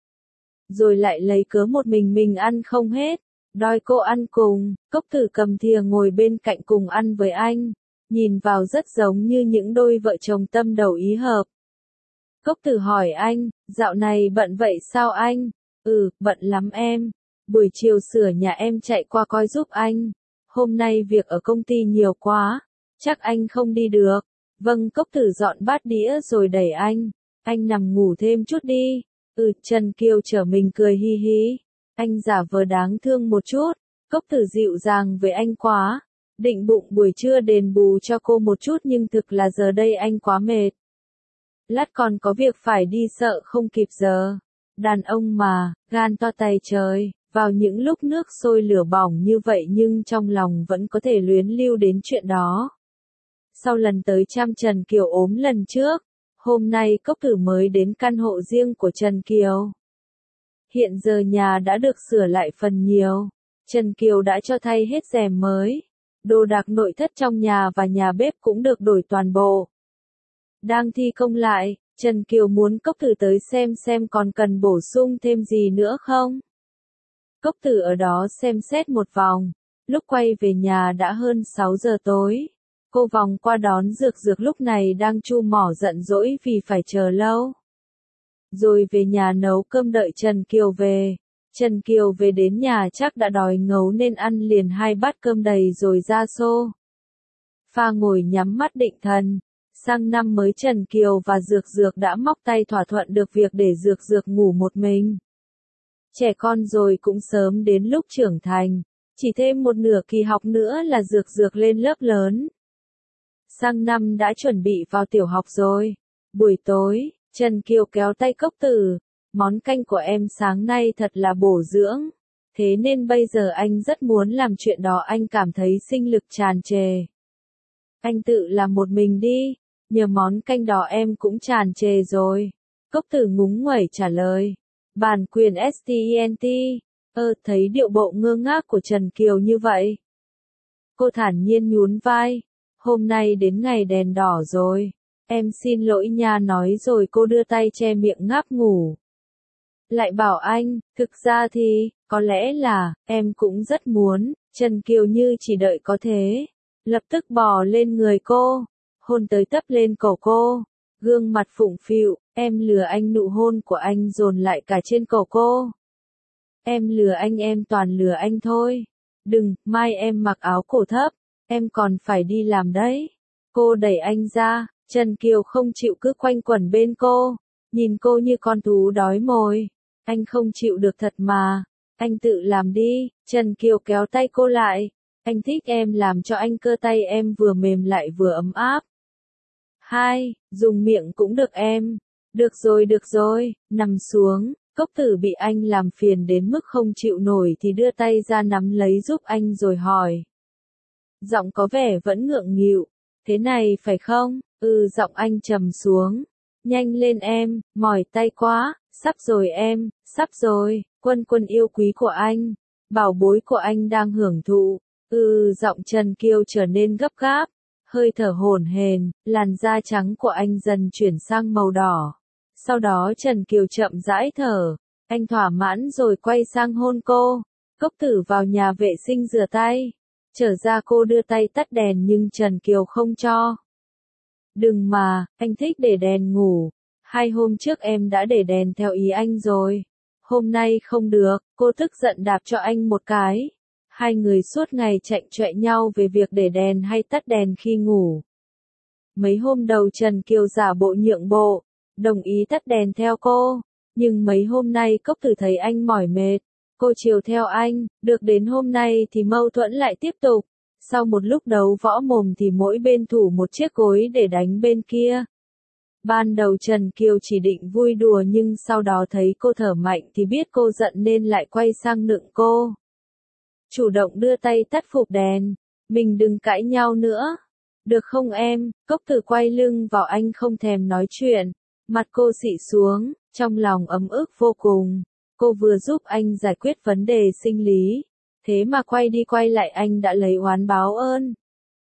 [SPEAKER 1] Rồi lại lấy cớ một mình mình ăn không hết. Đòi cô ăn cùng. Cốc Tử cầm thìa ngồi bên cạnh cùng ăn với anh. Nhìn vào rất giống như những đôi vợ chồng tâm đầu ý hợp. Cốc Tử hỏi anh, dạo này bận vậy sao anh? Ừ, bận lắm em. Buổi chiều sửa nhà em chạy qua coi giúp anh. Hôm nay việc ở công ty nhiều quá. Chắc anh không đi được. Vâng, Cốc Tử dọn bát đĩa rồi đẩy anh. Anh nằm ngủ thêm chút đi. Ừ, Trần Kiều trở mình cười hi hi. Anh giả vờ đáng thương một chút. Cốc Tử dịu dàng với anh quá. Định bụng buổi trưa đền bù cho cô một chút nhưng thực là giờ đây anh quá mệt. Lát còn có việc phải đi sợ không kịp giờ. Đàn ông mà, gan to tay trời, vào những lúc nước sôi lửa bỏng như vậy nhưng trong lòng vẫn có thể luyến lưu đến chuyện đó. Sau lần tới chăm Trần Kiều ốm lần trước, hôm nay Cốc Tử mới đến căn hộ riêng của Trần Kiều. Hiện giờ nhà đã được sửa lại phần nhiều. Trần Kiều đã cho thay hết rèm mới. Đồ đạc nội thất trong nhà và nhà bếp cũng được đổi toàn bộ. Đang thi công lại, Trần Kiều muốn Cốc Tử tới xem xem còn cần bổ sung thêm gì nữa không. Cốc Tử ở đó xem xét một vòng. Lúc quay về nhà đã hơn sáu giờ tối. Cô vòng qua đón Dược Dược lúc này đang chu mỏ giận dỗi vì phải chờ lâu. Rồi về nhà nấu cơm đợi Trần Kiều về. Trần Kiều về đến nhà chắc đã đói ngấu nên ăn liền hai bát cơm đầy rồi ra xô. Pha ngồi nhắm mắt định thần. Sang năm mới Trần Kiều và Dược Dược đã móc tay thỏa thuận được việc để Dược Dược ngủ một mình. Trẻ con rồi cũng sớm đến lúc trưởng thành. Chỉ thêm một nửa kỳ học nữa là Dược Dược lên lớp lớn. Sang năm đã chuẩn bị vào tiểu học rồi. Buổi tối, Trần Kiều kéo tay Cốc Tử. Món canh của em sáng nay thật là bổ dưỡng. Thế nên bây giờ anh rất muốn làm chuyện đó, anh cảm thấy sinh lực tràn trề. Anh tự làm một mình đi. Nhờ món canh đó em cũng tràn trề rồi. Cốc Tử ngúng nguẩy trả lời. Bản quyền stent. Ơ, thấy điệu bộ ngơ ngác của Trần Kiều như vậy. Cô thản nhiên nhún vai. Hôm nay đến ngày đèn đỏ rồi. Em xin lỗi nha, nói rồi cô đưa tay che miệng ngáp ngủ. Lại bảo anh, thực ra thì, có lẽ là, em cũng rất muốn. Trần Kiều như chỉ đợi có thế. Lập tức bò lên người cô. Hôn tới tấp lên cổ cô. Gương mặt phụng phịu, em lừa anh, nụ hôn của anh dồn lại cả trên cổ cô. Em lừa anh, em toàn lừa anh thôi. Đừng, mai em mặc áo cổ thấp. Em còn phải đi làm đấy. Cô đẩy anh ra. Trần Kiều không chịu cứ quanh quẩn bên cô. Nhìn cô như con thú đói mồi. Anh không chịu được thật mà. Anh tự làm đi. Trần Kiều kéo tay cô lại. Anh thích em làm cho anh, cơ tay em vừa mềm lại vừa ấm áp. Hai, dùng miệng cũng được em. Được rồi được rồi, nằm xuống. Cốc Tử bị anh làm phiền đến mức không chịu nổi thì đưa tay ra nắm lấy giúp anh rồi hỏi. Giọng có vẻ vẫn ngượng nghịu. Thế này phải không? Ừ, giọng anh trầm xuống. Nhanh lên em, mỏi tay quá. Sắp rồi em, sắp rồi. Quân Quân yêu quý của anh. Bảo bối của anh đang hưởng thụ. Ừ, giọng Trần Kiều trở nên gấp gáp. Hơi thở hổn hển, làn da trắng của anh dần chuyển sang màu đỏ. Sau đó Trần Kiều chậm rãi thở. Anh thỏa mãn rồi quay sang hôn cô. Cốc Tử vào nhà vệ sinh rửa tay. Trở ra cô đưa tay tắt đèn nhưng Trần Kiều không cho. Đừng mà, anh thích để đèn ngủ. Hai hôm trước em đã để đèn theo ý anh rồi. Hôm nay không được, cô tức giận đạp cho anh một cái. Hai người suốt ngày chạy chọe nhau về việc để đèn hay tắt đèn khi ngủ. Mấy hôm đầu Trần Kiều giả bộ nhượng bộ, đồng ý tắt đèn theo cô. Nhưng mấy hôm nay Cốc Tử thấy anh mỏi mệt. Cô chiều theo anh, được đến hôm nay thì mâu thuẫn lại tiếp tục. Sau một lúc đấu võ mồm thì mỗi bên thủ một chiếc gối để đánh bên kia. Ban đầu Trần Kiều chỉ định vui đùa nhưng sau đó thấy cô thở mạnh thì biết cô giận nên lại quay sang nựng cô. Chủ động đưa tay tắt phụp đèn. Mình đừng cãi nhau nữa. Được không em? Cốc Tử quay lưng vào anh không thèm nói chuyện. Mặt cô xị xuống, trong lòng ấm ức vô cùng. Cô vừa giúp anh giải quyết vấn đề sinh lý. Thế mà quay đi quay lại anh đã lấy oán báo ơn.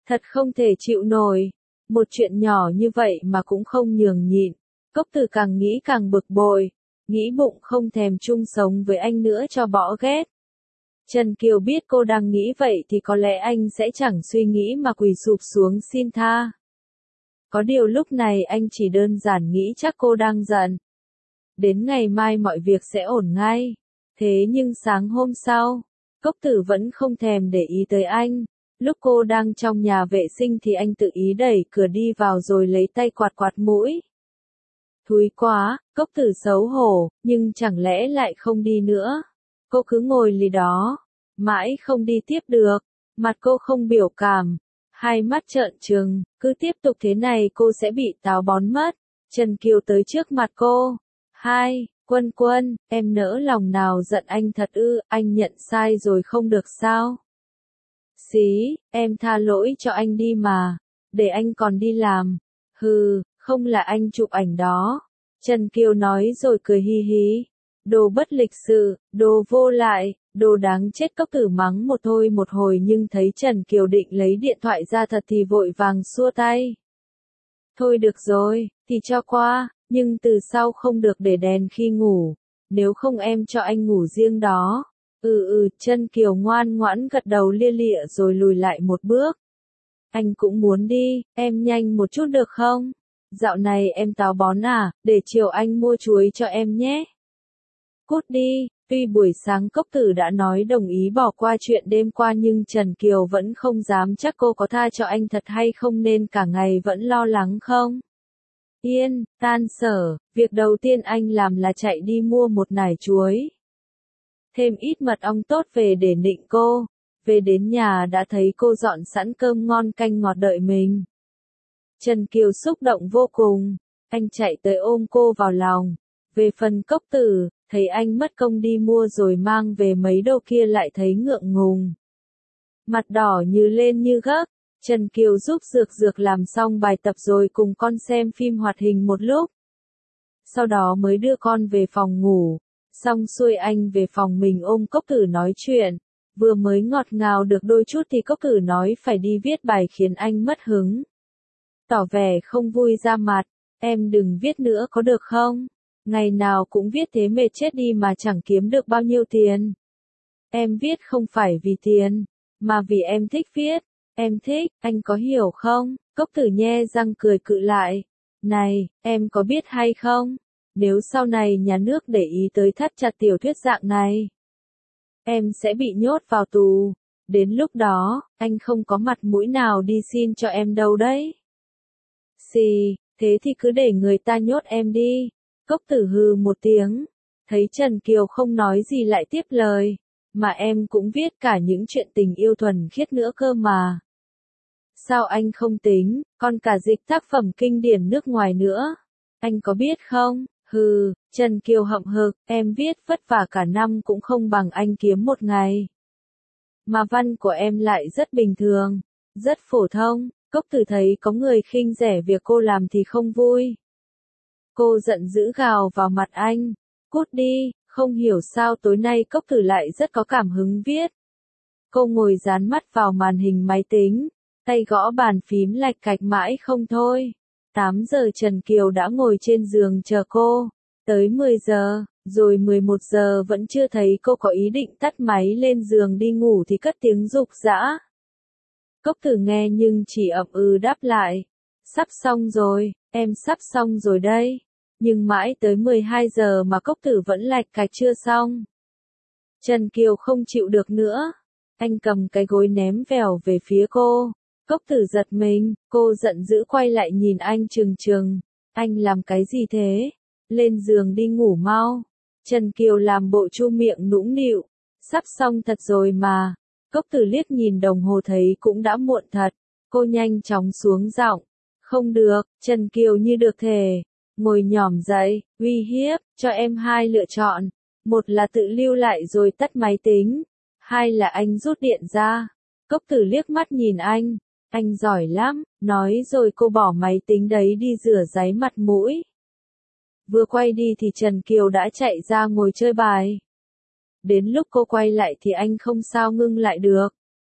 [SPEAKER 1] Thật không thể chịu nổi. Một chuyện nhỏ như vậy mà cũng không nhường nhịn. Cốc Tử càng nghĩ càng bực bội, nghĩ bụng không thèm chung sống với anh nữa cho bỏ ghét. Trần Kiều biết cô đang nghĩ vậy thì có lẽ anh sẽ chẳng suy nghĩ mà quỳ sụp xuống xin tha. Có điều lúc này anh chỉ đơn giản nghĩ chắc cô đang giận. Đến ngày mai mọi việc sẽ ổn ngay. Thế nhưng sáng hôm sau, Cốc Tử vẫn không thèm để ý tới anh. Lúc cô đang trong nhà vệ sinh thì anh tự ý đẩy cửa đi vào rồi lấy tay quạt quạt mũi. Thúi quá, Cốc Tử xấu hổ, nhưng chẳng lẽ lại không đi nữa. Cô cứ ngồi lì đó, mãi không đi tiếp được, mặt cô không biểu cảm, hai mắt trợn trừng, cứ tiếp tục thế này cô sẽ bị táo bón mất. Trần Kiều tới trước mặt cô. Hai, Quân Quân, em nỡ lòng nào giận anh thật ư, anh nhận sai rồi không được sao? Xí, em tha lỗi cho anh đi mà, để anh còn đi làm. Hừ, không là anh chụp ảnh đó. Trần Kiều nói rồi cười hi hí. Đồ bất lịch sự, đồ vô lại, đồ đáng chết. Cốc Tử mắng một thôi một hồi nhưng thấy Trần Kiều định lấy điện thoại ra thật thì vội vàng xua tay. Thôi được rồi, thì cho qua, nhưng từ sau không được để đèn khi ngủ, nếu không em cho anh ngủ riêng đó. Ừ ừ, Trần Kiều ngoan ngoãn gật đầu lia lịa rồi lùi lại một bước. Anh cũng muốn đi, em nhanh một chút được không? Dạo này em táo bón à, để chiều anh mua chuối cho em nhé. Cút đi, tuy buổi sáng Cốc Tử đã nói đồng ý bỏ qua chuyện đêm qua nhưng Trần Kiều vẫn không dám chắc cô có tha cho anh thật hay không nên cả ngày vẫn lo lắng không. Yên, tan sở, việc đầu tiên anh làm là chạy đi mua một nải chuối. Thêm ít mật ong tốt về để nịnh cô. Về đến nhà đã thấy cô dọn sẵn cơm ngon canh ngọt đợi mình. Trần Kiều xúc động vô cùng, anh chạy tới ôm cô vào lòng. Về phần Cốc Tử, thấy anh mất công đi mua rồi mang về mấy đồ kia lại thấy ngượng ngùng. Mặt đỏ như lên như gấc, Trần Kiều giúp Dược Dược làm xong bài tập rồi cùng con xem phim hoạt hình một lúc. Sau đó mới đưa con về phòng ngủ, xong xuôi anh về phòng mình ôm Cốc Tử nói chuyện. Vừa mới ngọt ngào được đôi chút thì Cốc Tử nói phải đi viết bài khiến anh mất hứng. Tỏ vẻ không vui ra mặt, em đừng viết nữa có được không? Ngày nào cũng viết thế mệt chết đi mà chẳng kiếm được bao nhiêu tiền. Em viết không phải vì tiền, mà vì em thích viết. Em thích, anh có hiểu không? Cốc Tử nhe răng cười cự lại. Này, em có biết hay không? Nếu sau này nhà nước để ý tới thắt chặt tiểu thuyết dạng này, em sẽ bị nhốt vào tù. Đến lúc đó, anh không có mặt mũi nào đi xin cho em đâu đấy. Xì, thế thì cứ để người ta nhốt em đi. Cốc Tử hừ một tiếng. Thấy Trần Kiều không nói gì lại tiếp lời. Mà em cũng viết cả những chuyện tình yêu thuần khiết nữa cơ mà. Sao anh không tính, còn cả dịch tác phẩm kinh điển nước ngoài nữa. Anh có biết không? Hừ, Trần Kiều hậm hực, em viết vất vả cả năm cũng không bằng anh kiếm một ngày. Mà văn của em lại rất bình thường, rất phổ thông. Cốc Tử thấy có người khinh rẻ việc cô làm thì không vui. Cô giận dữ gào vào mặt anh. Cút đi, không hiểu sao tối nay Cốc Tử lại rất có cảm hứng viết. Cô ngồi dán mắt vào màn hình máy tính, tay gõ bàn phím lạch cạch mãi không thôi. tám giờ Trần Kiều đã ngồi trên giường chờ cô. Tới mười giờ, rồi mười một giờ vẫn chưa thấy cô có ý định tắt máy lên giường đi ngủ thì cất tiếng rục rã. Cốc Tử nghe nhưng chỉ ậm ừ đáp lại. Sắp xong rồi, em sắp xong rồi đây. Nhưng mãi tới mười hai giờ mà Cốc Tử vẫn lạch cạch chưa xong. Trần Kiều không chịu được nữa. Anh cầm cái gối ném vèo về phía cô. Cốc Tử giật mình, cô giận dữ quay lại nhìn anh trừng trừng. Anh làm cái gì thế? Lên giường đi ngủ mau. Trần Kiều làm bộ chu miệng nũng nịu. Sắp xong thật rồi mà. Cốc Tử liếc nhìn đồng hồ thấy cũng đã muộn thật. Cô nhanh chóng xuống giọng. Không được, Trần Kiều như được thể. Ngồi nhỏm dậy, uy hiếp, cho em hai lựa chọn. Một là tự lưu lại rồi tắt máy tính. Hai là anh rút điện ra. Cốc Tử liếc mắt nhìn anh. Anh giỏi lắm, nói rồi cô bỏ máy tính đấy đi rửa ráy mặt mũi. Vừa quay đi thì Trần Kiều đã chạy ra ngồi chơi bài. Đến lúc cô quay lại thì anh không sao ngưng lại được.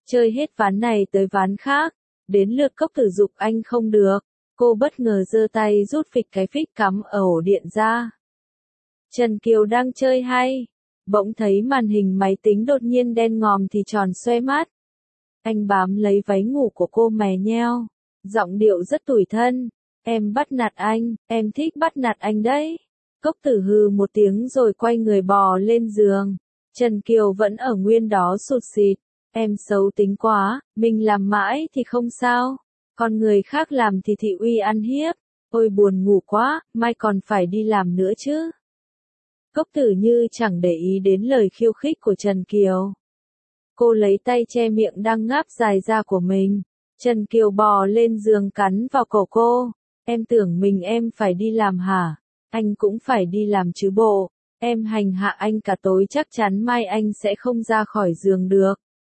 [SPEAKER 1] Chơi hết ván này tới ván khác, đến lượt Cốc Tử giục anh không được, cô bất ngờ giơ tay rút phịch cái phích cắm ở ổ điện ra. Trần Kiều đang chơi hay, bỗng thấy màn hình máy tính đột nhiên đen ngòm thì tròn xoe mắt. Anh bám lấy váy ngủ của cô mè nheo, giọng điệu rất tủi thân, em bắt nạt anh, em thích bắt nạt anh đấy. Cốc Tử hừ một tiếng rồi quay người bò lên giường. Trần Kiều vẫn ở nguyên đó sụt sịt, em xấu tính quá, mình làm mãi thì không sao, còn người khác làm thì thị uy ăn hiếp, ôi buồn ngủ quá, mai còn phải đi làm nữa chứ. Cốc Tử như chẳng để ý đến lời khiêu khích của Trần Kiều. Cô lấy tay che miệng đang ngáp dài ra của mình. Trần Kiều bò lên giường cắn vào cổ cô. Em tưởng mình em phải đi làm hả? Anh cũng phải đi làm chứ bộ. Em hành hạ anh cả tối chắc chắn mai anh sẽ không ra khỏi giường được.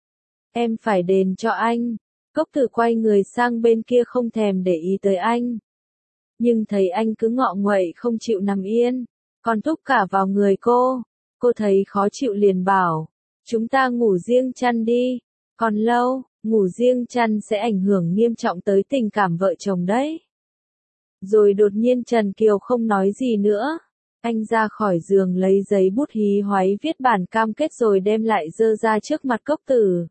[SPEAKER 1] Em phải đền cho anh. Cốc Tử quay người sang bên kia không thèm để ý tới anh. Nhưng thấy anh cứ ngọ nguậy không chịu nằm yên, còn thúc cả vào người cô. Cô thấy khó chịu liền bảo, chúng ta ngủ riêng chăn đi. Còn lâu, ngủ riêng chăn sẽ ảnh hưởng nghiêm trọng tới tình cảm vợ chồng đấy. Rồi đột nhiên Trần Kiều không nói gì nữa. Anh ra khỏi giường lấy giấy bút hí hoáy viết bản cam kết rồi đem lại dơ ra trước mặt Cốc Tử.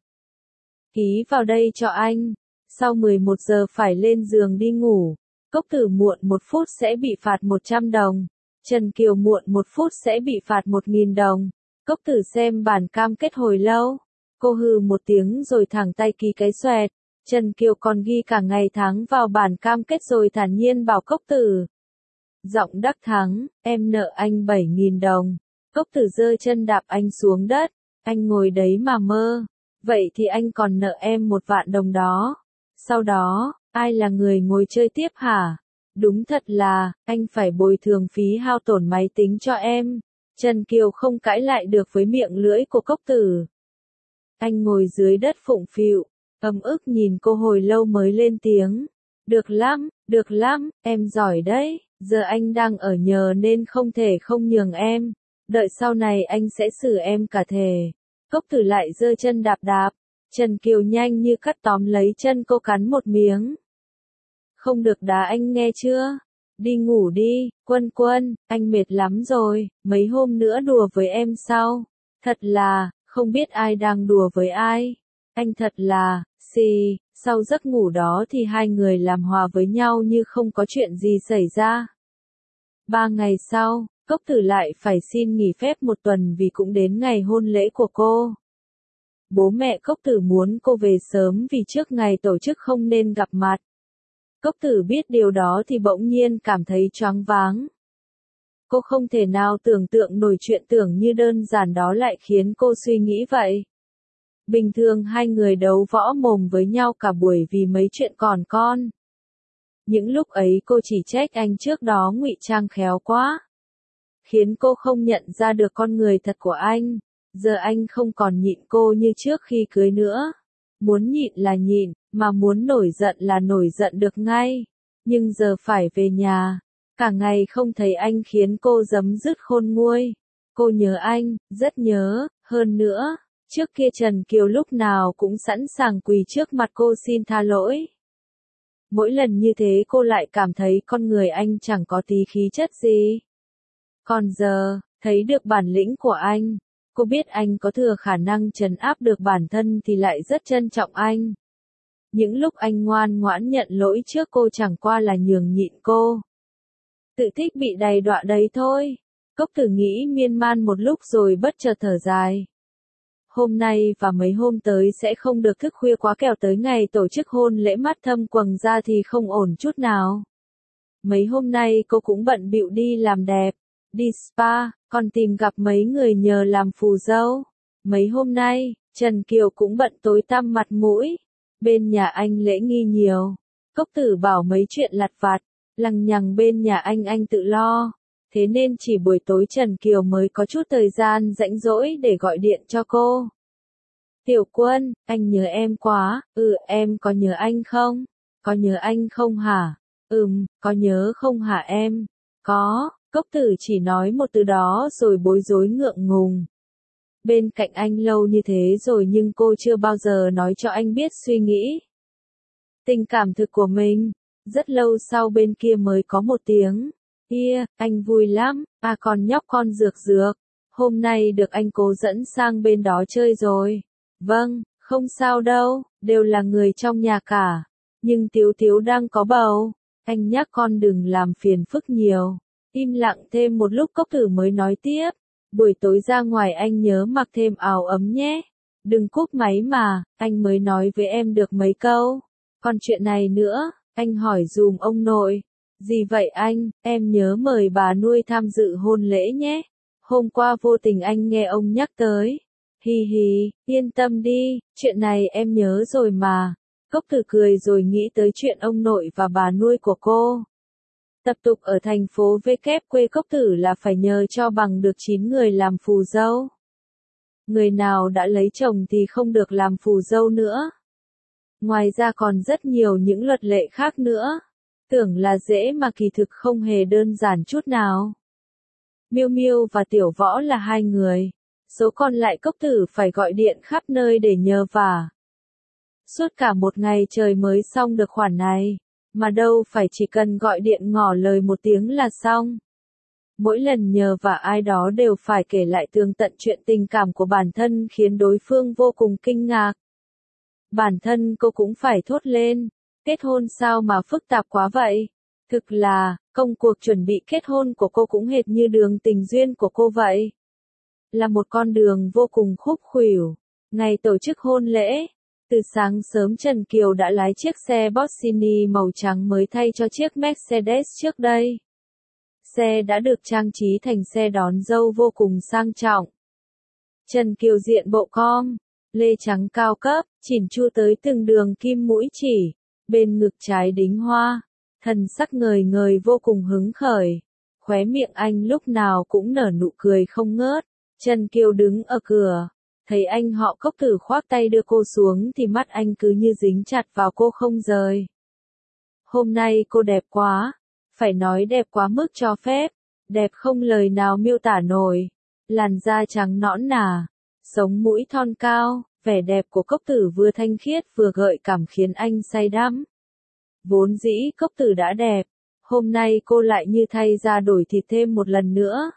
[SPEAKER 1] Ký vào đây cho anh. Sau mười một giờ phải lên giường đi ngủ. Cốc Tử muộn một phút sẽ bị phạt một trăm đồng. Trần Kiều muộn một phút sẽ bị phạt một nghìn đồng. Cốc Tử xem bản cam kết hồi lâu. Cô hừ một tiếng rồi thẳng tay ký cái xoẹt. Trần Kiều còn ghi cả ngày tháng vào bản cam kết rồi thản nhiên bảo Cốc Tử. Giọng đắc thắng, em nợ anh bảy nghìn đồng. Cốc Tử giơ chân đạp anh xuống đất. Anh ngồi đấy mà mơ. Vậy thì anh còn nợ em một vạn đồng đó. Sau đó, ai là người ngồi chơi tiếp hả? Đúng thật là, anh phải bồi thường phí hao tổn máy tính cho em. Trần Kiều không cãi lại được với miệng lưỡi của Cốc Tử. Anh ngồi dưới đất phụng phịu, ấm ức nhìn cô hồi lâu mới lên tiếng. Được lắm, được lắm, em giỏi đấy, giờ anh đang ở nhờ nên không thể không nhường em. Đợi sau này anh sẽ xử em cả thề. Cốc Tử lại giơ chân đạp đạp. Trần Kiều nhanh như cắt tóm lấy chân cô cắn một miếng. Không được đá anh nghe chưa? Đi ngủ đi, Quân Quân, anh mệt lắm rồi, mấy hôm nữa đùa với em sau. Thật là, không biết ai đang đùa với ai. Anh thật là, xì, sau giấc ngủ đó thì hai người làm hòa với nhau như không có chuyện gì xảy ra. Ba ngày sau, Cốc Tử lại phải xin nghỉ phép một tuần vì cũng đến ngày hôn lễ của cô. Bố mẹ Cốc Tử muốn cô về sớm vì trước ngày tổ chức không nên gặp mặt. Cốc Tử biết điều đó thì bỗng nhiên cảm thấy choáng váng. Cô không thể nào tưởng tượng nổi chuyện tưởng như đơn giản đó lại khiến cô suy nghĩ vậy. Bình thường hai người đấu võ mồm với nhau cả buổi vì mấy chuyện còn con. Những lúc ấy cô chỉ trách anh trước đó ngụy trang khéo quá, khiến cô không nhận ra được con người thật của anh. Giờ anh không còn nhịn cô như trước khi cưới nữa. Muốn nhịn là nhịn, mà muốn nổi giận là nổi giận được ngay. Nhưng giờ phải về nhà. Cả ngày không thấy anh khiến cô giấm dứt khôn nguôi. Cô nhớ anh, rất nhớ, hơn nữa. Trước kia Trần Kiều lúc nào cũng sẵn sàng quỳ trước mặt cô xin tha lỗi. Mỗi lần như thế cô lại cảm thấy con người anh chẳng có tí khí chất gì. Còn giờ, thấy được bản lĩnh của anh. Cô biết anh có thừa khả năng trấn áp được bản thân thì lại rất trân trọng anh. Những lúc anh ngoan ngoãn nhận lỗi trước cô chẳng qua là nhường nhịn cô. Tự thích bị đầy đọa đấy thôi. Cốc Tử nghĩ miên man một lúc rồi bất chợt thở dài. Hôm nay và mấy hôm tới sẽ không được thức khuya quá kẻo tới ngày tổ chức hôn lễ mắt thâm quầng ra thì không ổn chút nào. Mấy hôm nay cô cũng bận bịu đi làm đẹp, đi spa, còn tìm gặp mấy người nhờ làm phù dâu. Mấy hôm nay, Trần Kiều cũng bận tối tăm mặt mũi. Bên nhà anh lễ nghi nhiều. Cốc Tử bảo mấy chuyện lặt vặt, lằng nhằng bên nhà anh anh tự lo. Thế nên chỉ buổi tối Trần Kiều mới có chút thời gian rảnh rỗi để gọi điện cho cô. Tiểu Quân, anh nhớ em quá. Ừ, em có nhớ anh không? Có nhớ anh không hả? Ừm, có nhớ không hả em? Có. Cốc Tử chỉ nói một từ đó rồi bối rối ngượng ngùng. Bên cạnh anh lâu như thế rồi nhưng cô chưa bao giờ nói cho anh biết suy nghĩ tình cảm thực của mình. Rất lâu sau bên kia mới có một tiếng. Kia, anh vui lắm, à còn nhóc con dược dược. Hôm nay được anh cố dẫn sang bên đó chơi rồi. Vâng, không sao đâu, đều là người trong nhà cả. Nhưng Tiếu Tiếu đang có bầu. Anh nhắc con đừng làm phiền phức nhiều. Im lặng thêm một lúc Cốc Tử mới nói tiếp. Buổi tối ra ngoài anh nhớ mặc thêm áo ấm nhé. Đừng cúp máy mà, anh mới nói với em được mấy câu. Còn chuyện này nữa, anh hỏi dùm ông nội. Gì vậy anh, em nhớ mời bà nuôi tham dự hôn lễ nhé. Hôm qua vô tình anh nghe ông nhắc tới. Hi hi, yên tâm đi, chuyện này em nhớ rồi mà. Cốc Tử cười rồi nghĩ tới chuyện ông nội và bà nuôi của cô. Tập tục ở thành phố V kép quê Cốc Tử là phải nhờ cho bằng được chín người làm phù dâu. Người nào đã lấy chồng thì không được làm phù dâu nữa. Ngoài ra còn rất nhiều những luật lệ khác nữa. Tưởng là dễ mà kỳ thực không hề đơn giản chút nào. Miêu Miêu và Tiểu Võ là hai người. Số còn lại Cốc Tử phải gọi điện khắp nơi để nhờ vả. Suốt cả một ngày trời mới xong được khoản này. Mà đâu phải chỉ cần gọi điện ngỏ lời một tiếng là xong. Mỗi lần nhờ vả ai đó đều phải kể lại tường tận chuyện tình cảm của bản thân khiến đối phương vô cùng kinh ngạc. Bản thân cô cũng phải thốt lên, kết hôn sao mà phức tạp quá vậy? Thực là, công cuộc chuẩn bị kết hôn của cô cũng hệt như đường tình duyên của cô vậy. Là một con đường vô cùng khúc khuỷu. Ngày tổ chức hôn lễ, từ sáng sớm Trần Kiều đã lái chiếc xe Bossini màu trắng mới thay cho chiếc Mercedes trước đây. Xe đã được trang trí thành xe đón dâu vô cùng sang trọng. Trần Kiều diện bộ com, lê trắng cao cấp, chỉn chu tới từng đường kim mũi chỉ, bên ngực trái đính hoa, thần sắc ngời ngời vô cùng hứng khởi. Khóe miệng anh lúc nào cũng nở nụ cười không ngớt. Trần Kiều đứng ở cửa, thấy anh họ Cốc Tử khoác tay đưa cô xuống thì mắt anh cứ như dính chặt vào cô không rời. Hôm nay cô đẹp quá, phải nói đẹp quá mức cho phép, đẹp không lời nào miêu tả nổi. Làn da trắng nõn nà, sống mũi thon cao, vẻ đẹp của Cốc Tử vừa thanh khiết vừa gợi cảm khiến anh say đắm. Vốn dĩ Cốc Tử đã đẹp, hôm nay cô lại như thay da đổi thịt thêm một lần nữa.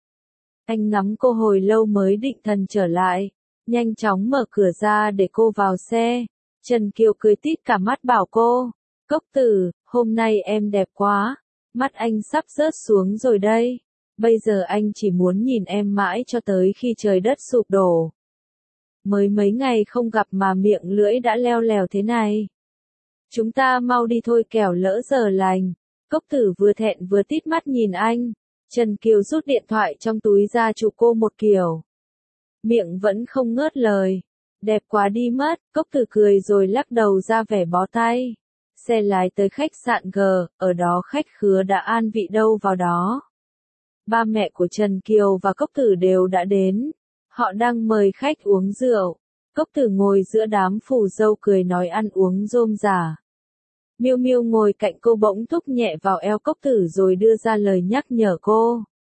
[SPEAKER 1] Anh ngắm cô hồi lâu mới định thần trở lại, nhanh chóng mở cửa ra để cô vào xe. Trần Kiều cười tít cả mắt bảo cô, Cốc Tử, hôm nay em đẹp quá, mắt anh sắp rớt xuống rồi đây. Bây giờ anh chỉ muốn nhìn em mãi cho tới khi trời đất sụp đổ. Mới mấy ngày không gặp mà miệng lưỡi đã leo lèo thế này. Chúng ta mau đi thôi kẻo lỡ giờ lành. Cốc Tử vừa thẹn vừa tít mắt nhìn anh. Trần Kiều rút điện thoại trong túi ra chụp cô một kiểu. Miệng vẫn không ngớt lời. Đẹp quá đi mất, Cốc Tử cười rồi lắc đầu ra vẻ bó tay. Xe lái tới khách sạn G, ở đó khách khứa đã an vị đâu vào đó. Ba mẹ của Trần Kiều và Cốc Tử đều đã đến. Họ đang mời khách uống rượu. Cốc Tử ngồi giữa đám phù dâu cười nói ăn uống rôm rả. Miêu Miêu ngồi cạnh cô bỗng thúc nhẹ vào eo Cốc Tử rồi đưa ra lời nhắc nhở cô.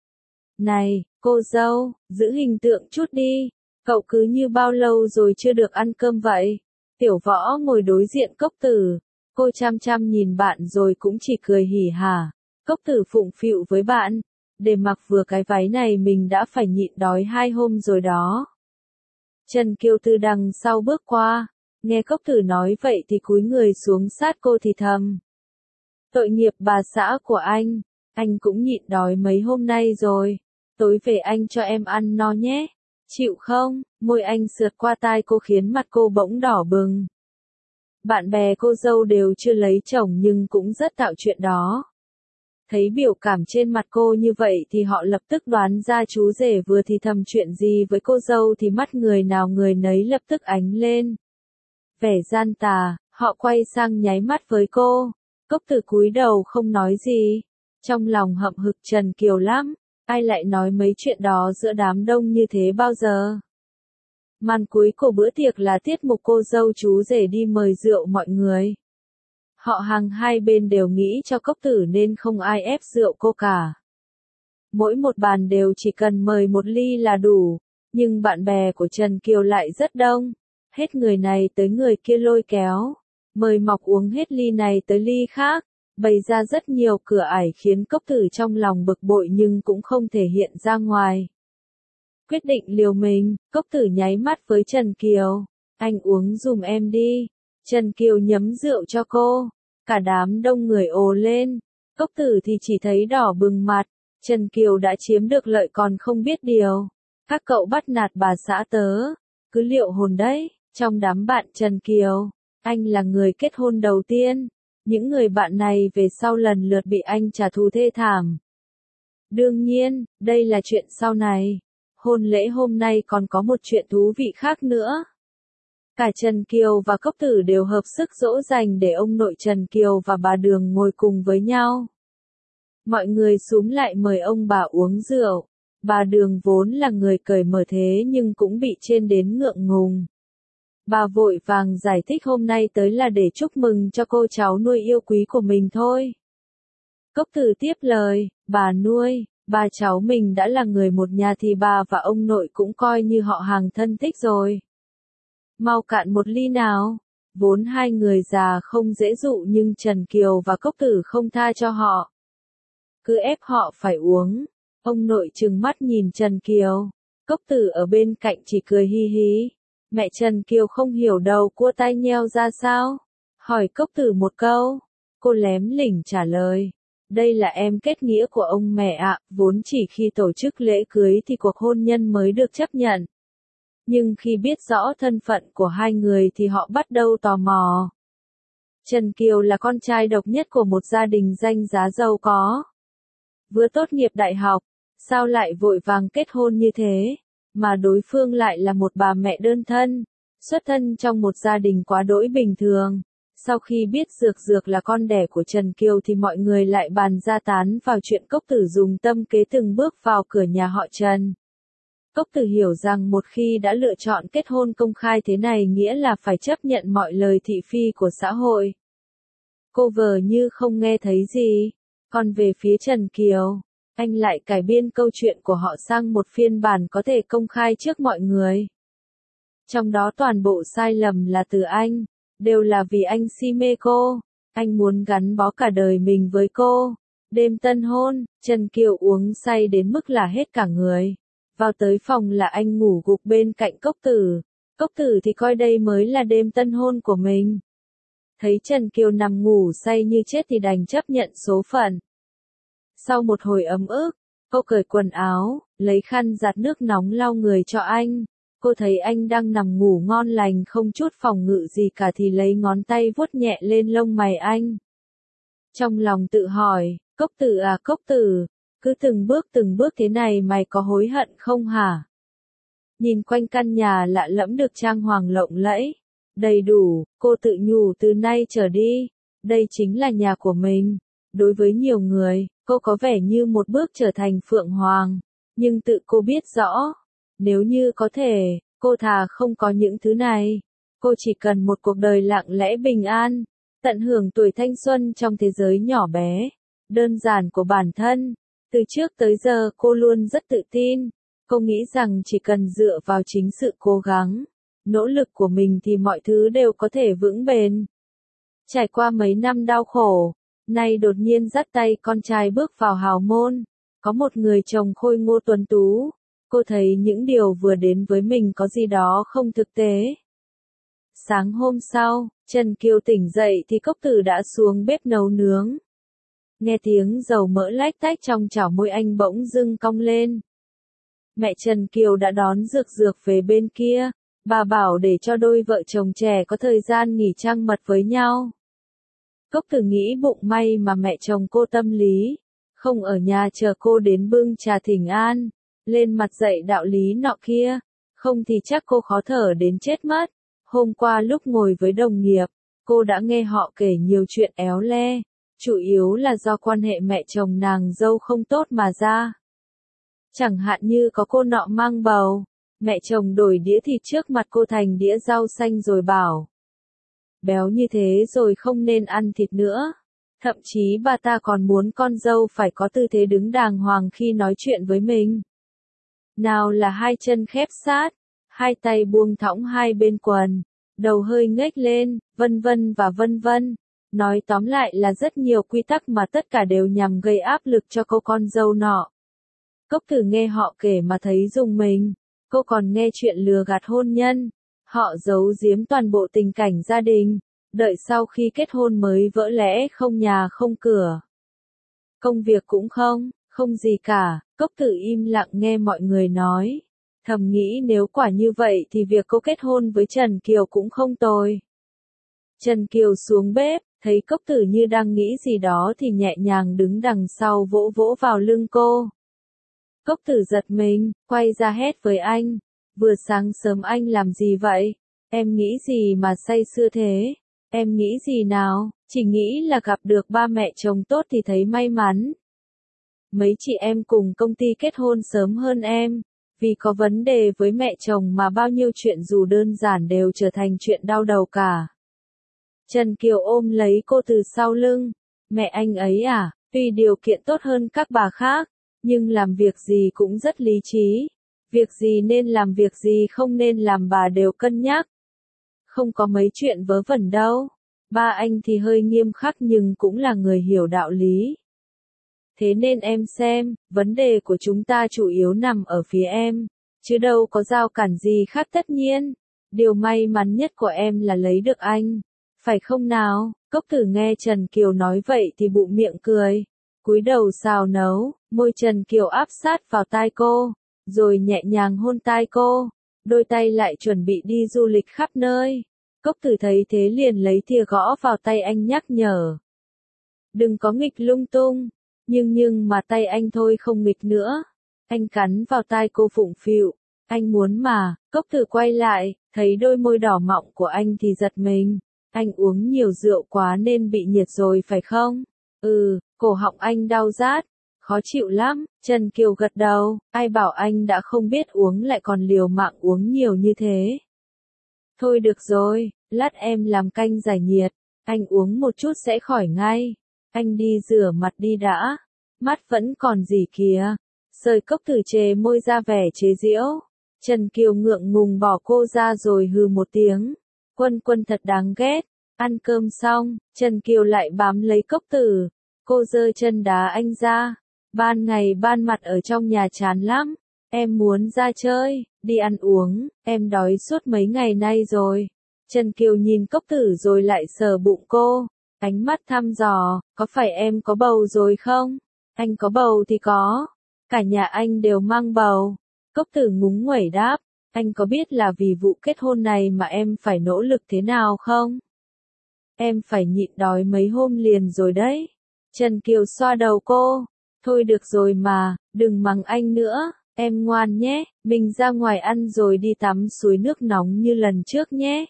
[SPEAKER 1] Này, cô dâu, giữ hình tượng chút đi. Cậu cứ như bao lâu rồi chưa được ăn cơm vậy? Tiểu Võ ngồi đối diện Cốc Tử. Cô chăm chăm nhìn bạn rồi cũng chỉ cười hỉ hả. Cốc Tử phụng phịu với bạn. Để mặc vừa cái váy này mình đã phải nhịn đói hai hôm rồi đó. Trần Kiều từ đằng sau bước qua. Nghe Cốc Tử nói vậy thì cúi người xuống sát cô thì thầm. Tội nghiệp bà xã của anh. Anh cũng nhịn đói mấy hôm nay rồi. Tối về anh cho em ăn no nhé. Chịu không? Môi anh sượt qua tai cô khiến mặt cô bỗng đỏ bừng. Bạn bè cô dâu đều chưa lấy chồng nhưng cũng rất tạo chuyện đó. Thấy biểu cảm trên mặt cô như vậy thì họ lập tức đoán ra chú rể vừa thì thầm chuyện gì với cô dâu thì mắt người nào người nấy lập tức ánh lên. Vẻ gian tà, họ quay sang nháy mắt với cô. Cốc Tử cúi đầu không nói gì. Trong lòng hậm hực Trần Kiều lắm. Ai lại nói mấy chuyện đó giữa đám đông như thế bao giờ? Màn cuối của bữa tiệc là tiết mục cô dâu chú rể đi mời rượu mọi người. Họ hàng hai bên đều nghĩ cho Cốc Tử nên không ai ép rượu cô cả. Mỗi một bàn đều chỉ cần mời một ly là đủ. Nhưng bạn bè của Trần Kiều lại rất đông, hết người này tới người kia lôi kéo, mời mọc uống hết ly này tới ly khác, bày ra rất nhiều cửa ải khiến cốc tử trong lòng bực bội nhưng cũng không thể hiện ra ngoài. Quyết định liều mình, cốc tử nháy mắt với Trần Kiều, anh uống dùm em đi. Trần Kiều nhấm rượu cho cô, cả đám đông người ồ lên, cốc tử thì chỉ thấy đỏ bừng mặt, Trần Kiều đã chiếm được lợi còn không biết điều. Các cậu bắt nạt bà xã tớ, cứ liệu hồn đấy, trong đám bạn Trần Kiều, anh là người kết hôn đầu tiên, những người bạn này về sau lần lượt bị anh trả thù thê thảm. Đương nhiên, đây là chuyện sau này, hôn lễ hôm nay còn có một chuyện thú vị khác nữa. Cả Trần Kiều và cốc tử đều hợp sức dỗ dành để ông nội Trần Kiều và bà Đường ngồi cùng với nhau. Mọi người xúm lại mời ông bà uống rượu. Bà Đường vốn là người cởi mở thế nhưng cũng bị trên đến ngượng ngùng. Bà vội vàng giải thích hôm nay tới là để chúc mừng cho cô cháu nuôi yêu quý của mình thôi. Cốc tử tiếp lời, bà nuôi, bà cháu mình đã là người một nhà thì bà và ông nội cũng coi như họ hàng thân thích rồi. Mau cạn một ly nào. Vốn hai người già không dễ dụ nhưng Trần Kiều và cốc tử không tha cho họ. Cứ ép họ phải uống. Ông nội trừng mắt nhìn Trần Kiều. Cốc tử ở bên cạnh chỉ cười hi hí. Mẹ Trần Kiều không hiểu đầu cua tai nheo ra sao. Hỏi cốc tử một câu. Cô lém lỉnh trả lời. Đây là em kết nghĩa của ông mẹ ạ, vốn chỉ khi tổ chức lễ cưới thì cuộc hôn nhân mới được chấp nhận. Nhưng khi biết rõ thân phận của hai người thì họ bắt đầu tò mò. Trần Kiều là con trai độc nhất của một gia đình danh giá giàu có. Vừa tốt nghiệp đại học, sao lại vội vàng kết hôn như thế, mà đối phương lại là một bà mẹ đơn thân, xuất thân trong một gia đình quá đỗi bình thường. Sau khi biết Dược Dược là con đẻ của Trần Kiều thì mọi người lại bàn ra tán vào chuyện cốc tử dùng tâm kế từng bước vào cửa nhà họ Trần. Cốc tử hiểu rằng một khi đã lựa chọn kết hôn công khai thế này nghĩa là phải chấp nhận mọi lời thị phi của xã hội. Cô vờ như không nghe thấy gì. Còn về phía Trần Kiều, anh lại cải biên câu chuyện của họ sang một phiên bản có thể công khai trước mọi người. Trong đó toàn bộ sai lầm là từ anh, đều là vì anh si mê cô, anh muốn gắn bó cả đời mình với cô. Đêm tân hôn, Trần Kiều uống say đến mức là hết cả người. Vào tới phòng là anh ngủ gục bên cạnh cốc tử. Cốc tử thì coi đây mới là đêm tân hôn của mình. Thấy Trần Kiều nằm ngủ say như chết thì đành chấp nhận số phận. Sau một hồi ấm ức, cô cởi quần áo, lấy khăn giặt nước nóng lau người cho anh. Cô thấy anh đang nằm ngủ ngon lành không chút phòng ngự gì cả thì lấy ngón tay vuốt nhẹ lên lông mày anh. Trong lòng tự hỏi, cốc tử à cốc tử, cứ từng bước từng bước thế này mày có hối hận không hả? Nhìn quanh căn nhà lạ lẫm được trang hoàng lộng lẫy, đầy đủ, cô tự nhủ từ nay trở đi, đây chính là nhà của mình. Đối với nhiều người, cô có vẻ như một bước trở thành Phượng Hoàng, nhưng tự cô biết rõ, nếu như có thể, cô thà không có những thứ này. Cô chỉ cần một cuộc đời lặng lẽ bình an, tận hưởng tuổi thanh xuân trong thế giới nhỏ bé, đơn giản của bản thân. Từ trước tới giờ cô luôn rất tự tin, cô nghĩ rằng chỉ cần dựa vào chính sự cố gắng, nỗ lực của mình thì mọi thứ đều có thể vững bền. Trải qua mấy năm đau khổ, nay đột nhiên dắt tay con trai bước vào hào môn, có một người chồng khôi ngô tuấn tú, cô thấy những điều vừa đến với mình có gì đó không thực tế. Sáng hôm sau, Trần Kiều tỉnh dậy thì cốc tử đã xuống bếp nấu nướng. Nghe tiếng dầu mỡ lách tách trong chảo môi anh bỗng dưng cong lên. Mẹ Trần Kiều đã đón Dược Dược về bên kia, bà bảo để cho đôi vợ chồng trẻ có thời gian nghỉ trăng mật với nhau. Cốc tử nghĩ bụng may mà mẹ chồng cô tâm lý, không ở nhà chờ cô đến bưng trà thỉnh an, lên mặt dạy đạo lý nọ kia, không thì chắc cô khó thở đến chết mất. Hôm qua lúc ngồi với đồng nghiệp, cô đã nghe họ kể nhiều chuyện éo le, chủ yếu là do quan hệ mẹ chồng nàng dâu không tốt mà ra. Chẳng hạn như có cô nọ mang bầu, mẹ chồng đổi đĩa thịt trước mặt cô thành đĩa rau xanh rồi bảo. Béo như thế rồi không nên ăn thịt nữa. Thậm chí bà ta còn muốn con dâu phải có tư thế đứng đàng hoàng khi nói chuyện với mình. Nào là hai chân khép sát, hai tay buông thõng hai bên quần, đầu hơi ngếch lên, vân vân và vân vân. Nói tóm lại là rất nhiều quy tắc mà tất cả đều nhằm gây áp lực cho cô con dâu nọ. Cốc Tử nghe họ kể mà thấy rùng mình, cô còn nghe chuyện lừa gạt hôn nhân, họ giấu giếm toàn bộ tình cảnh gia đình, đợi sau khi kết hôn mới vỡ lẽ không nhà không cửa. Công việc cũng không, không gì cả, Cốc Tử im lặng nghe mọi người nói. Thầm nghĩ nếu quả như vậy thì việc cô kết hôn với Trần Kiều cũng không tồi. Trần Kiều xuống bếp, thấy Cốc Tử như đang nghĩ gì đó thì nhẹ nhàng đứng đằng sau vỗ vỗ vào lưng cô. Cốc Tử giật mình, quay ra hét với anh. Vừa sáng sớm anh làm gì vậy? Em nghĩ gì mà say sưa thế? Em nghĩ gì nào? Chỉ nghĩ là gặp được ba mẹ chồng tốt thì thấy may mắn. Mấy chị em cùng công ty kết hôn sớm hơn em. Vì có vấn đề với mẹ chồng mà bao nhiêu chuyện dù đơn giản đều trở thành chuyện đau đầu cả. Trần Kiều ôm lấy cô từ sau lưng. Mẹ anh ấy à, tuy điều kiện tốt hơn các bà khác, nhưng làm việc gì cũng rất lý trí. Việc gì nên làm việc gì không nên làm bà đều cân nhắc. Không có mấy chuyện vớ vẩn đâu. Ba anh thì hơi nghiêm khắc nhưng cũng là người hiểu đạo lý. Thế nên em xem, vấn đề của chúng ta chủ yếu nằm ở phía em, chứ đâu có rào cản gì khác tất nhiên. Điều may mắn nhất của em là lấy được anh. Phải không nào? Cốc Tử nghe Trần Kiều nói vậy thì bụng miệng cười. Cúi đầu xào nấu, môi Trần Kiều áp sát vào tai cô, rồi nhẹ nhàng hôn tai cô. Đôi tay lại chuẩn bị đi du lịch khắp nơi. Cốc Tử thấy thế liền lấy thìa gõ vào tay anh nhắc nhở. Đừng có nghịch lung tung. Nhưng nhưng mà tay anh thôi không nghịch nữa. Anh cắn vào tai cô phụng phịu. Anh muốn mà, Cốc Tử quay lại, thấy đôi môi đỏ mọng của anh thì giật mình. Anh uống nhiều rượu quá nên bị nhiệt rồi phải không? Ừ, cổ họng anh đau rát. Khó chịu lắm, Trần Kiều gật đầu, ai bảo anh đã không biết uống lại còn liều mạng uống nhiều như thế. Thôi được rồi, lát em làm canh giải nhiệt, anh uống một chút sẽ khỏi ngay. Anh đi rửa mặt đi đã, mắt vẫn còn gì kìa. Sơi Cốc Tử chề môi ra vẻ chế giễu. Trần Kiều ngượng ngùng bỏ cô ra rồi hừ một tiếng. Quân Quân thật đáng ghét. Ăn cơm xong, Trần Kiều lại bám lấy Cốc Tử. Cô giơ chân đá anh ra. Ban ngày ban mặt ở trong nhà chán lắm. Em muốn ra chơi, đi ăn uống, em đói suốt mấy ngày nay rồi. Trần Kiều nhìn Cốc Tử rồi lại sờ bụng cô. Ánh mắt thăm dò, có phải em có bầu rồi không? Anh có bầu thì có. Cả nhà anh đều mang bầu. Cốc Tử ngúng nguẩy đáp. Anh có biết là vì vụ kết hôn này mà em phải nỗ lực thế nào không? Em phải nhịn đói mấy hôm liền rồi đấy. Trần Kiều xoa đầu cô. Thôi được rồi mà, đừng mắng anh nữa. Em ngoan nhé, mình ra ngoài ăn rồi đi tắm suối nước nóng như lần trước nhé.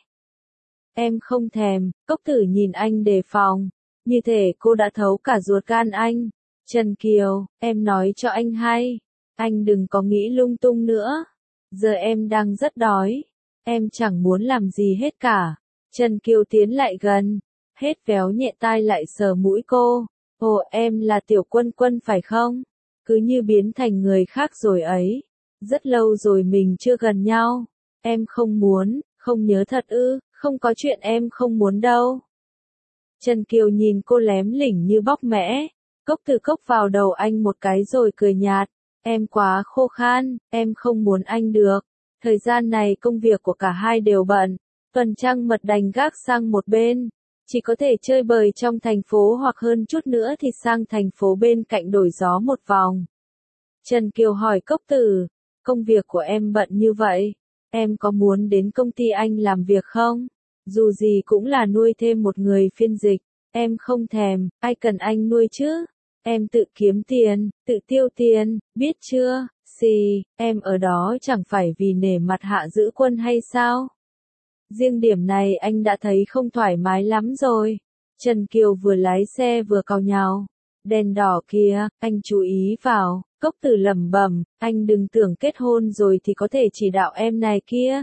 [SPEAKER 1] Em không thèm. Cốc Tử nhìn anh đề phòng. Như thể cô đã thấu cả ruột gan anh. Trần Kiều, em nói cho anh hay. Anh đừng có nghĩ lung tung nữa. Giờ em đang rất đói. Em chẳng muốn làm gì hết cả. Trần Kiều tiến lại gần. Hết véo nhẹ tai lại sờ mũi cô. Ồ, em là Tiểu Quân Quân phải không? Cứ như biến thành người khác rồi ấy. Rất lâu rồi mình chưa gần nhau. Em không muốn, không nhớ thật ư, không có chuyện em không muốn đâu. Trần Kiều nhìn cô lém lỉnh như bóc mẽ. Cốc Tử cốc vào đầu anh một cái rồi cười nhạt. Em quá khô khan, em không muốn anh được. Thời gian này công việc của cả hai đều bận. Tuần trăng mật đành gác sang một bên. Chỉ có thể chơi bời trong thành phố hoặc hơn chút nữa thì sang thành phố bên cạnh đổi gió một vòng. Trần Kiều hỏi Cốc Tử, công việc của em bận như vậy, em có muốn đến công ty anh làm việc không? Dù gì cũng là nuôi thêm một người phiên dịch, em không thèm, ai cần anh nuôi chứ? Em tự kiếm tiền, tự tiêu tiền, biết chưa? Xì, em ở đó chẳng phải vì nể mặt Hạ Dữ Quân hay sao? Riêng điểm này anh đã thấy không thoải mái lắm rồi. Trần Kiều vừa lái xe vừa càu nhàu. Đèn đỏ kia, anh chú ý vào. Cốc Tử lẩm bẩm, anh đừng tưởng kết hôn rồi thì có thể chỉ đạo em này kia.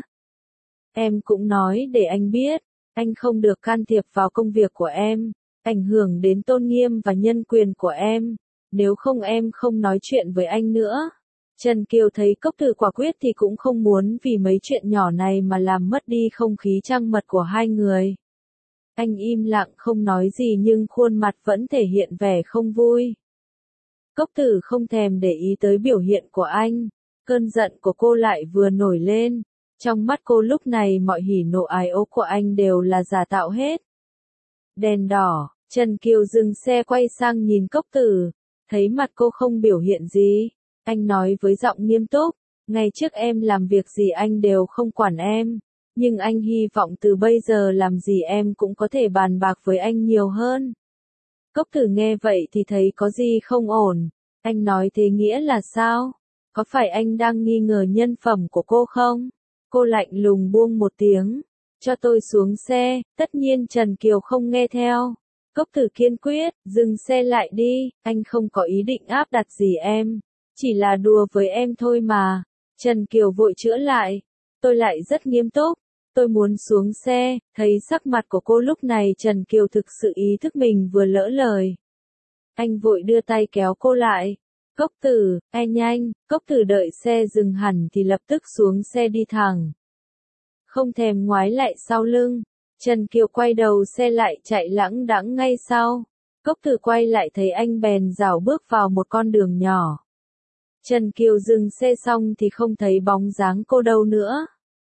[SPEAKER 1] Em cũng nói để anh biết, anh không được can thiệp vào công việc của em, ảnh hưởng đến tôn nghiêm và nhân quyền của em. Nếu không em không nói chuyện với anh nữa. Trần Kiều thấy Cốc Tử quả quyết thì cũng không muốn vì mấy chuyện nhỏ này mà làm mất đi không khí trăng mật của hai người. Anh im lặng không nói gì nhưng khuôn mặt vẫn thể hiện vẻ không vui. Cốc Tử không thèm để ý tới biểu hiện của anh, cơn giận của cô lại vừa nổi lên. Trong mắt cô lúc này mọi hỉ nộ ái ố của anh đều là giả tạo hết. Đèn đỏ, Trần Kiều dừng xe quay sang nhìn Cốc Tử, thấy mặt cô không biểu hiện gì. Anh nói với giọng nghiêm túc, ngày trước em làm việc gì anh đều không quản em, nhưng anh hy vọng từ bây giờ làm gì em cũng có thể bàn bạc với anh nhiều hơn. Cốc Tử nghe vậy thì thấy có gì không ổn, anh nói thế nghĩa là sao? Có phải anh đang nghi ngờ nhân phẩm của cô không? Cô lạnh lùng buông một tiếng, cho tôi xuống xe, tất nhiên Trần Kiều không nghe theo. Cốc Tử kiên quyết, dừng xe lại đi, anh không có ý định áp đặt gì em, chỉ là đùa với em thôi mà. Trần Kiều vội chữa lại, tôi lại rất nghiêm túc, tôi muốn xuống xe. Thấy sắc mặt của cô lúc này Trần Kiều thực sự ý thức mình vừa lỡ lời. Anh vội đưa tay kéo cô lại. Cốc Tử, e nhanh. Cốc Tử đợi xe dừng hẳn thì lập tức xuống xe đi thẳng. Không thèm ngoái lại sau lưng, Trần Kiều quay đầu xe lại chạy lãng đãng ngay sau. Cốc Tử quay lại thấy anh bèn rảo bước vào một con đường nhỏ. Trần Kiều dừng xe xong thì không thấy bóng dáng cô đâu nữa.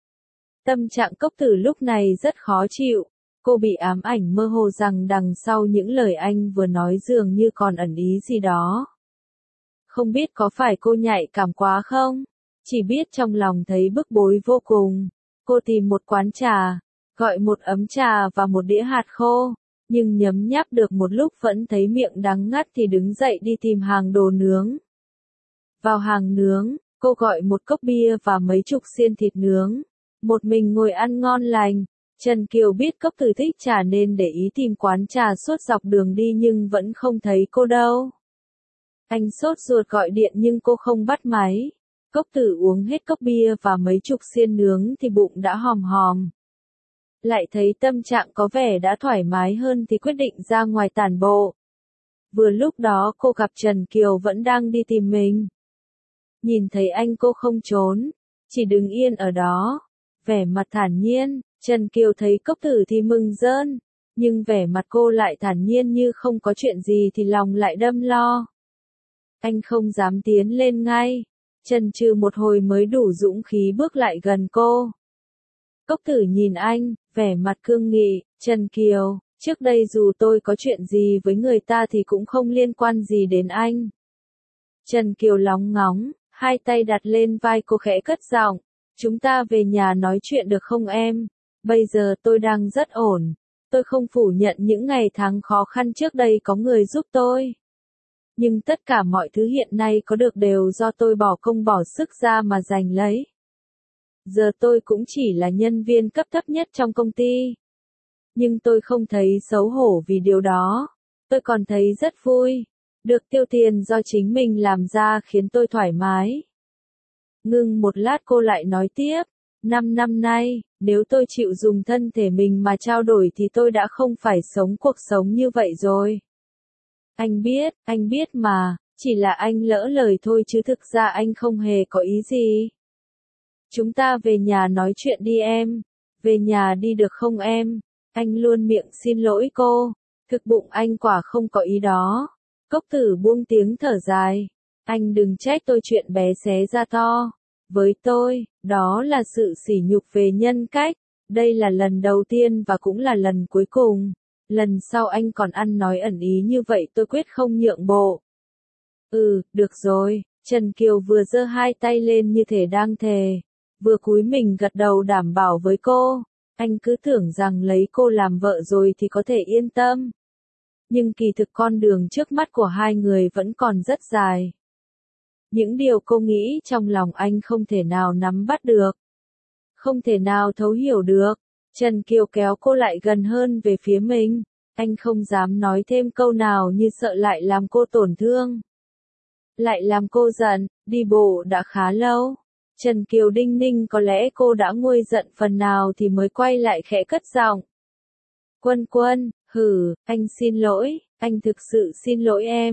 [SPEAKER 1] Tâm trạng Cốc Tử lúc này rất khó chịu, cô bị ám ảnh mơ hồ rằng đằng sau những lời anh vừa nói dường như còn ẩn ý gì đó. Không biết có phải cô nhạy cảm quá không? Chỉ biết trong lòng thấy bức bối vô cùng. Cô tìm một quán trà, gọi một ấm trà và một đĩa hạt khô, nhưng nhấm nháp được một lúc vẫn thấy miệng đắng ngắt thì đứng dậy đi tìm hàng đồ nướng. Vào hàng nướng, cô gọi một cốc bia và mấy chục xiên thịt nướng, một mình ngồi ăn ngon lành. Trần Kiều biết Cốc Tử thích trà nên để ý tìm quán trà suốt dọc đường đi nhưng vẫn không thấy cô đâu. Anh sốt ruột gọi điện nhưng cô không bắt máy. Cốc Tử uống hết cốc bia và mấy chục xiên nướng thì bụng đã hòm hòm. Lại thấy tâm trạng có vẻ đã thoải mái hơn thì quyết định ra ngoài tản bộ. Vừa lúc đó cô gặp Trần Kiều vẫn đang đi tìm mình. Nhìn thấy anh cô không trốn, chỉ đứng yên ở đó, vẻ mặt thản nhiên. Trần Kiều thấy Cốc Tử thì mừng rơn, nhưng vẻ mặt cô lại thản nhiên như không có chuyện gì thì lòng lại đâm lo. Anh không dám tiến lên ngay, chần chừ một hồi mới đủ dũng khí bước lại gần cô. Cốc Tử nhìn anh, vẻ mặt cương nghị, Trần Kiều, trước đây dù tôi có chuyện gì với người ta thì cũng không liên quan gì đến anh. Trần Kiều lóng ngóng, hai tay đặt lên vai cô khẽ cất giọng, chúng ta về nhà nói chuyện được không em? Bây giờ tôi đang rất ổn, tôi không phủ nhận những ngày tháng khó khăn trước đây có người giúp tôi. Nhưng tất cả mọi thứ hiện nay có được đều do tôi bỏ công bỏ sức ra mà giành lấy. Giờ tôi cũng chỉ là nhân viên cấp thấp nhất trong công ty. Nhưng tôi không thấy xấu hổ vì điều đó. Tôi còn thấy rất vui. Được tiêu tiền do chính mình làm ra khiến tôi thoải mái. Ngưng một lát cô lại nói tiếp. Năm năm nay, nếu tôi chịu dùng thân thể mình mà trao đổi thì tôi đã không phải sống cuộc sống như vậy rồi. Anh biết, anh biết mà, chỉ là anh lỡ lời thôi chứ thực ra anh không hề có ý gì. Chúng ta về nhà nói chuyện đi em. Về nhà đi được không em? Anh luôn miệng xin lỗi cô. Thực bụng anh quả không có ý đó. Cốc Tử buông tiếng thở dài. Anh đừng trách tôi chuyện bé xé ra to. Với tôi, đó là sự sỉ nhục về nhân cách. Đây là lần đầu tiên và cũng là lần cuối cùng. Lần sau anh còn ăn nói ẩn ý như vậy tôi quyết không nhượng bộ. Ừ, được rồi. Trần Kiều vừa giơ hai tay lên như thể đang thề. Vừa cúi mình gật đầu đảm bảo với cô. Anh cứ tưởng rằng lấy cô làm vợ rồi thì có thể yên tâm. Nhưng kỳ thực con đường trước mắt của hai người vẫn còn rất dài. Những điều cô nghĩ trong lòng anh không thể nào nắm bắt được. Không thể nào thấu hiểu được. Trần Kiều kéo cô lại gần hơn về phía mình. Anh không dám nói thêm câu nào như sợ lại làm cô tổn thương. Lại làm cô giận, đi bộ đã khá lâu. Trần Kiều đinh ninh có lẽ cô đã nguôi giận phần nào thì mới quay lại khẽ cất giọng. Quân Quân, hử, anh xin lỗi, anh thực sự xin lỗi em.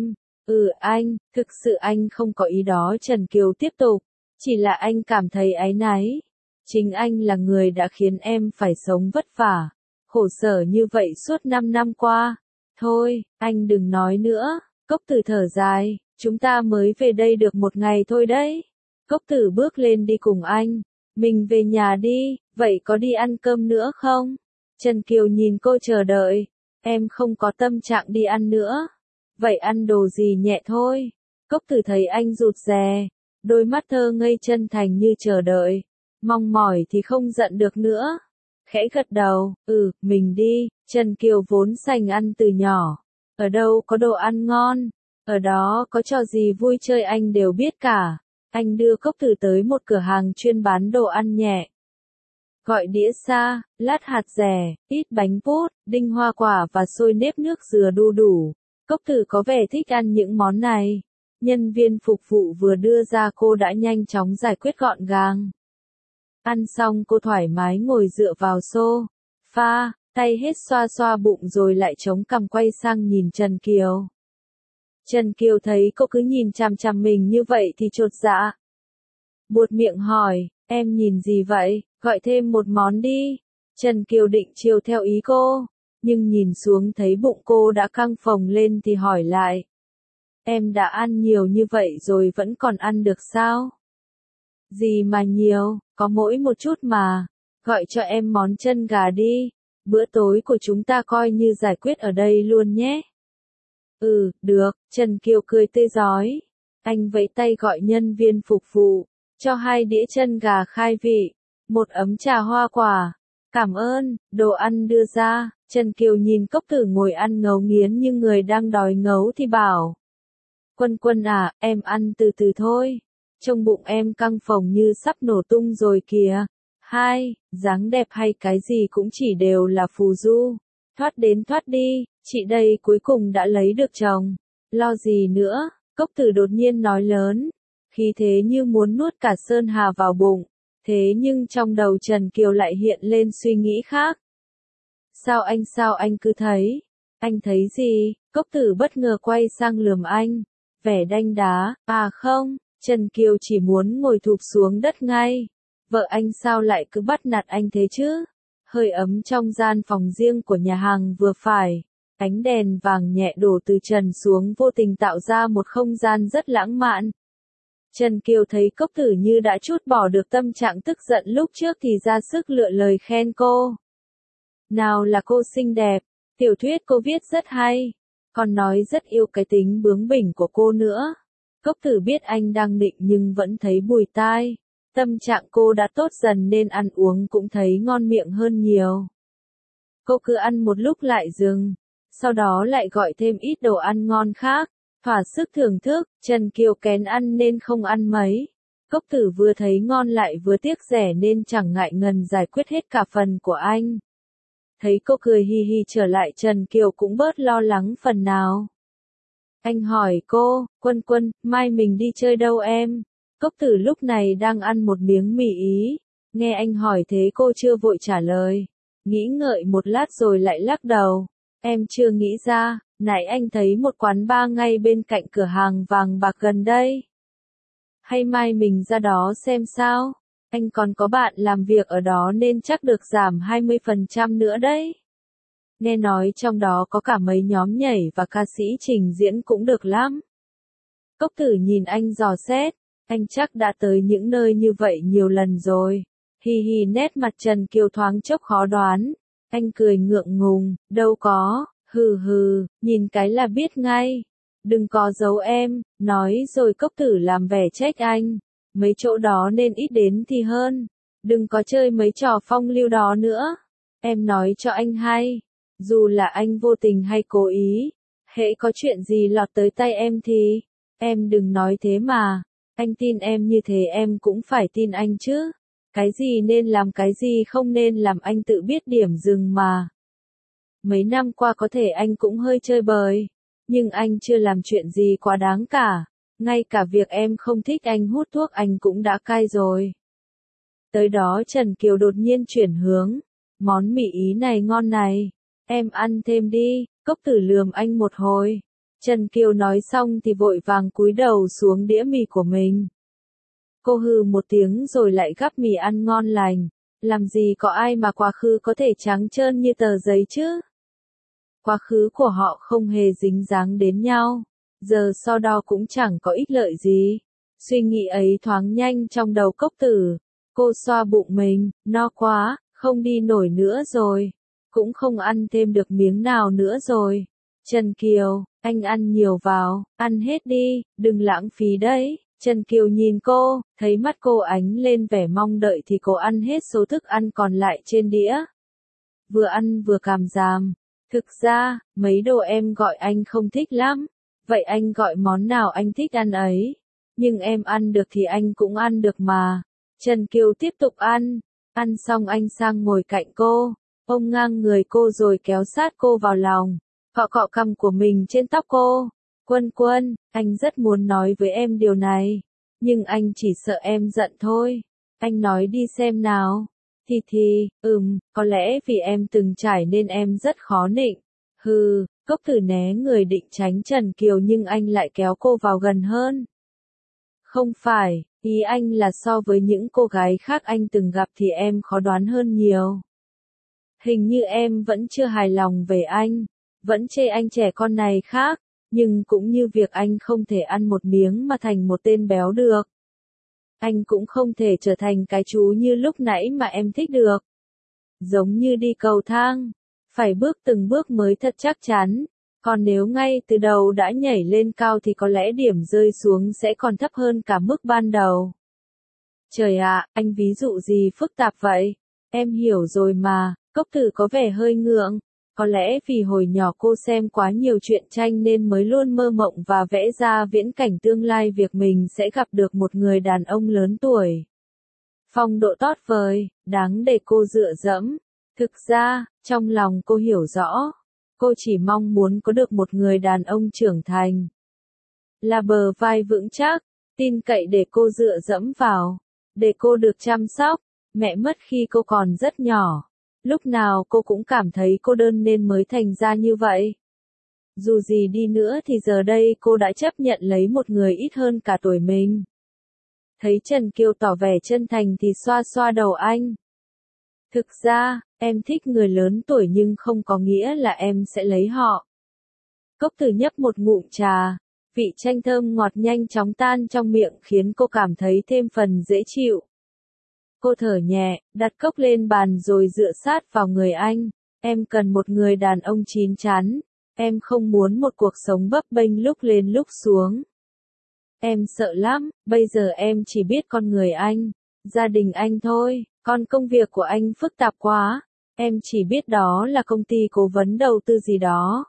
[SPEAKER 1] Ừ anh, thực sự anh không có ý đó. Trần Kiều tiếp tục, chỉ là anh cảm thấy áy náy. Chính anh là người đã khiến em phải sống vất vả, khổ sở như vậy suốt năm năm qua. Thôi, anh đừng nói nữa. Cốc Tử thở dài, chúng ta mới về đây được một ngày thôi đấy. Cốc Tử bước lên đi cùng anh. Mình về nhà đi, vậy có đi ăn cơm nữa không? Trần Kiều nhìn cô chờ đợi. Em không có tâm trạng đi ăn nữa. Vậy ăn đồ gì nhẹ thôi. Cốc Tử thấy anh rụt rè, đôi mắt thơ ngây chân thành như chờ đợi. Mong mỏi thì không giận được nữa. Khẽ gật đầu, ừ, mình đi. Trần Kiều vốn sành ăn từ nhỏ. Ở đâu có đồ ăn ngon, ở đó có trò gì vui chơi anh đều biết cả. Anh đưa Cốc Tử tới một cửa hàng chuyên bán đồ ăn nhẹ. Gọi đĩa xa, lát hạt dẻ, ít bánh pốt, đinh hoa quả và xôi nếp nước dừa đu đủ. Cốc Tử có vẻ thích ăn những món này. Nhân viên phục vụ vừa đưa ra cô đã nhanh chóng giải quyết gọn gàng. Ăn xong cô thoải mái ngồi dựa vào sofa, tay hết xoa xoa bụng rồi lại chống cằm quay sang nhìn Trần Kiều. Trần Kiều thấy cô cứ nhìn chằm chằm mình như vậy thì chột dạ. Buột miệng hỏi, em nhìn gì vậy, gọi thêm một món đi. Trần Kiều định chiều theo ý cô, nhưng nhìn xuống thấy bụng cô đã căng phồng lên thì hỏi lại. Em đã ăn nhiều như vậy rồi vẫn còn ăn được sao? Gì mà nhiều, có mỗi một chút mà. Gọi cho em món chân gà đi. Bữa tối của chúng ta coi như giải quyết ở đây luôn nhé. Ừ, được. Trần Kiều cười tươi rói. Anh vẫy tay gọi nhân viên phục vụ, cho hai đĩa chân gà khai vị, một ấm trà hoa quả. Cảm ơn. Đồ ăn đưa ra. Trần Kiều nhìn Cốc Tử ngồi ăn ngấu nghiến như người đang đói ngấu thì bảo. Quân Quân à, em ăn từ từ thôi. Trong bụng em căng phồng như sắp nổ tung rồi kìa. Hai, dáng đẹp hay cái gì cũng chỉ đều là phù du. Thoát đến thoát đi, chị đây cuối cùng đã lấy được chồng. Lo gì nữa, Cốc Tử đột nhiên nói lớn. Khí thế như muốn nuốt cả Sơn Hà vào bụng. Thế nhưng trong đầu Trần Kiều lại hiện lên suy nghĩ khác. Sao anh sao anh cứ thấy? Anh thấy gì? Cốc Tử bất ngờ quay sang lườm anh. Vẻ đanh đá, à không, Trần Kiều chỉ muốn ngồi thụp xuống đất ngay. Vợ anh sao lại cứ bắt nạt anh thế chứ? Hơi ấm trong gian phòng riêng của nhà hàng vừa phải. Ánh đèn vàng nhẹ đổ từ trần xuống vô tình tạo ra một không gian rất lãng mạn. Trần Kiều thấy Cốc Tử như đã trút bỏ được tâm trạng tức giận lúc trước thì ra sức lựa lời khen cô. Nào là cô xinh đẹp, tiểu thuyết cô viết rất hay, còn nói rất yêu cái tính bướng bỉnh của cô nữa. Cốc Tử biết anh đang định nhưng vẫn thấy bùi tai. Tâm trạng cô đã tốt dần nên ăn uống cũng thấy ngon miệng hơn nhiều. Cô cứ ăn một lúc lại dừng, sau đó lại gọi thêm ít đồ ăn ngon khác. Thỏa sức thưởng thức, Trần Kiều kén ăn nên không ăn mấy. Cốc Tử vừa thấy ngon lại vừa tiếc rẻ nên chẳng ngại ngần giải quyết hết cả phần của anh. Thấy cô cười hi hi trở lại Trần Kiều cũng bớt lo lắng phần nào. Anh hỏi cô, Quân Quân, mai mình đi chơi đâu em? Cốc Tử lúc này đang ăn một miếng mì Ý. Nghe anh hỏi thế cô chưa vội trả lời. Nghĩ ngợi một lát rồi lại lắc đầu. Em chưa nghĩ ra, nãy anh thấy một quán bar ngay bên cạnh cửa hàng vàng bạc gần đây. Hay mai mình ra đó xem sao? Anh còn có bạn làm việc ở đó nên chắc được giảm hai mươi phần trăm nữa đấy. Nghe nói trong đó có cả mấy nhóm nhảy và ca sĩ trình diễn cũng được lắm. Cốc Tử nhìn anh dò xét, anh chắc đã tới những nơi như vậy nhiều lần rồi. Hi hi, nét mặt Trần Kiều thoáng chốc khó đoán. Anh cười ngượng ngùng, đâu có, hừ hừ, nhìn cái là biết ngay. Đừng có giấu em, nói rồi Cốc Tử làm vẻ trách anh. Mấy chỗ đó nên ít đến thì hơn. Đừng có chơi mấy trò phong lưu đó nữa. Em nói cho anh hay. Dù là anh vô tình hay cố ý, hễ có chuyện gì lọt tới tay em thì, em đừng nói thế mà. Anh tin em như thế em cũng phải tin anh chứ. Cái gì nên làm cái gì không nên làm anh tự biết điểm dừng mà. Mấy năm qua có thể anh cũng hơi chơi bời, nhưng anh chưa làm chuyện gì quá đáng cả. Ngay cả việc em không thích anh hút thuốc anh cũng đã cai rồi. Tới đó Trần Kiều đột nhiên chuyển hướng. Món mì Ý này ngon này. Em ăn thêm đi. Cốc Tử lườm anh một hồi. Trần Kiều nói xong thì vội vàng cúi đầu xuống đĩa mì của mình. Cô hừ một tiếng rồi lại gắp mì ăn ngon lành. Làm gì có ai mà quá khứ có thể trắng trơn như tờ giấy chứ? Quá khứ của họ không hề dính dáng đến nhau. Giờ so đo cũng chẳng có ích lợi gì. Suy nghĩ ấy thoáng nhanh trong đầu Cốc Tử. Cô xoa bụng mình, no quá, không đi nổi nữa rồi. Cũng không ăn thêm được miếng nào nữa rồi. Trần Kiều, anh ăn nhiều vào, ăn hết đi, đừng lãng phí đấy. Trần Kiều nhìn cô, thấy mắt cô ánh lên vẻ mong đợi thì cô ăn hết số thức ăn còn lại trên đĩa. Vừa ăn vừa cảm giảm. Thực ra, mấy đồ em gọi anh không thích lắm. Vậy anh gọi món nào anh thích ăn ấy. Nhưng em ăn được thì anh cũng ăn được mà. Trần Kiều tiếp tục ăn. Ăn xong anh sang ngồi cạnh cô. Ôm ngang người cô rồi kéo sát cô vào lòng. Cọ cọ cằm của mình trên tóc cô. Quân Quân, anh rất muốn nói với em điều này. Nhưng anh chỉ sợ em giận thôi. Anh nói đi xem nào. Thì thì, ừm, có lẽ vì em từng trải nên em rất khó nịnh. Hừ, Cốc Tử né người định tránh Trần Kiều nhưng anh lại kéo cô vào gần hơn. Không phải, ý anh là so với những cô gái khác anh từng gặp thì em khó đoán hơn nhiều. Hình như em vẫn chưa hài lòng về anh, vẫn chê anh trẻ con này khác, nhưng cũng như việc anh không thể ăn một miếng mà thành một tên béo được. Anh cũng không thể trở thành cái chú như lúc nãy mà em thích được. Giống như đi cầu thang, phải bước từng bước mới thật chắc chắn, còn nếu ngay từ đầu đã nhảy lên cao thì có lẽ điểm rơi xuống sẽ còn thấp hơn cả mức ban đầu. Trời ạ, anh ví dụ gì phức tạp vậy? Em hiểu rồi mà. Cốc Tử có vẻ hơi ngượng. Có lẽ vì hồi nhỏ cô xem quá nhiều truyện tranh nên mới luôn mơ mộng và vẽ ra viễn cảnh tương lai việc mình sẽ gặp được một người đàn ông lớn tuổi. Phong độ tốt vời, đáng để cô dựa dẫm. Thực ra, trong lòng cô hiểu rõ. Cô chỉ mong muốn có được một người đàn ông trưởng thành. Là bờ vai vững chắc, tin cậy để cô dựa dẫm vào. Để cô được chăm sóc. Mẹ mất khi cô còn rất nhỏ. Lúc nào cô cũng cảm thấy cô đơn nên mới thành ra như vậy. Dù gì đi nữa thì giờ đây cô đã chấp nhận lấy một người ít hơn cả tuổi mình. Thấy Trần Kiều tỏ vẻ chân thành thì xoa xoa đầu anh. Thực ra, em thích người lớn tuổi nhưng không có nghĩa là em sẽ lấy họ. Cốc Tử nhấp một ngụm trà, vị chanh thơm ngọt nhanh chóng tan trong miệng khiến cô cảm thấy thêm phần dễ chịu. Cô thở nhẹ, đặt cốc lên bàn rồi dựa sát vào người anh. Em cần một người đàn ông chín chắn. Em không muốn một cuộc sống bấp bênh lúc lên lúc xuống. Em sợ lắm, bây giờ em chỉ biết con người anh, gia đình anh thôi, còn công việc của anh phức tạp quá. Em chỉ biết đó là công ty cố vấn đầu tư gì đó.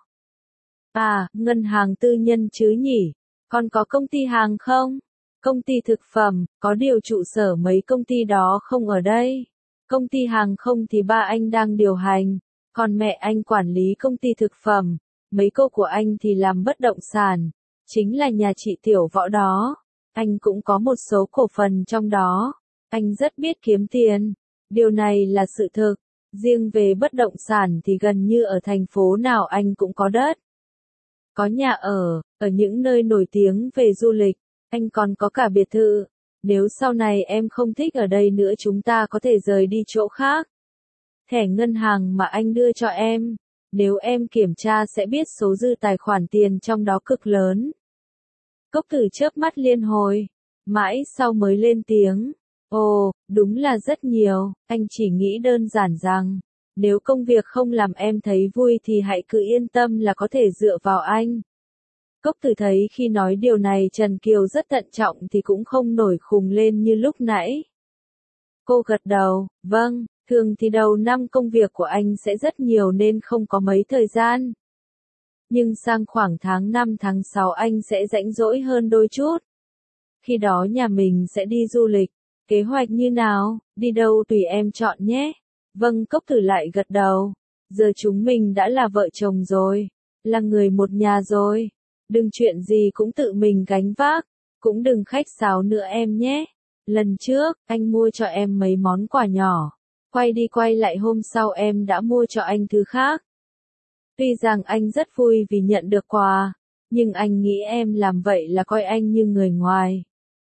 [SPEAKER 1] À, ngân hàng tư nhân chứ nhỉ? Còn có công ty hàng không? Công ty thực phẩm, có điều trụ sở mấy công ty đó không ở đây. Công ty hàng không thì ba anh đang điều hành, còn mẹ anh quản lý công ty thực phẩm. Mấy cô của anh thì làm bất động sản, chính là nhà chị Tiểu Võ đó. Anh cũng có một số cổ phần trong đó. Anh rất biết kiếm tiền. Điều này là sự thực. Riêng về bất động sản thì gần như ở thành phố nào anh cũng có đất. Có nhà ở, ở những nơi nổi tiếng về du lịch. Anh còn có cả biệt thự. Nếu sau này em không thích ở đây nữa chúng ta có thể rời đi chỗ khác. Thẻ ngân hàng mà anh đưa cho em, nếu em kiểm tra sẽ biết số dư tài khoản tiền trong đó cực lớn. Cốc Tử chớp mắt liên hồi, mãi sau mới lên tiếng. Ồ, đúng là rất nhiều, anh chỉ nghĩ đơn giản rằng, nếu công việc không làm em thấy vui thì hãy cứ yên tâm là có thể dựa vào anh. Cốc Tử thấy khi nói điều này Trần Kiều rất thận trọng thì cũng không nổi khùng lên như lúc nãy. Cô gật đầu, vâng, thường thì đầu năm công việc của anh sẽ rất nhiều nên không có mấy thời gian. Nhưng sang khoảng tháng năm tháng sáu anh sẽ rảnh rỗi hơn đôi chút. Khi đó nhà mình sẽ đi du lịch, kế hoạch như nào, đi đâu tùy em chọn nhé. Vâng, Cốc Tử lại gật đầu, giờ chúng mình đã là vợ chồng rồi, là người một nhà rồi. Đừng chuyện gì cũng tự mình gánh vác, cũng đừng khách sáo nữa em nhé. Lần trước, anh mua cho em mấy món quà nhỏ. Quay đi quay lại hôm sau em đã mua cho anh thứ khác. Tuy rằng anh rất vui vì nhận được quà, Nhưng anh nghĩ em làm vậy là coi anh như người ngoài.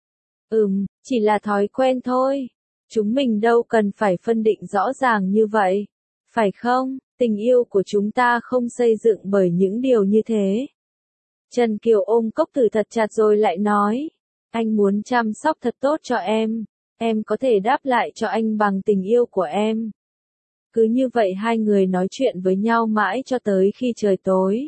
[SPEAKER 1] Ừm, chỉ là thói quen thôi. Chúng mình đâu cần phải phân định rõ ràng như vậy. Phải không? Tình yêu của chúng ta không xây dựng bởi những điều như thế. Trần Kiều ôm cốc tử thật chặt rồi lại nói. Anh muốn chăm sóc thật tốt cho em. Em có thể đáp lại cho anh bằng tình yêu của em. Cứ như vậy hai người nói chuyện với nhau mãi cho tới khi trời tối.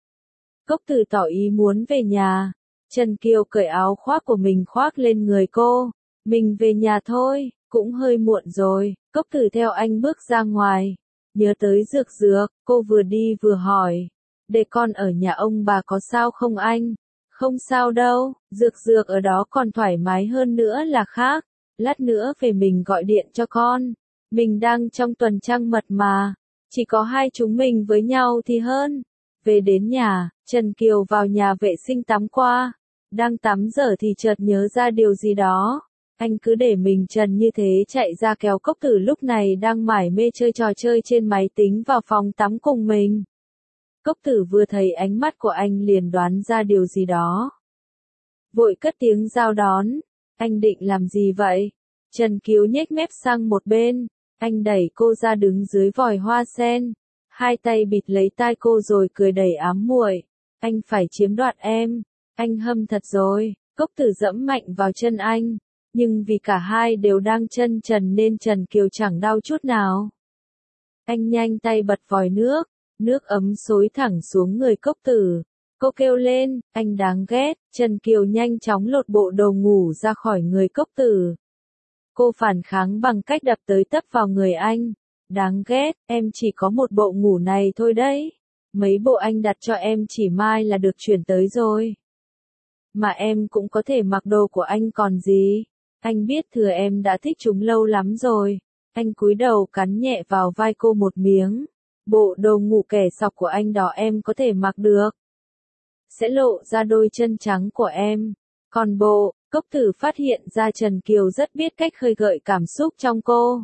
[SPEAKER 1] Cốc tử tỏ ý muốn về nhà. Trần Kiều cởi áo khoác của mình khoác lên người cô. Mình về nhà thôi, cũng hơi muộn rồi. Cốc tử theo anh bước ra ngoài. Nhớ tới dược dược, cô vừa đi vừa hỏi. Để con ở nhà ông bà có sao không anh? Không sao đâu, dược dược ở đó còn thoải mái hơn nữa là khác. Lát nữa về mình gọi điện cho con. Mình đang trong tuần trăng mật mà. Chỉ có hai chúng mình với nhau thì hơn. Về đến nhà, Trần Kiều vào nhà vệ sinh tắm qua. Đang tắm giờ thì chợt nhớ ra điều gì đó. Anh cứ để mình trần như thế chạy ra kéo cốc tử lúc này đang mải mê chơi trò chơi trên máy tính vào phòng tắm cùng mình. Cốc tử vừa thấy ánh mắt của anh liền đoán ra điều gì đó. Vội cất tiếng giao đón. Anh định làm gì vậy? Trần Kiều nhếch mép sang một bên. Anh đẩy cô ra đứng dưới vòi hoa sen. Hai tay bịt lấy tai cô rồi cười đầy ám muội. Anh phải chiếm đoạt em. Anh hâm thật rồi. Cốc tử dẫm mạnh vào chân anh. Nhưng vì cả hai đều đang chân trần nên Trần Kiều chẳng đau chút nào. Anh nhanh tay bật vòi nước. Nước ấm xối thẳng xuống người cốc tử. Cô kêu lên, anh đáng ghét. Trần Kiều nhanh chóng lột bộ đồ ngủ ra khỏi người cốc tử. Cô phản kháng bằng cách đập tới tấp vào người anh. Đáng ghét, em chỉ có một bộ ngủ này thôi đấy. Mấy bộ anh đặt cho em chỉ mai là được chuyển tới rồi. Mà em cũng có thể mặc đồ của anh còn gì. Anh biết thừa em đã thích chúng lâu lắm rồi. Anh cúi đầu cắn nhẹ vào vai cô một miếng. Bộ đồ ngủ kẻ sọc của anh đó em có thể mặc được. Sẽ lộ ra đôi chân trắng của em. Còn bộ, cốc tử phát hiện ra Trần Kiều rất biết cách khơi gợi cảm xúc trong cô.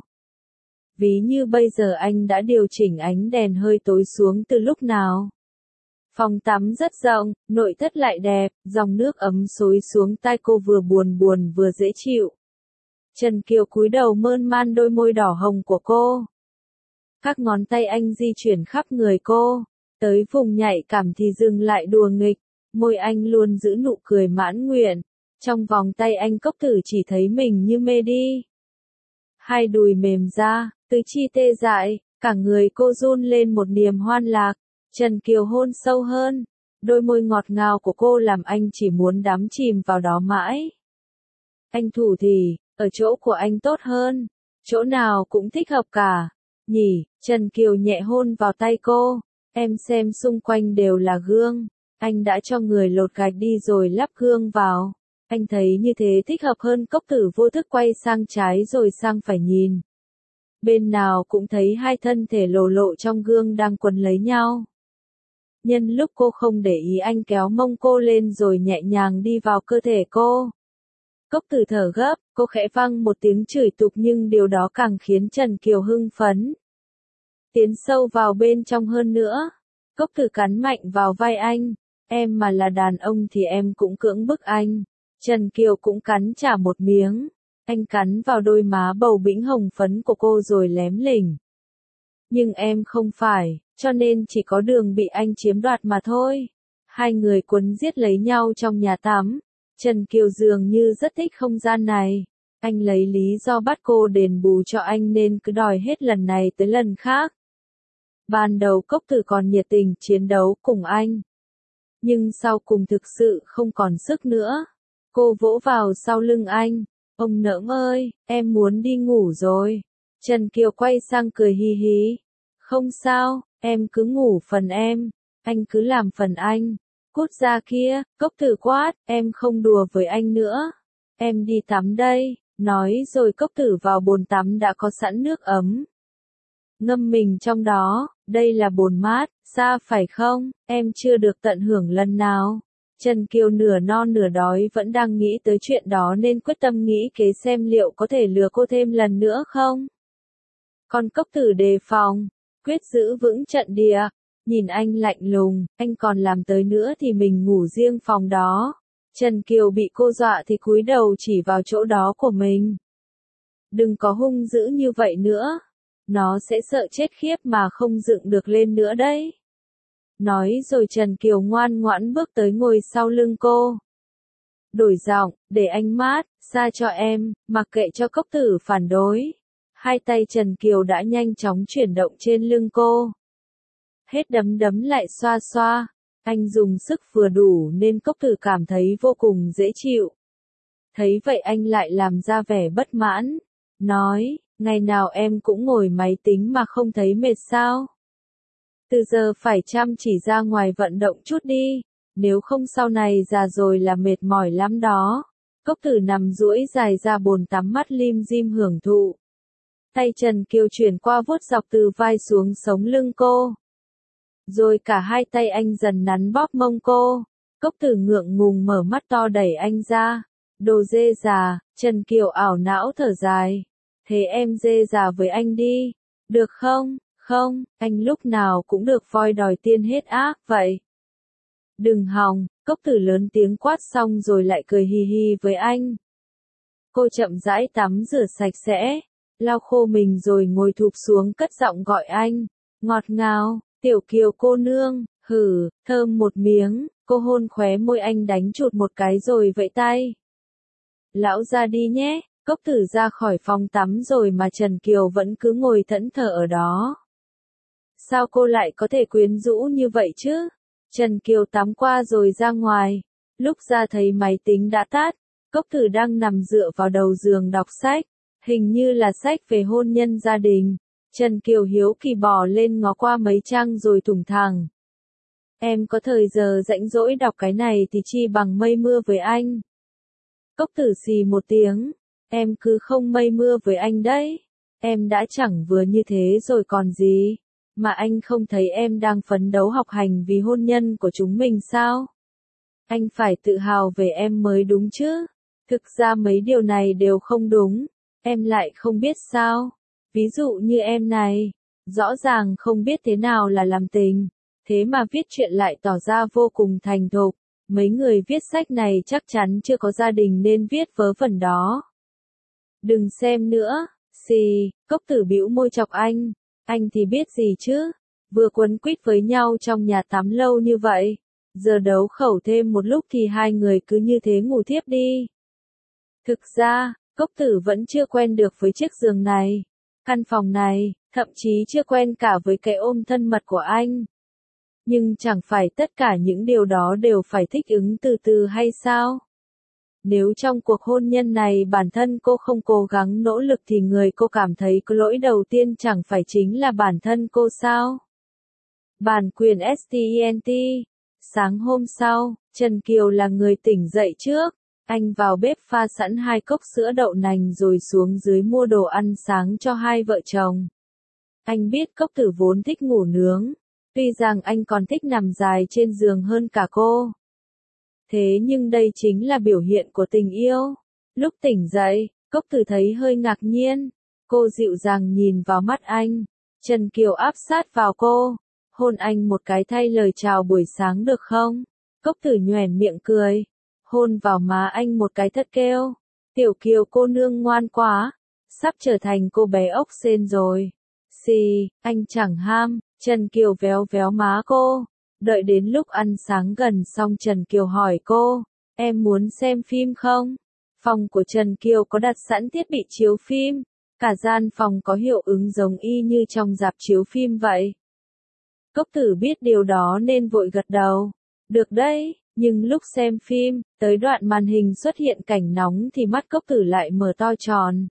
[SPEAKER 1] Ví như bây giờ anh đã điều chỉnh ánh đèn hơi tối xuống từ lúc nào. Phòng tắm rất rộng, nội thất lại đẹp, dòng nước ấm xối xuống tai cô vừa buồn buồn vừa dễ chịu. Trần Kiều cúi đầu mơn man đôi môi đỏ hồng của cô. Các ngón tay anh di chuyển khắp người cô, tới vùng nhạy cảm thì dừng lại đùa nghịch, môi anh luôn giữ nụ cười mãn nguyện. Trong vòng tay anh cốc tử chỉ thấy mình như mê đi. Hai đùi mềm ra, tứ chi tê dại, cả người cô run lên một niềm hoan lạc. Trần Kiều hôn sâu hơn, đôi môi ngọt ngào của cô làm anh chỉ muốn đắm chìm vào đó mãi. Anh thủ thì, ở chỗ của anh tốt hơn, chỗ nào cũng thích hợp cả. Nhỉ, Trần Kiều nhẹ hôn vào tay cô, em xem xung quanh đều là gương, anh đã cho người lột gạch đi rồi lắp gương vào. Anh thấy như thế thích hợp hơn. Cốc tử vô thức quay sang trái rồi sang phải nhìn. Bên nào cũng thấy hai thân thể lồ lộ trong gương đang quấn lấy nhau. Nhân lúc cô không để ý anh kéo mông cô lên rồi nhẹ nhàng đi vào cơ thể cô. Cốc tử thở gấp, cô khẽ vang một tiếng chửi tục nhưng điều đó càng khiến Trần Kiều hưng phấn. Tiến sâu vào bên trong hơn nữa. Cốc tử cắn mạnh vào vai anh. Em mà là đàn ông thì em cũng cưỡng bức anh. Trần Kiều cũng cắn trả một miếng. Anh cắn vào đôi má bầu bĩnh hồng phấn của cô rồi lém lỉnh. Nhưng em không phải, cho nên chỉ có đường bị anh chiếm đoạt mà thôi. Hai người quấn giết lấy nhau trong nhà tắm. Trần Kiều dường như rất thích không gian này. Anh lấy lý do bắt cô đền bù cho anh nên cứ đòi hết lần này tới lần khác. Ban đầu Cốc tử còn nhiệt tình chiến đấu cùng anh. Nhưng sau cùng thực sự không còn sức nữa. Cô vỗ vào sau lưng anh. Ông nỡm ơi, em muốn đi ngủ rồi. Trần Kiều quay sang cười hi hí. Không sao, em cứ ngủ phần em. Anh cứ làm phần anh. Cút ra kia, Cốc tử quát, em không đùa với anh nữa. Em đi tắm đây. Nói rồi Cốc tử vào bồn tắm đã có sẵn nước ấm. Ngâm mình trong đó, đây là bồn mát, xa phải không, em chưa được tận hưởng lần nào. Trần Kiều nửa no nửa đói vẫn đang nghĩ tới chuyện đó nên quyết tâm nghĩ kế xem liệu có thể lừa cô thêm lần nữa không. Còn Cốc tử đề phòng, quyết giữ vững trận địa, Nhìn anh lạnh lùng, anh còn làm tới nữa thì mình ngủ riêng phòng đó. Trần Kiều bị cô dọa thì cúi đầu chỉ vào chỗ đó của mình. Đừng có hung dữ như vậy nữa. Nó sẽ sợ chết khiếp mà không dựng được lên nữa đấy. Nói rồi Trần Kiều ngoan ngoãn bước tới ngồi sau lưng cô. Đổi giọng, để anh mát, xa cho em, mặc kệ cho cốc tử phản đối. Hai tay Trần Kiều đã nhanh chóng chuyển động trên lưng cô. Hết đấm đấm lại xoa xoa. Anh dùng sức vừa đủ nên cốc tử cảm thấy vô cùng dễ chịu. Thấy vậy anh lại làm ra vẻ bất mãn. Nói, ngày nào em cũng ngồi máy tính mà không thấy mệt sao? Từ giờ phải chăm chỉ ra ngoài vận động chút đi. Nếu không sau này già rồi là mệt mỏi lắm đó. Cốc tử nằm duỗi dài ra bồn tắm mắt lim dim hưởng thụ. Tay Trần Kiều chuyển qua vuốt dọc từ vai xuống sống lưng cô. Rồi cả hai tay anh dần nắn bóp mông cô. Cốc tử ngượng ngùng mở mắt to đẩy anh ra. Đồ dê già, Trần Kiều ảo não thở dài. Thế em dê già với anh đi. Được không? Không, anh lúc nào cũng được voi đòi tiên hết ác vậy. Đừng hòng, cốc tử lớn tiếng quát xong rồi lại cười hì hì với anh. Cô chậm rãi tắm rửa sạch sẽ, lau khô mình rồi ngồi thụp xuống cất giọng gọi anh. Ngọt ngào, Tiểu Kiều cô nương, hử, thơm một miếng, cô hôn khóe môi anh đánh chụt một cái rồi vẫy tay. Lão ra đi nhé, cốc tử ra khỏi phòng tắm rồi mà Trần Kiều vẫn cứ ngồi thẫn thờ ở đó. Sao cô lại có thể quyến rũ như vậy chứ? Trần Kiều tắm qua rồi ra ngoài. Lúc ra thấy máy tính đã tắt. Cốc tử đang nằm dựa vào đầu giường đọc sách. Hình như là sách về hôn nhân gia đình. Trần Kiều hiếu kỳ bò lên ngó qua mấy trang rồi thủng thẳng. Em có thời giờ rảnh rỗi đọc cái này thì chi bằng mây mưa với anh. Cốc tử xì một tiếng. Em cứ không mây mưa với anh đấy. Em đã chẳng vừa như thế rồi còn gì. Mà anh không thấy em đang phấn đấu học hành vì hôn nhân của chúng mình sao? Anh phải tự hào về em mới đúng chứ. Thực ra mấy điều này đều không đúng. Em lại không biết sao? Ví dụ như em này. Rõ ràng không biết thế nào là làm tình. Thế mà viết chuyện lại tỏ ra vô cùng thành thục. Mấy người viết sách này chắc chắn chưa có gia đình nên viết vớ vẩn đó. Đừng xem nữa. Xì, cốc tử bĩu môi chọc anh. Anh thì biết gì chứ, vừa quấn quýt với nhau trong nhà tắm lâu như vậy, giờ đấu khẩu thêm một lúc thì hai người cứ như thế ngủ thiếp đi. Thực ra, cốc tử vẫn chưa quen được với chiếc giường này, căn phòng này, thậm chí chưa quen cả với cái ôm thân mật của anh. Nhưng chẳng phải tất cả những điều đó đều phải thích ứng từ từ hay sao? Nếu trong cuộc hôn nhân này bản thân cô không cố gắng nỗ lực thì người cô cảm thấy có lỗi đầu tiên chẳng phải chính là bản thân cô sao? Bản quyền stent. Sáng hôm sau, Trần Kiều là người tỉnh dậy trước. Anh vào bếp pha sẵn hai cốc sữa đậu nành rồi xuống dưới mua đồ ăn sáng cho hai vợ chồng. Anh biết cốc tử vốn thích ngủ nướng. Tuy rằng anh còn thích nằm dài trên giường hơn cả cô. Thế nhưng đây chính là biểu hiện của tình yêu. Lúc tỉnh dậy, cốc tử thấy hơi ngạc nhiên. Cô dịu dàng nhìn vào mắt anh. Trần Kiều áp sát vào cô. Hôn anh một cái thay lời chào buổi sáng được không? Cốc tử nhoẻn miệng cười. Hôn vào má anh một cái thất kêu. Tiểu Kiều cô nương ngoan quá. Sắp trở thành cô bé ốc sên rồi. Xì, anh chẳng ham. Trần Kiều véo véo má cô. Đợi đến lúc ăn sáng gần xong Trần Kiều hỏi cô, em muốn xem phim không? Phòng của Trần Kiều có đặt sẵn thiết bị chiếu phim, cả gian phòng có hiệu ứng giống y như trong rạp chiếu phim vậy. Cốc tử biết điều đó nên vội gật đầu. Được đấy, nhưng lúc xem phim, tới đoạn màn hình xuất hiện cảnh nóng thì mắt cốc tử lại mở to tròn.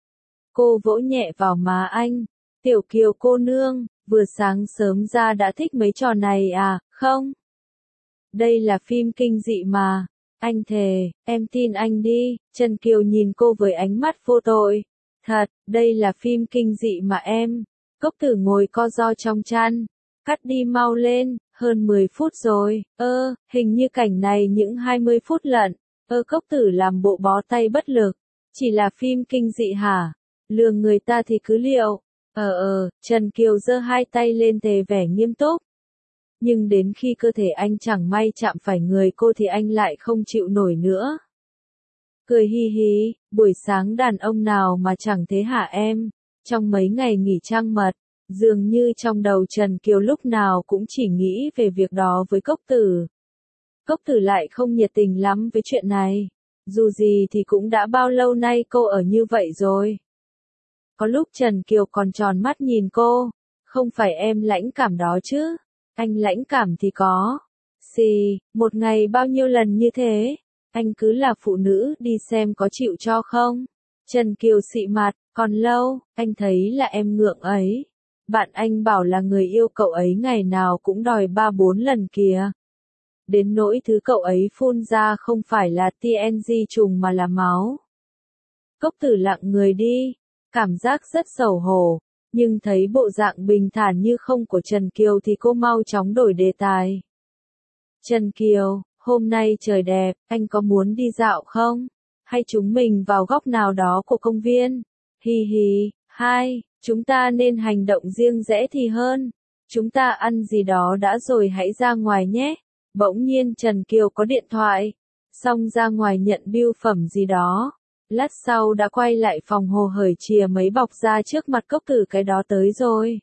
[SPEAKER 1] Cô vỗ nhẹ vào má anh. Tiểu Kiều cô nương, vừa sáng sớm ra đã thích mấy trò này à, không? Đây là phim kinh dị mà. Anh thề, em tin anh đi. Trần Kiều nhìn cô với ánh mắt vô tội. Thật, đây là phim kinh dị mà em. Cốc tử ngồi co ro trong chăn. Cắt đi mau lên, hơn mười phút rồi. Ơ, hình như cảnh này những hai mươi phút lận. Ơ cốc tử làm bộ bó tay bất lực. Chỉ là phim kinh dị hả? Lừa người ta thì cứ liệu. Ờ ờ, Trần Kiều giơ hai tay lên tề vẻ nghiêm túc. nhưng đến khi cơ thể anh chẳng may chạm phải người cô thì anh lại không chịu nổi nữa. Cười hi hi, buổi sáng đàn ông nào mà chẳng thế hả em? Trong mấy ngày nghỉ trăng mật, dường như trong đầu Trần Kiều lúc nào cũng chỉ nghĩ về việc đó với Cốc Tử. Cốc Tử lại không nhiệt tình lắm với chuyện này. Dù gì thì cũng đã bao lâu nay cô ở như vậy rồi. Có lúc Trần Kiều còn tròn mắt nhìn cô. Không phải em lãnh cảm đó chứ? Anh lãnh cảm thì có. Xì, một ngày bao nhiêu lần như thế? Anh cứ là phụ nữ đi xem có chịu cho không? Trần Kiều xị mặt, còn lâu, anh thấy là em ngượng ấy. Bạn anh bảo là người yêu cậu ấy ngày nào cũng đòi ba bốn lần kìa. Đến nỗi thứ cậu ấy phun ra không phải là tê en giê trùng mà là máu. Cốc Tử lặng người đi, cảm giác rất xấu hổ, nhưng thấy bộ dạng bình thản như không của Trần Kiều thì cô mau chóng đổi đề tài. Trần Kiều, hôm nay trời đẹp, anh có muốn đi dạo không? Hay chúng mình vào góc nào đó của công viên? Hi hi, hai, chúng ta nên hành động riêng rẽ thì hơn. Chúng ta ăn gì đó đã rồi hãy ra ngoài nhé. Bỗng nhiên Trần Kiều có điện thoại, xong ra ngoài nhận bưu phẩm gì đó. Lát sau đã quay lại phòng hồ hởi chìa mấy bọc ra trước mặt Cốc Tử, cái đó tới rồi.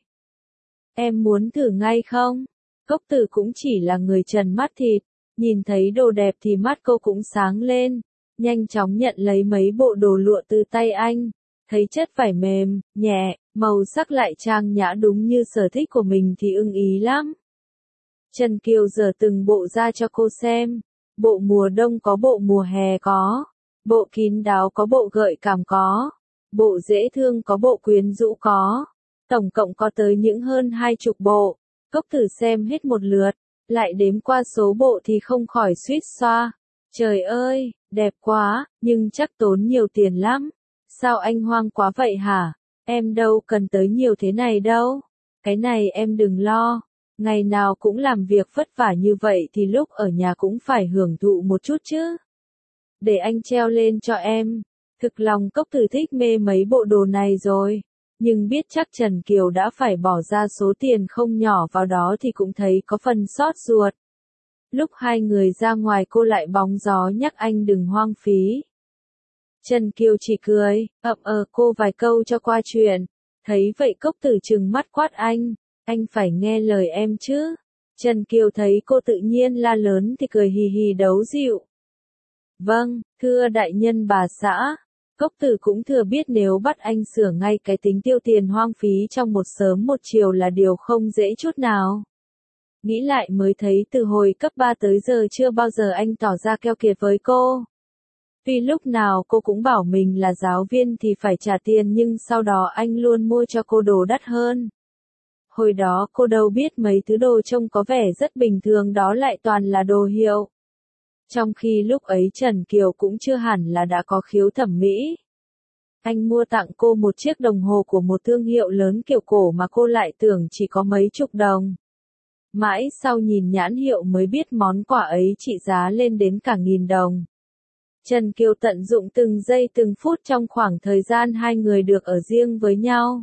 [SPEAKER 1] Em muốn thử ngay không? Cốc Tử cũng chỉ là người trần mắt thịt, nhìn thấy đồ đẹp thì mắt cô cũng sáng lên, nhanh chóng nhận lấy mấy bộ đồ lụa từ tay anh, thấy chất vải mềm, nhẹ, màu sắc lại trang nhã đúng như sở thích của mình thì ưng ý lắm. Trần Kiều giở từng bộ ra cho cô xem, bộ mùa đông có, bộ mùa hè có, bộ kín đáo có, bộ gợi cảm có, bộ dễ thương có, bộ quyến rũ có, tổng cộng có tới những hơn hai chục bộ. Cốc Tử xem hết một lượt, lại đếm qua số bộ thì không khỏi suýt xoa. Trời ơi, đẹp quá, nhưng chắc tốn nhiều tiền lắm. Sao anh hoang quá vậy hả? Em đâu cần tới nhiều thế này đâu. Cái này em đừng lo. Ngày nào cũng làm việc vất vả như vậy thì lúc ở nhà cũng phải hưởng thụ một chút chứ. Để anh treo lên cho em. Thực lòng Cốc Tử thích mê mấy bộ đồ này rồi. Nhưng biết chắc Trần Kiều đã phải bỏ ra số tiền không nhỏ vào đó thì cũng thấy có phần xót ruột. Lúc hai người ra ngoài cô lại bóng gió nhắc anh đừng hoang phí. Trần Kiều chỉ cười, ậm ờ cô vài câu cho qua chuyện. Thấy vậy Cốc Tử trừng mắt quát anh, anh phải nghe lời em chứ. Trần Kiều thấy cô tự nhiên la lớn thì cười hì hì đấu dịu. Vâng, thưa đại nhân bà xã. Cốc Tử cũng thừa biết nếu bắt anh sửa ngay cái tính tiêu tiền hoang phí trong một sớm một chiều là điều không dễ chút nào. Nghĩ lại mới thấy từ hồi cấp ba tới giờ chưa bao giờ anh tỏ ra keo kiệt với cô. Tuy lúc nào cô cũng bảo mình là giáo viên thì phải trả tiền nhưng sau đó anh luôn mua cho cô đồ đắt hơn. Hồi đó cô đâu biết mấy thứ đồ trông có vẻ rất bình thường đó lại toàn là đồ hiệu. Trong khi lúc ấy Trần Kiều cũng chưa hẳn là đã có khiếu thẩm mỹ. Anh mua tặng cô một chiếc đồng hồ của một thương hiệu lớn kiểu cổ mà cô lại tưởng chỉ có mấy chục đồng. Mãi sau nhìn nhãn hiệu mới biết món quà ấy trị giá lên đến cả nghìn đồng. Trần Kiều tận dụng từng giây từng phút trong khoảng thời gian hai người được ở riêng với nhau.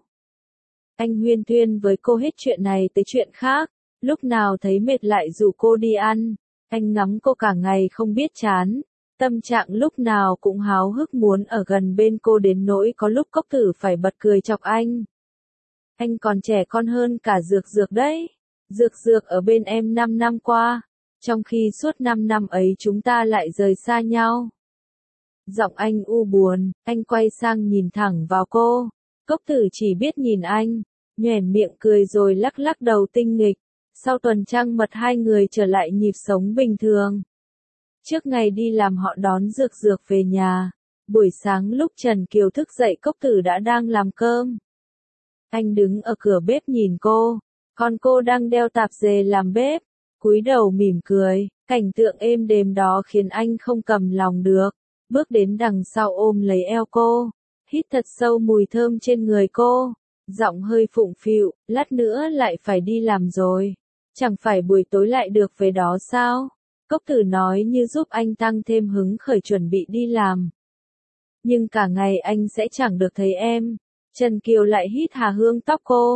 [SPEAKER 1] Anh huyên thuyên với cô hết chuyện này tới chuyện khác, lúc nào thấy mệt lại rủ cô đi ăn. Anh ngắm cô cả ngày không biết chán, tâm trạng lúc nào cũng háo hức muốn ở gần bên cô đến nỗi có lúc Cốc Tử phải bật cười chọc anh. Anh còn trẻ con hơn cả Dược Dược đấy. Dược Dược ở bên em năm năm qua, trong khi suốt năm năm ấy chúng ta lại rời xa nhau. Giọng anh u buồn, anh quay sang nhìn thẳng vào cô. Cốc Tử chỉ biết nhìn anh, nhoẻn miệng cười rồi lắc lắc đầu tinh nghịch. Sau tuần trăng mật hai người trở lại nhịp sống bình thường. Trước ngày đi làm họ đón Dược Dược về nhà. Buổi sáng lúc Trần Kiều thức dậy Cốc Tử đã đang làm cơm. Anh đứng ở cửa bếp nhìn cô, còn cô đang đeo tạp dề làm bếp, cúi đầu mỉm cười. Cảnh tượng êm đềm đó khiến anh không cầm lòng được. Bước đến đằng sau ôm lấy eo cô, hít thật sâu mùi thơm trên người cô. Giọng hơi phụng phịu, lát nữa lại phải đi làm rồi. Chẳng phải buổi tối lại được về đó sao? Cốc Tử nói như giúp anh tăng thêm hứng khởi chuẩn bị đi làm. Nhưng cả ngày anh sẽ chẳng được thấy em. Trần Kiều lại hít hà hương tóc cô.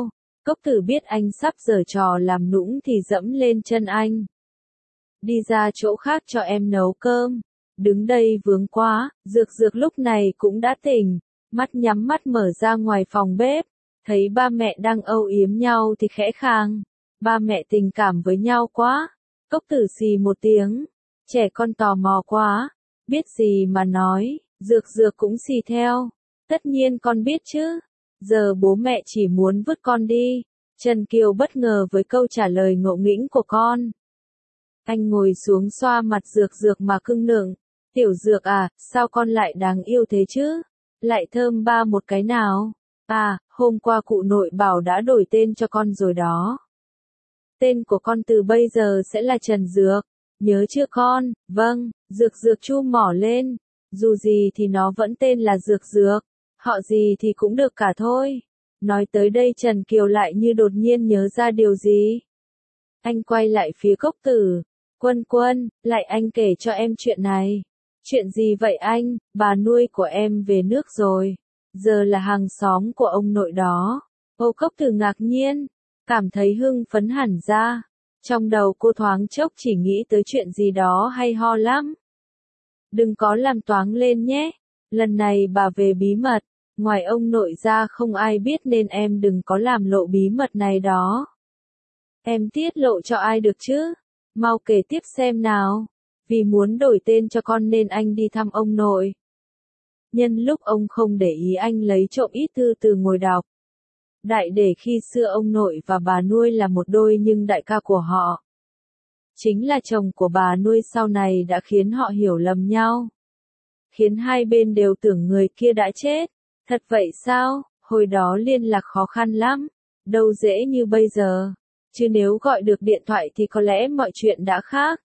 [SPEAKER 1] Cốc Tử biết anh sắp giở trò làm nũng thì dẫm lên chân anh. Đi ra chỗ khác cho em nấu cơm. Đứng đây vướng quá, Dược Dược lúc này cũng đã tỉnh, mắt nhắm mắt mở ra ngoài phòng bếp, thấy ba mẹ đang âu yếm nhau thì khẽ khàng. Ba mẹ tình cảm với nhau quá. Cốc Tử xì một tiếng, trẻ con tò mò quá, biết gì mà nói, Dược Dược cũng xì theo. Tất nhiên con biết chứ, giờ bố mẹ chỉ muốn vứt con đi. Trần Kiều bất ngờ với câu trả lời ngộ nghĩnh của con. Anh ngồi xuống xoa mặt Dược Dược mà cưng nựng. Tiểu Dược à, sao con lại đáng yêu thế chứ? Lại thơm ba một cái nào? À, hôm qua cụ nội bảo đã đổi tên cho con rồi đó. Tên của con từ bây giờ sẽ là Trần Dược. Nhớ chưa con? Vâng, Dược Dược chu mỏ lên. Dù gì thì nó vẫn tên là Dược Dược. Họ gì thì cũng được cả thôi. Nói tới đây Trần Kiều lại như đột nhiên nhớ ra điều gì. Anh quay lại phía Cốc Tử. Quân Quân, lại anh kể cho em chuyện này. Chuyện gì vậy anh? Bà nuôi của em về nước rồi. Giờ là hàng xóm của ông nội đó. Ô Cốc Tử ngạc nhiên, cảm thấy hưng phấn hẳn ra. Trong đầu cô thoáng chốc chỉ nghĩ tới chuyện gì đó hay ho lắm. Đừng có làm toáng lên nhé. Lần này bà về bí mật. Ngoài ông nội ra không ai biết nên em đừng có làm lộ bí mật này đó. Em tiết lộ cho ai được chứ? Mau kể tiếp xem nào. Vì muốn đổi tên cho con nên anh đi thăm ông nội. Nhân lúc ông không để ý anh lấy trộm ít thư từ ngồi đọc. Đại để khi xưa ông nội và bà nuôi là một đôi nhưng đại ca của họ, chính là chồng của bà nuôi sau này đã khiến họ hiểu lầm nhau. Khiến hai bên đều tưởng người kia đã chết. Thật vậy sao? Hồi đó liên lạc khó khăn lắm. Đâu dễ như bây giờ. Chứ nếu gọi được điện thoại thì có lẽ mọi chuyện đã khác.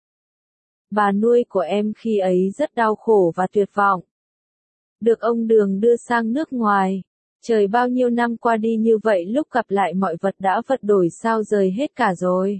[SPEAKER 1] Bà nuôi của em khi ấy rất đau khổ và tuyệt vọng. Được ông Đường đưa sang nước ngoài. Trời bao nhiêu năm qua đi như vậy lúc gặp lại mọi vật đã vật đổi sao rời hết cả rồi.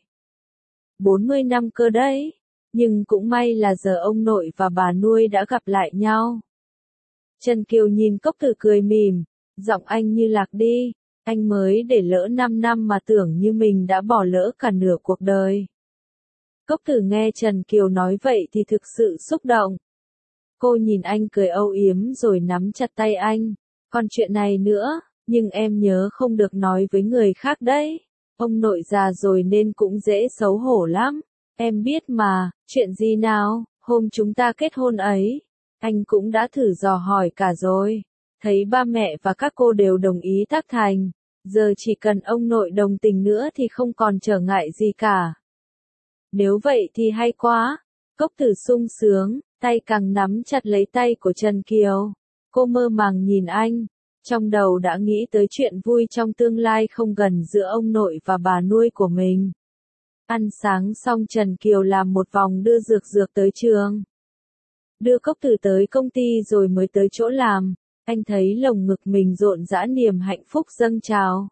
[SPEAKER 1] bốn mươi năm cơ đấy. Nhưng cũng may là giờ ông nội và bà nuôi đã gặp lại nhau. Trần Kiều nhìn Cốc Tử cười mỉm, giọng anh như lạc đi. Anh mới để lỡ năm năm mà tưởng như mình đã bỏ lỡ cả nửa cuộc đời. Cốc Tử nghe Trần Kiều nói vậy thì thực sự xúc động. Cô nhìn anh cười âu yếm rồi nắm chặt tay anh. Còn chuyện này nữa, nhưng em nhớ không được nói với người khác đấy. Ông nội già rồi nên cũng dễ xấu hổ lắm. Em biết mà, chuyện gì nào, hôm chúng ta kết hôn ấy. Anh cũng đã thử dò hỏi cả rồi. Thấy ba mẹ và các cô đều đồng ý tác thành. Giờ chỉ cần ông nội đồng tình nữa thì không còn trở ngại gì cả. Nếu vậy thì hay quá. Cốc Tử sung sướng, tay càng nắm chặt lấy tay của Trần Kiều. Cô mơ màng nhìn anh. Trong đầu đã nghĩ tới chuyện vui trong tương lai không gần giữa ông nội và bà nuôi của mình. Ăn sáng xong Trần Kiều làm một vòng đưa Dược Dược tới trường. Đưa Cốc Tử tới công ty rồi mới tới chỗ làm. Anh thấy lồng ngực mình rộn rã niềm hạnh phúc dâng trào.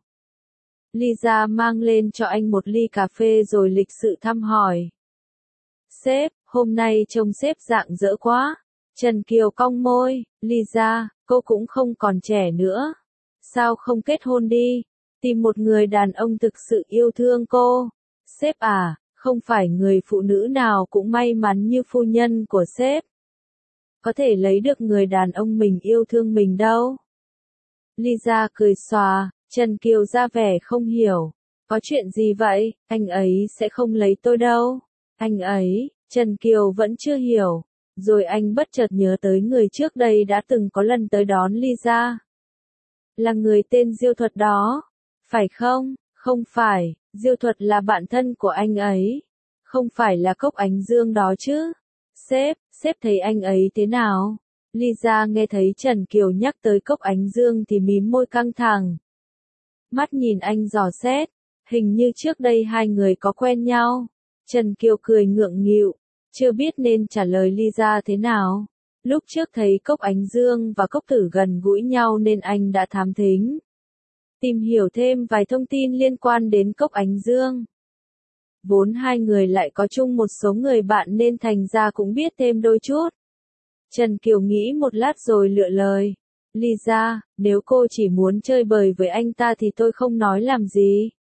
[SPEAKER 1] Lisa mang lên cho anh một ly cà phê rồi lịch sự thăm hỏi. Sếp, hôm nay trông sếp rạng rỡ quá. Trần Kiều cong môi, Lisa, cô cũng không còn trẻ nữa. Sao không kết hôn đi? Tìm một người đàn ông thực sự yêu thương cô. Sếp à, không phải người phụ nữ nào cũng may mắn như phu nhân của sếp. Có thể lấy được người đàn ông mình yêu thương mình đâu. Lisa cười xòa, Trần Kiều ra vẻ không hiểu. Có chuyện gì vậy, anh ấy sẽ không lấy tôi đâu. Anh ấy, Trần Kiều vẫn chưa hiểu. Rồi anh bất chợt nhớ tới người trước đây đã từng có lần tới đón Lisa. Là người tên Diêu Thuật đó. Phải không? Không phải, Diêu Thuật là bạn thân của anh ấy. Không phải là Cốc Ánh Dương đó chứ. Sếp, sếp thấy anh ấy thế nào? Lisa nghe thấy Trần Kiều nhắc tới Cốc Ánh Dương thì mím môi căng thẳng. Mắt nhìn anh dò xét. Hình như trước đây hai người có quen nhau. Trần Kiều cười ngượng nghịu. Chưa biết nên trả lời Lisa thế nào. Lúc trước thấy Cốc Ánh Dương và Cốc Tử gần gũi nhau nên anh đã thám thính. Tìm hiểu thêm vài thông tin liên quan đến Cốc Ánh Dương. Vốn hai người lại có chung một số người bạn nên thành ra cũng biết thêm đôi chút. Trần Kiều nghĩ một lát rồi lựa lời. Lisa, nếu cô chỉ muốn chơi bời với anh ta thì tôi không nói làm gì.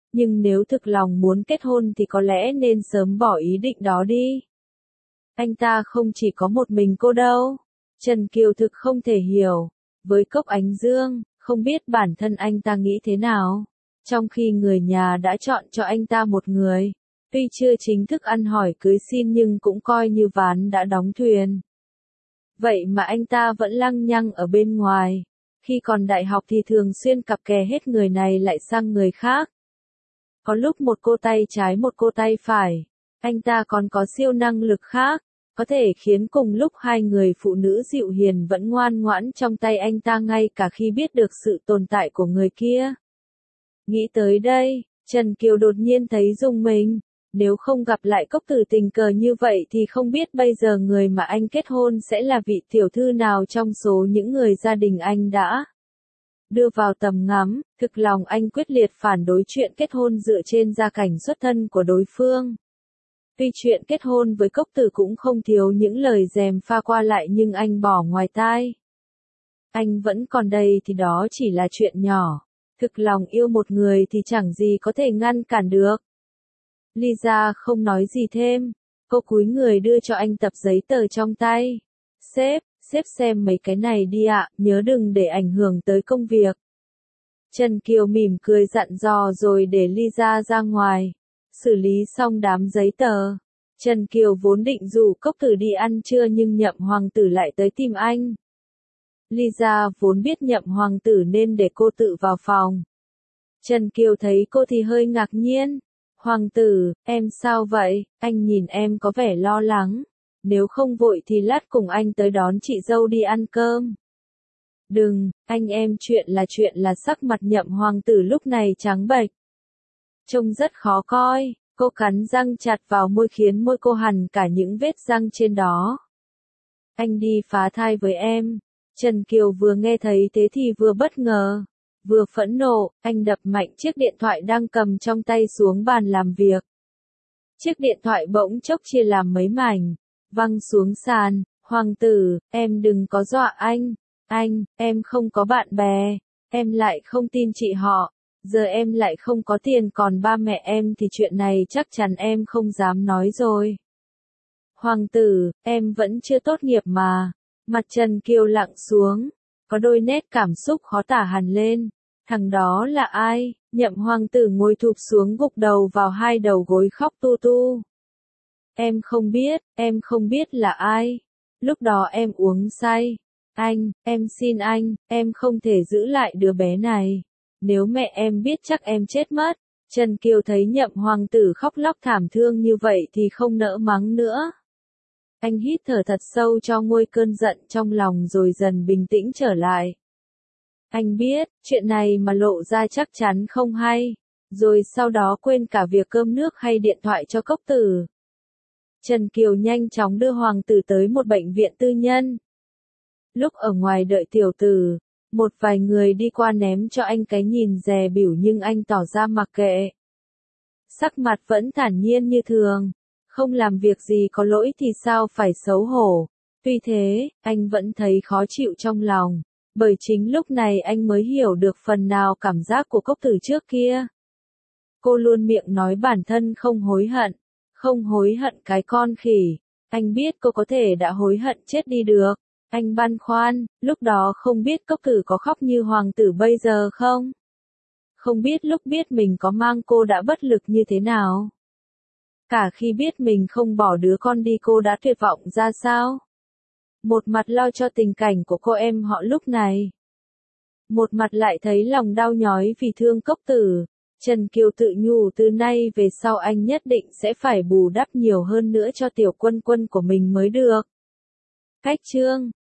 [SPEAKER 1] nhưng nếu thực lòng muốn kết hôn thì có lẽ nên sớm bỏ ý định đó đi. Anh ta không chỉ có một mình cô đâu. Trần Kiều thực không thể hiểu. Với Cốc Ánh Dương, không biết bản thân anh ta nghĩ thế nào. Trong khi người nhà đã chọn cho anh ta một người. Tuy chưa chính thức ăn hỏi cưới xin nhưng cũng coi như ván đã đóng thuyền. Vậy mà anh ta vẫn lăng nhăng ở bên ngoài. Khi còn đại học thì thường xuyên cặp kè hết người này lại sang người khác. Có lúc một cô tay trái một cô tay phải. Anh ta còn có siêu năng lực khác. Có thể khiến cùng lúc hai người phụ nữ dịu hiền vẫn ngoan ngoãn trong tay anh ta ngay cả khi biết được sự tồn tại của người kia. Nghĩ tới đây, Trần Kiều đột nhiên thấy rùng mình. Nếu không gặp lại Cốc Tử tình cờ như vậy thì không biết bây giờ người mà anh kết hôn sẽ là vị tiểu thư nào trong số những người gia đình anh đã đưa vào tầm ngắm. Thực lòng anh quyết liệt phản đối chuyện kết hôn dựa trên gia cảnh xuất thân của đối phương. Tuy chuyện kết hôn với Cốc Tử cũng không thiếu những lời gièm pha qua lại nhưng anh bỏ ngoài tai. Anh vẫn còn đây thì đó chỉ là chuyện nhỏ. Thực lòng yêu một người thì chẳng gì có thể ngăn cản được. Lisa không nói gì thêm. Cô cúi người đưa cho anh tập giấy tờ trong tay. Sếp, sếp xem mấy cái này đi ạ, nhớ đừng để ảnh hưởng tới công việc. Trần Kiều mỉm cười dặn dò rồi để Lisa ra ngoài. Xử lý xong đám giấy tờ. Trần Kiều vốn định rủ Cốc Tử đi ăn trưa nhưng Nhậm Hoàng tử lại tới tìm anh. Lisa vốn biết Nhậm Hoàng tử nên để cô tự vào phòng. Trần Kiều thấy cô thì hơi ngạc nhiên. Hoàng tử, em sao vậy? Anh nhìn em có vẻ lo lắng. Nếu không vội thì lát cùng anh tới đón chị dâu đi ăn cơm. Đừng, anh em chuyện là chuyện là sắc mặt Nhậm Hoàng tử lúc này trắng bệch. Trông rất khó coi, cô cắn răng chặt vào môi khiến môi cô hằn cả những vết răng trên đó. Anh đi phá thai với em. Trần Kiều vừa nghe thấy thế thì vừa bất ngờ, vừa phẫn nộ, anh đập mạnh chiếc điện thoại đang cầm trong tay xuống bàn làm việc. Chiếc điện thoại bỗng chốc chia làm mấy mảnh, văng xuống sàn. Hoàng tử, em đừng có dọa anh. Anh, em không có bạn bè. Em lại không tin chị họ. Giờ em lại không có tiền còn ba mẹ em thì chuyện này chắc chắn em không dám nói rồi. Hoàng tử, em vẫn chưa tốt nghiệp mà. Mặt Trần Kiều lặng xuống. Có đôi nét cảm xúc khó tả hẳn lên. Thằng đó là ai? Nhậm Hoàng tử ngồi thụp xuống gục đầu vào hai đầu gối khóc tu tu. Em không biết, em không biết là ai. Lúc đó em uống say. Anh, em xin anh, em không thể giữ lại đứa bé này. Nếu mẹ em biết chắc em chết mất. Trần Kiều thấy Nhậm Hoàng tử khóc lóc thảm thương như vậy thì không nỡ mắng nữa. Anh hít thở thật sâu cho nguôi cơn giận trong lòng rồi dần bình tĩnh trở lại. Anh biết, chuyện này mà lộ ra chắc chắn không hay. Rồi sau đó quên cả việc cơm nước hay điện thoại cho Cốc Tử. Trần Kiều nhanh chóng đưa Hoàng tử tới một bệnh viện tư nhân. Lúc ở ngoài đợi tiểu tử, một vài người đi qua ném cho anh cái nhìn dè bỉu nhưng anh tỏ ra mặc kệ. Sắc mặt vẫn thản nhiên như thường, không làm việc gì có lỗi thì sao phải xấu hổ. Tuy thế, anh vẫn thấy khó chịu trong lòng, bởi chính lúc này anh mới hiểu được phần nào cảm giác của Cốc Tử trước kia. Cô luôn miệng nói bản thân không hối hận, không hối hận cái con khỉ. Anh biết cô có thể đã hối hận chết đi được. Anh băn khoăn, lúc đó không biết Cốc Tử có khóc như Hoàng tử bây giờ không? Không biết lúc biết mình có mang cô đã bất lực như thế nào? Cả khi biết mình không bỏ đứa con đi cô đã tuyệt vọng ra sao? Một mặt lo cho tình cảnh của cô em họ lúc này. Một mặt lại thấy lòng đau nhói vì thương Cốc Tử. Trần Kiều tự nhủ từ nay về sau anh nhất định sẽ phải bù đắp nhiều hơn nữa cho tiểu quân quân của mình mới được. Cách chương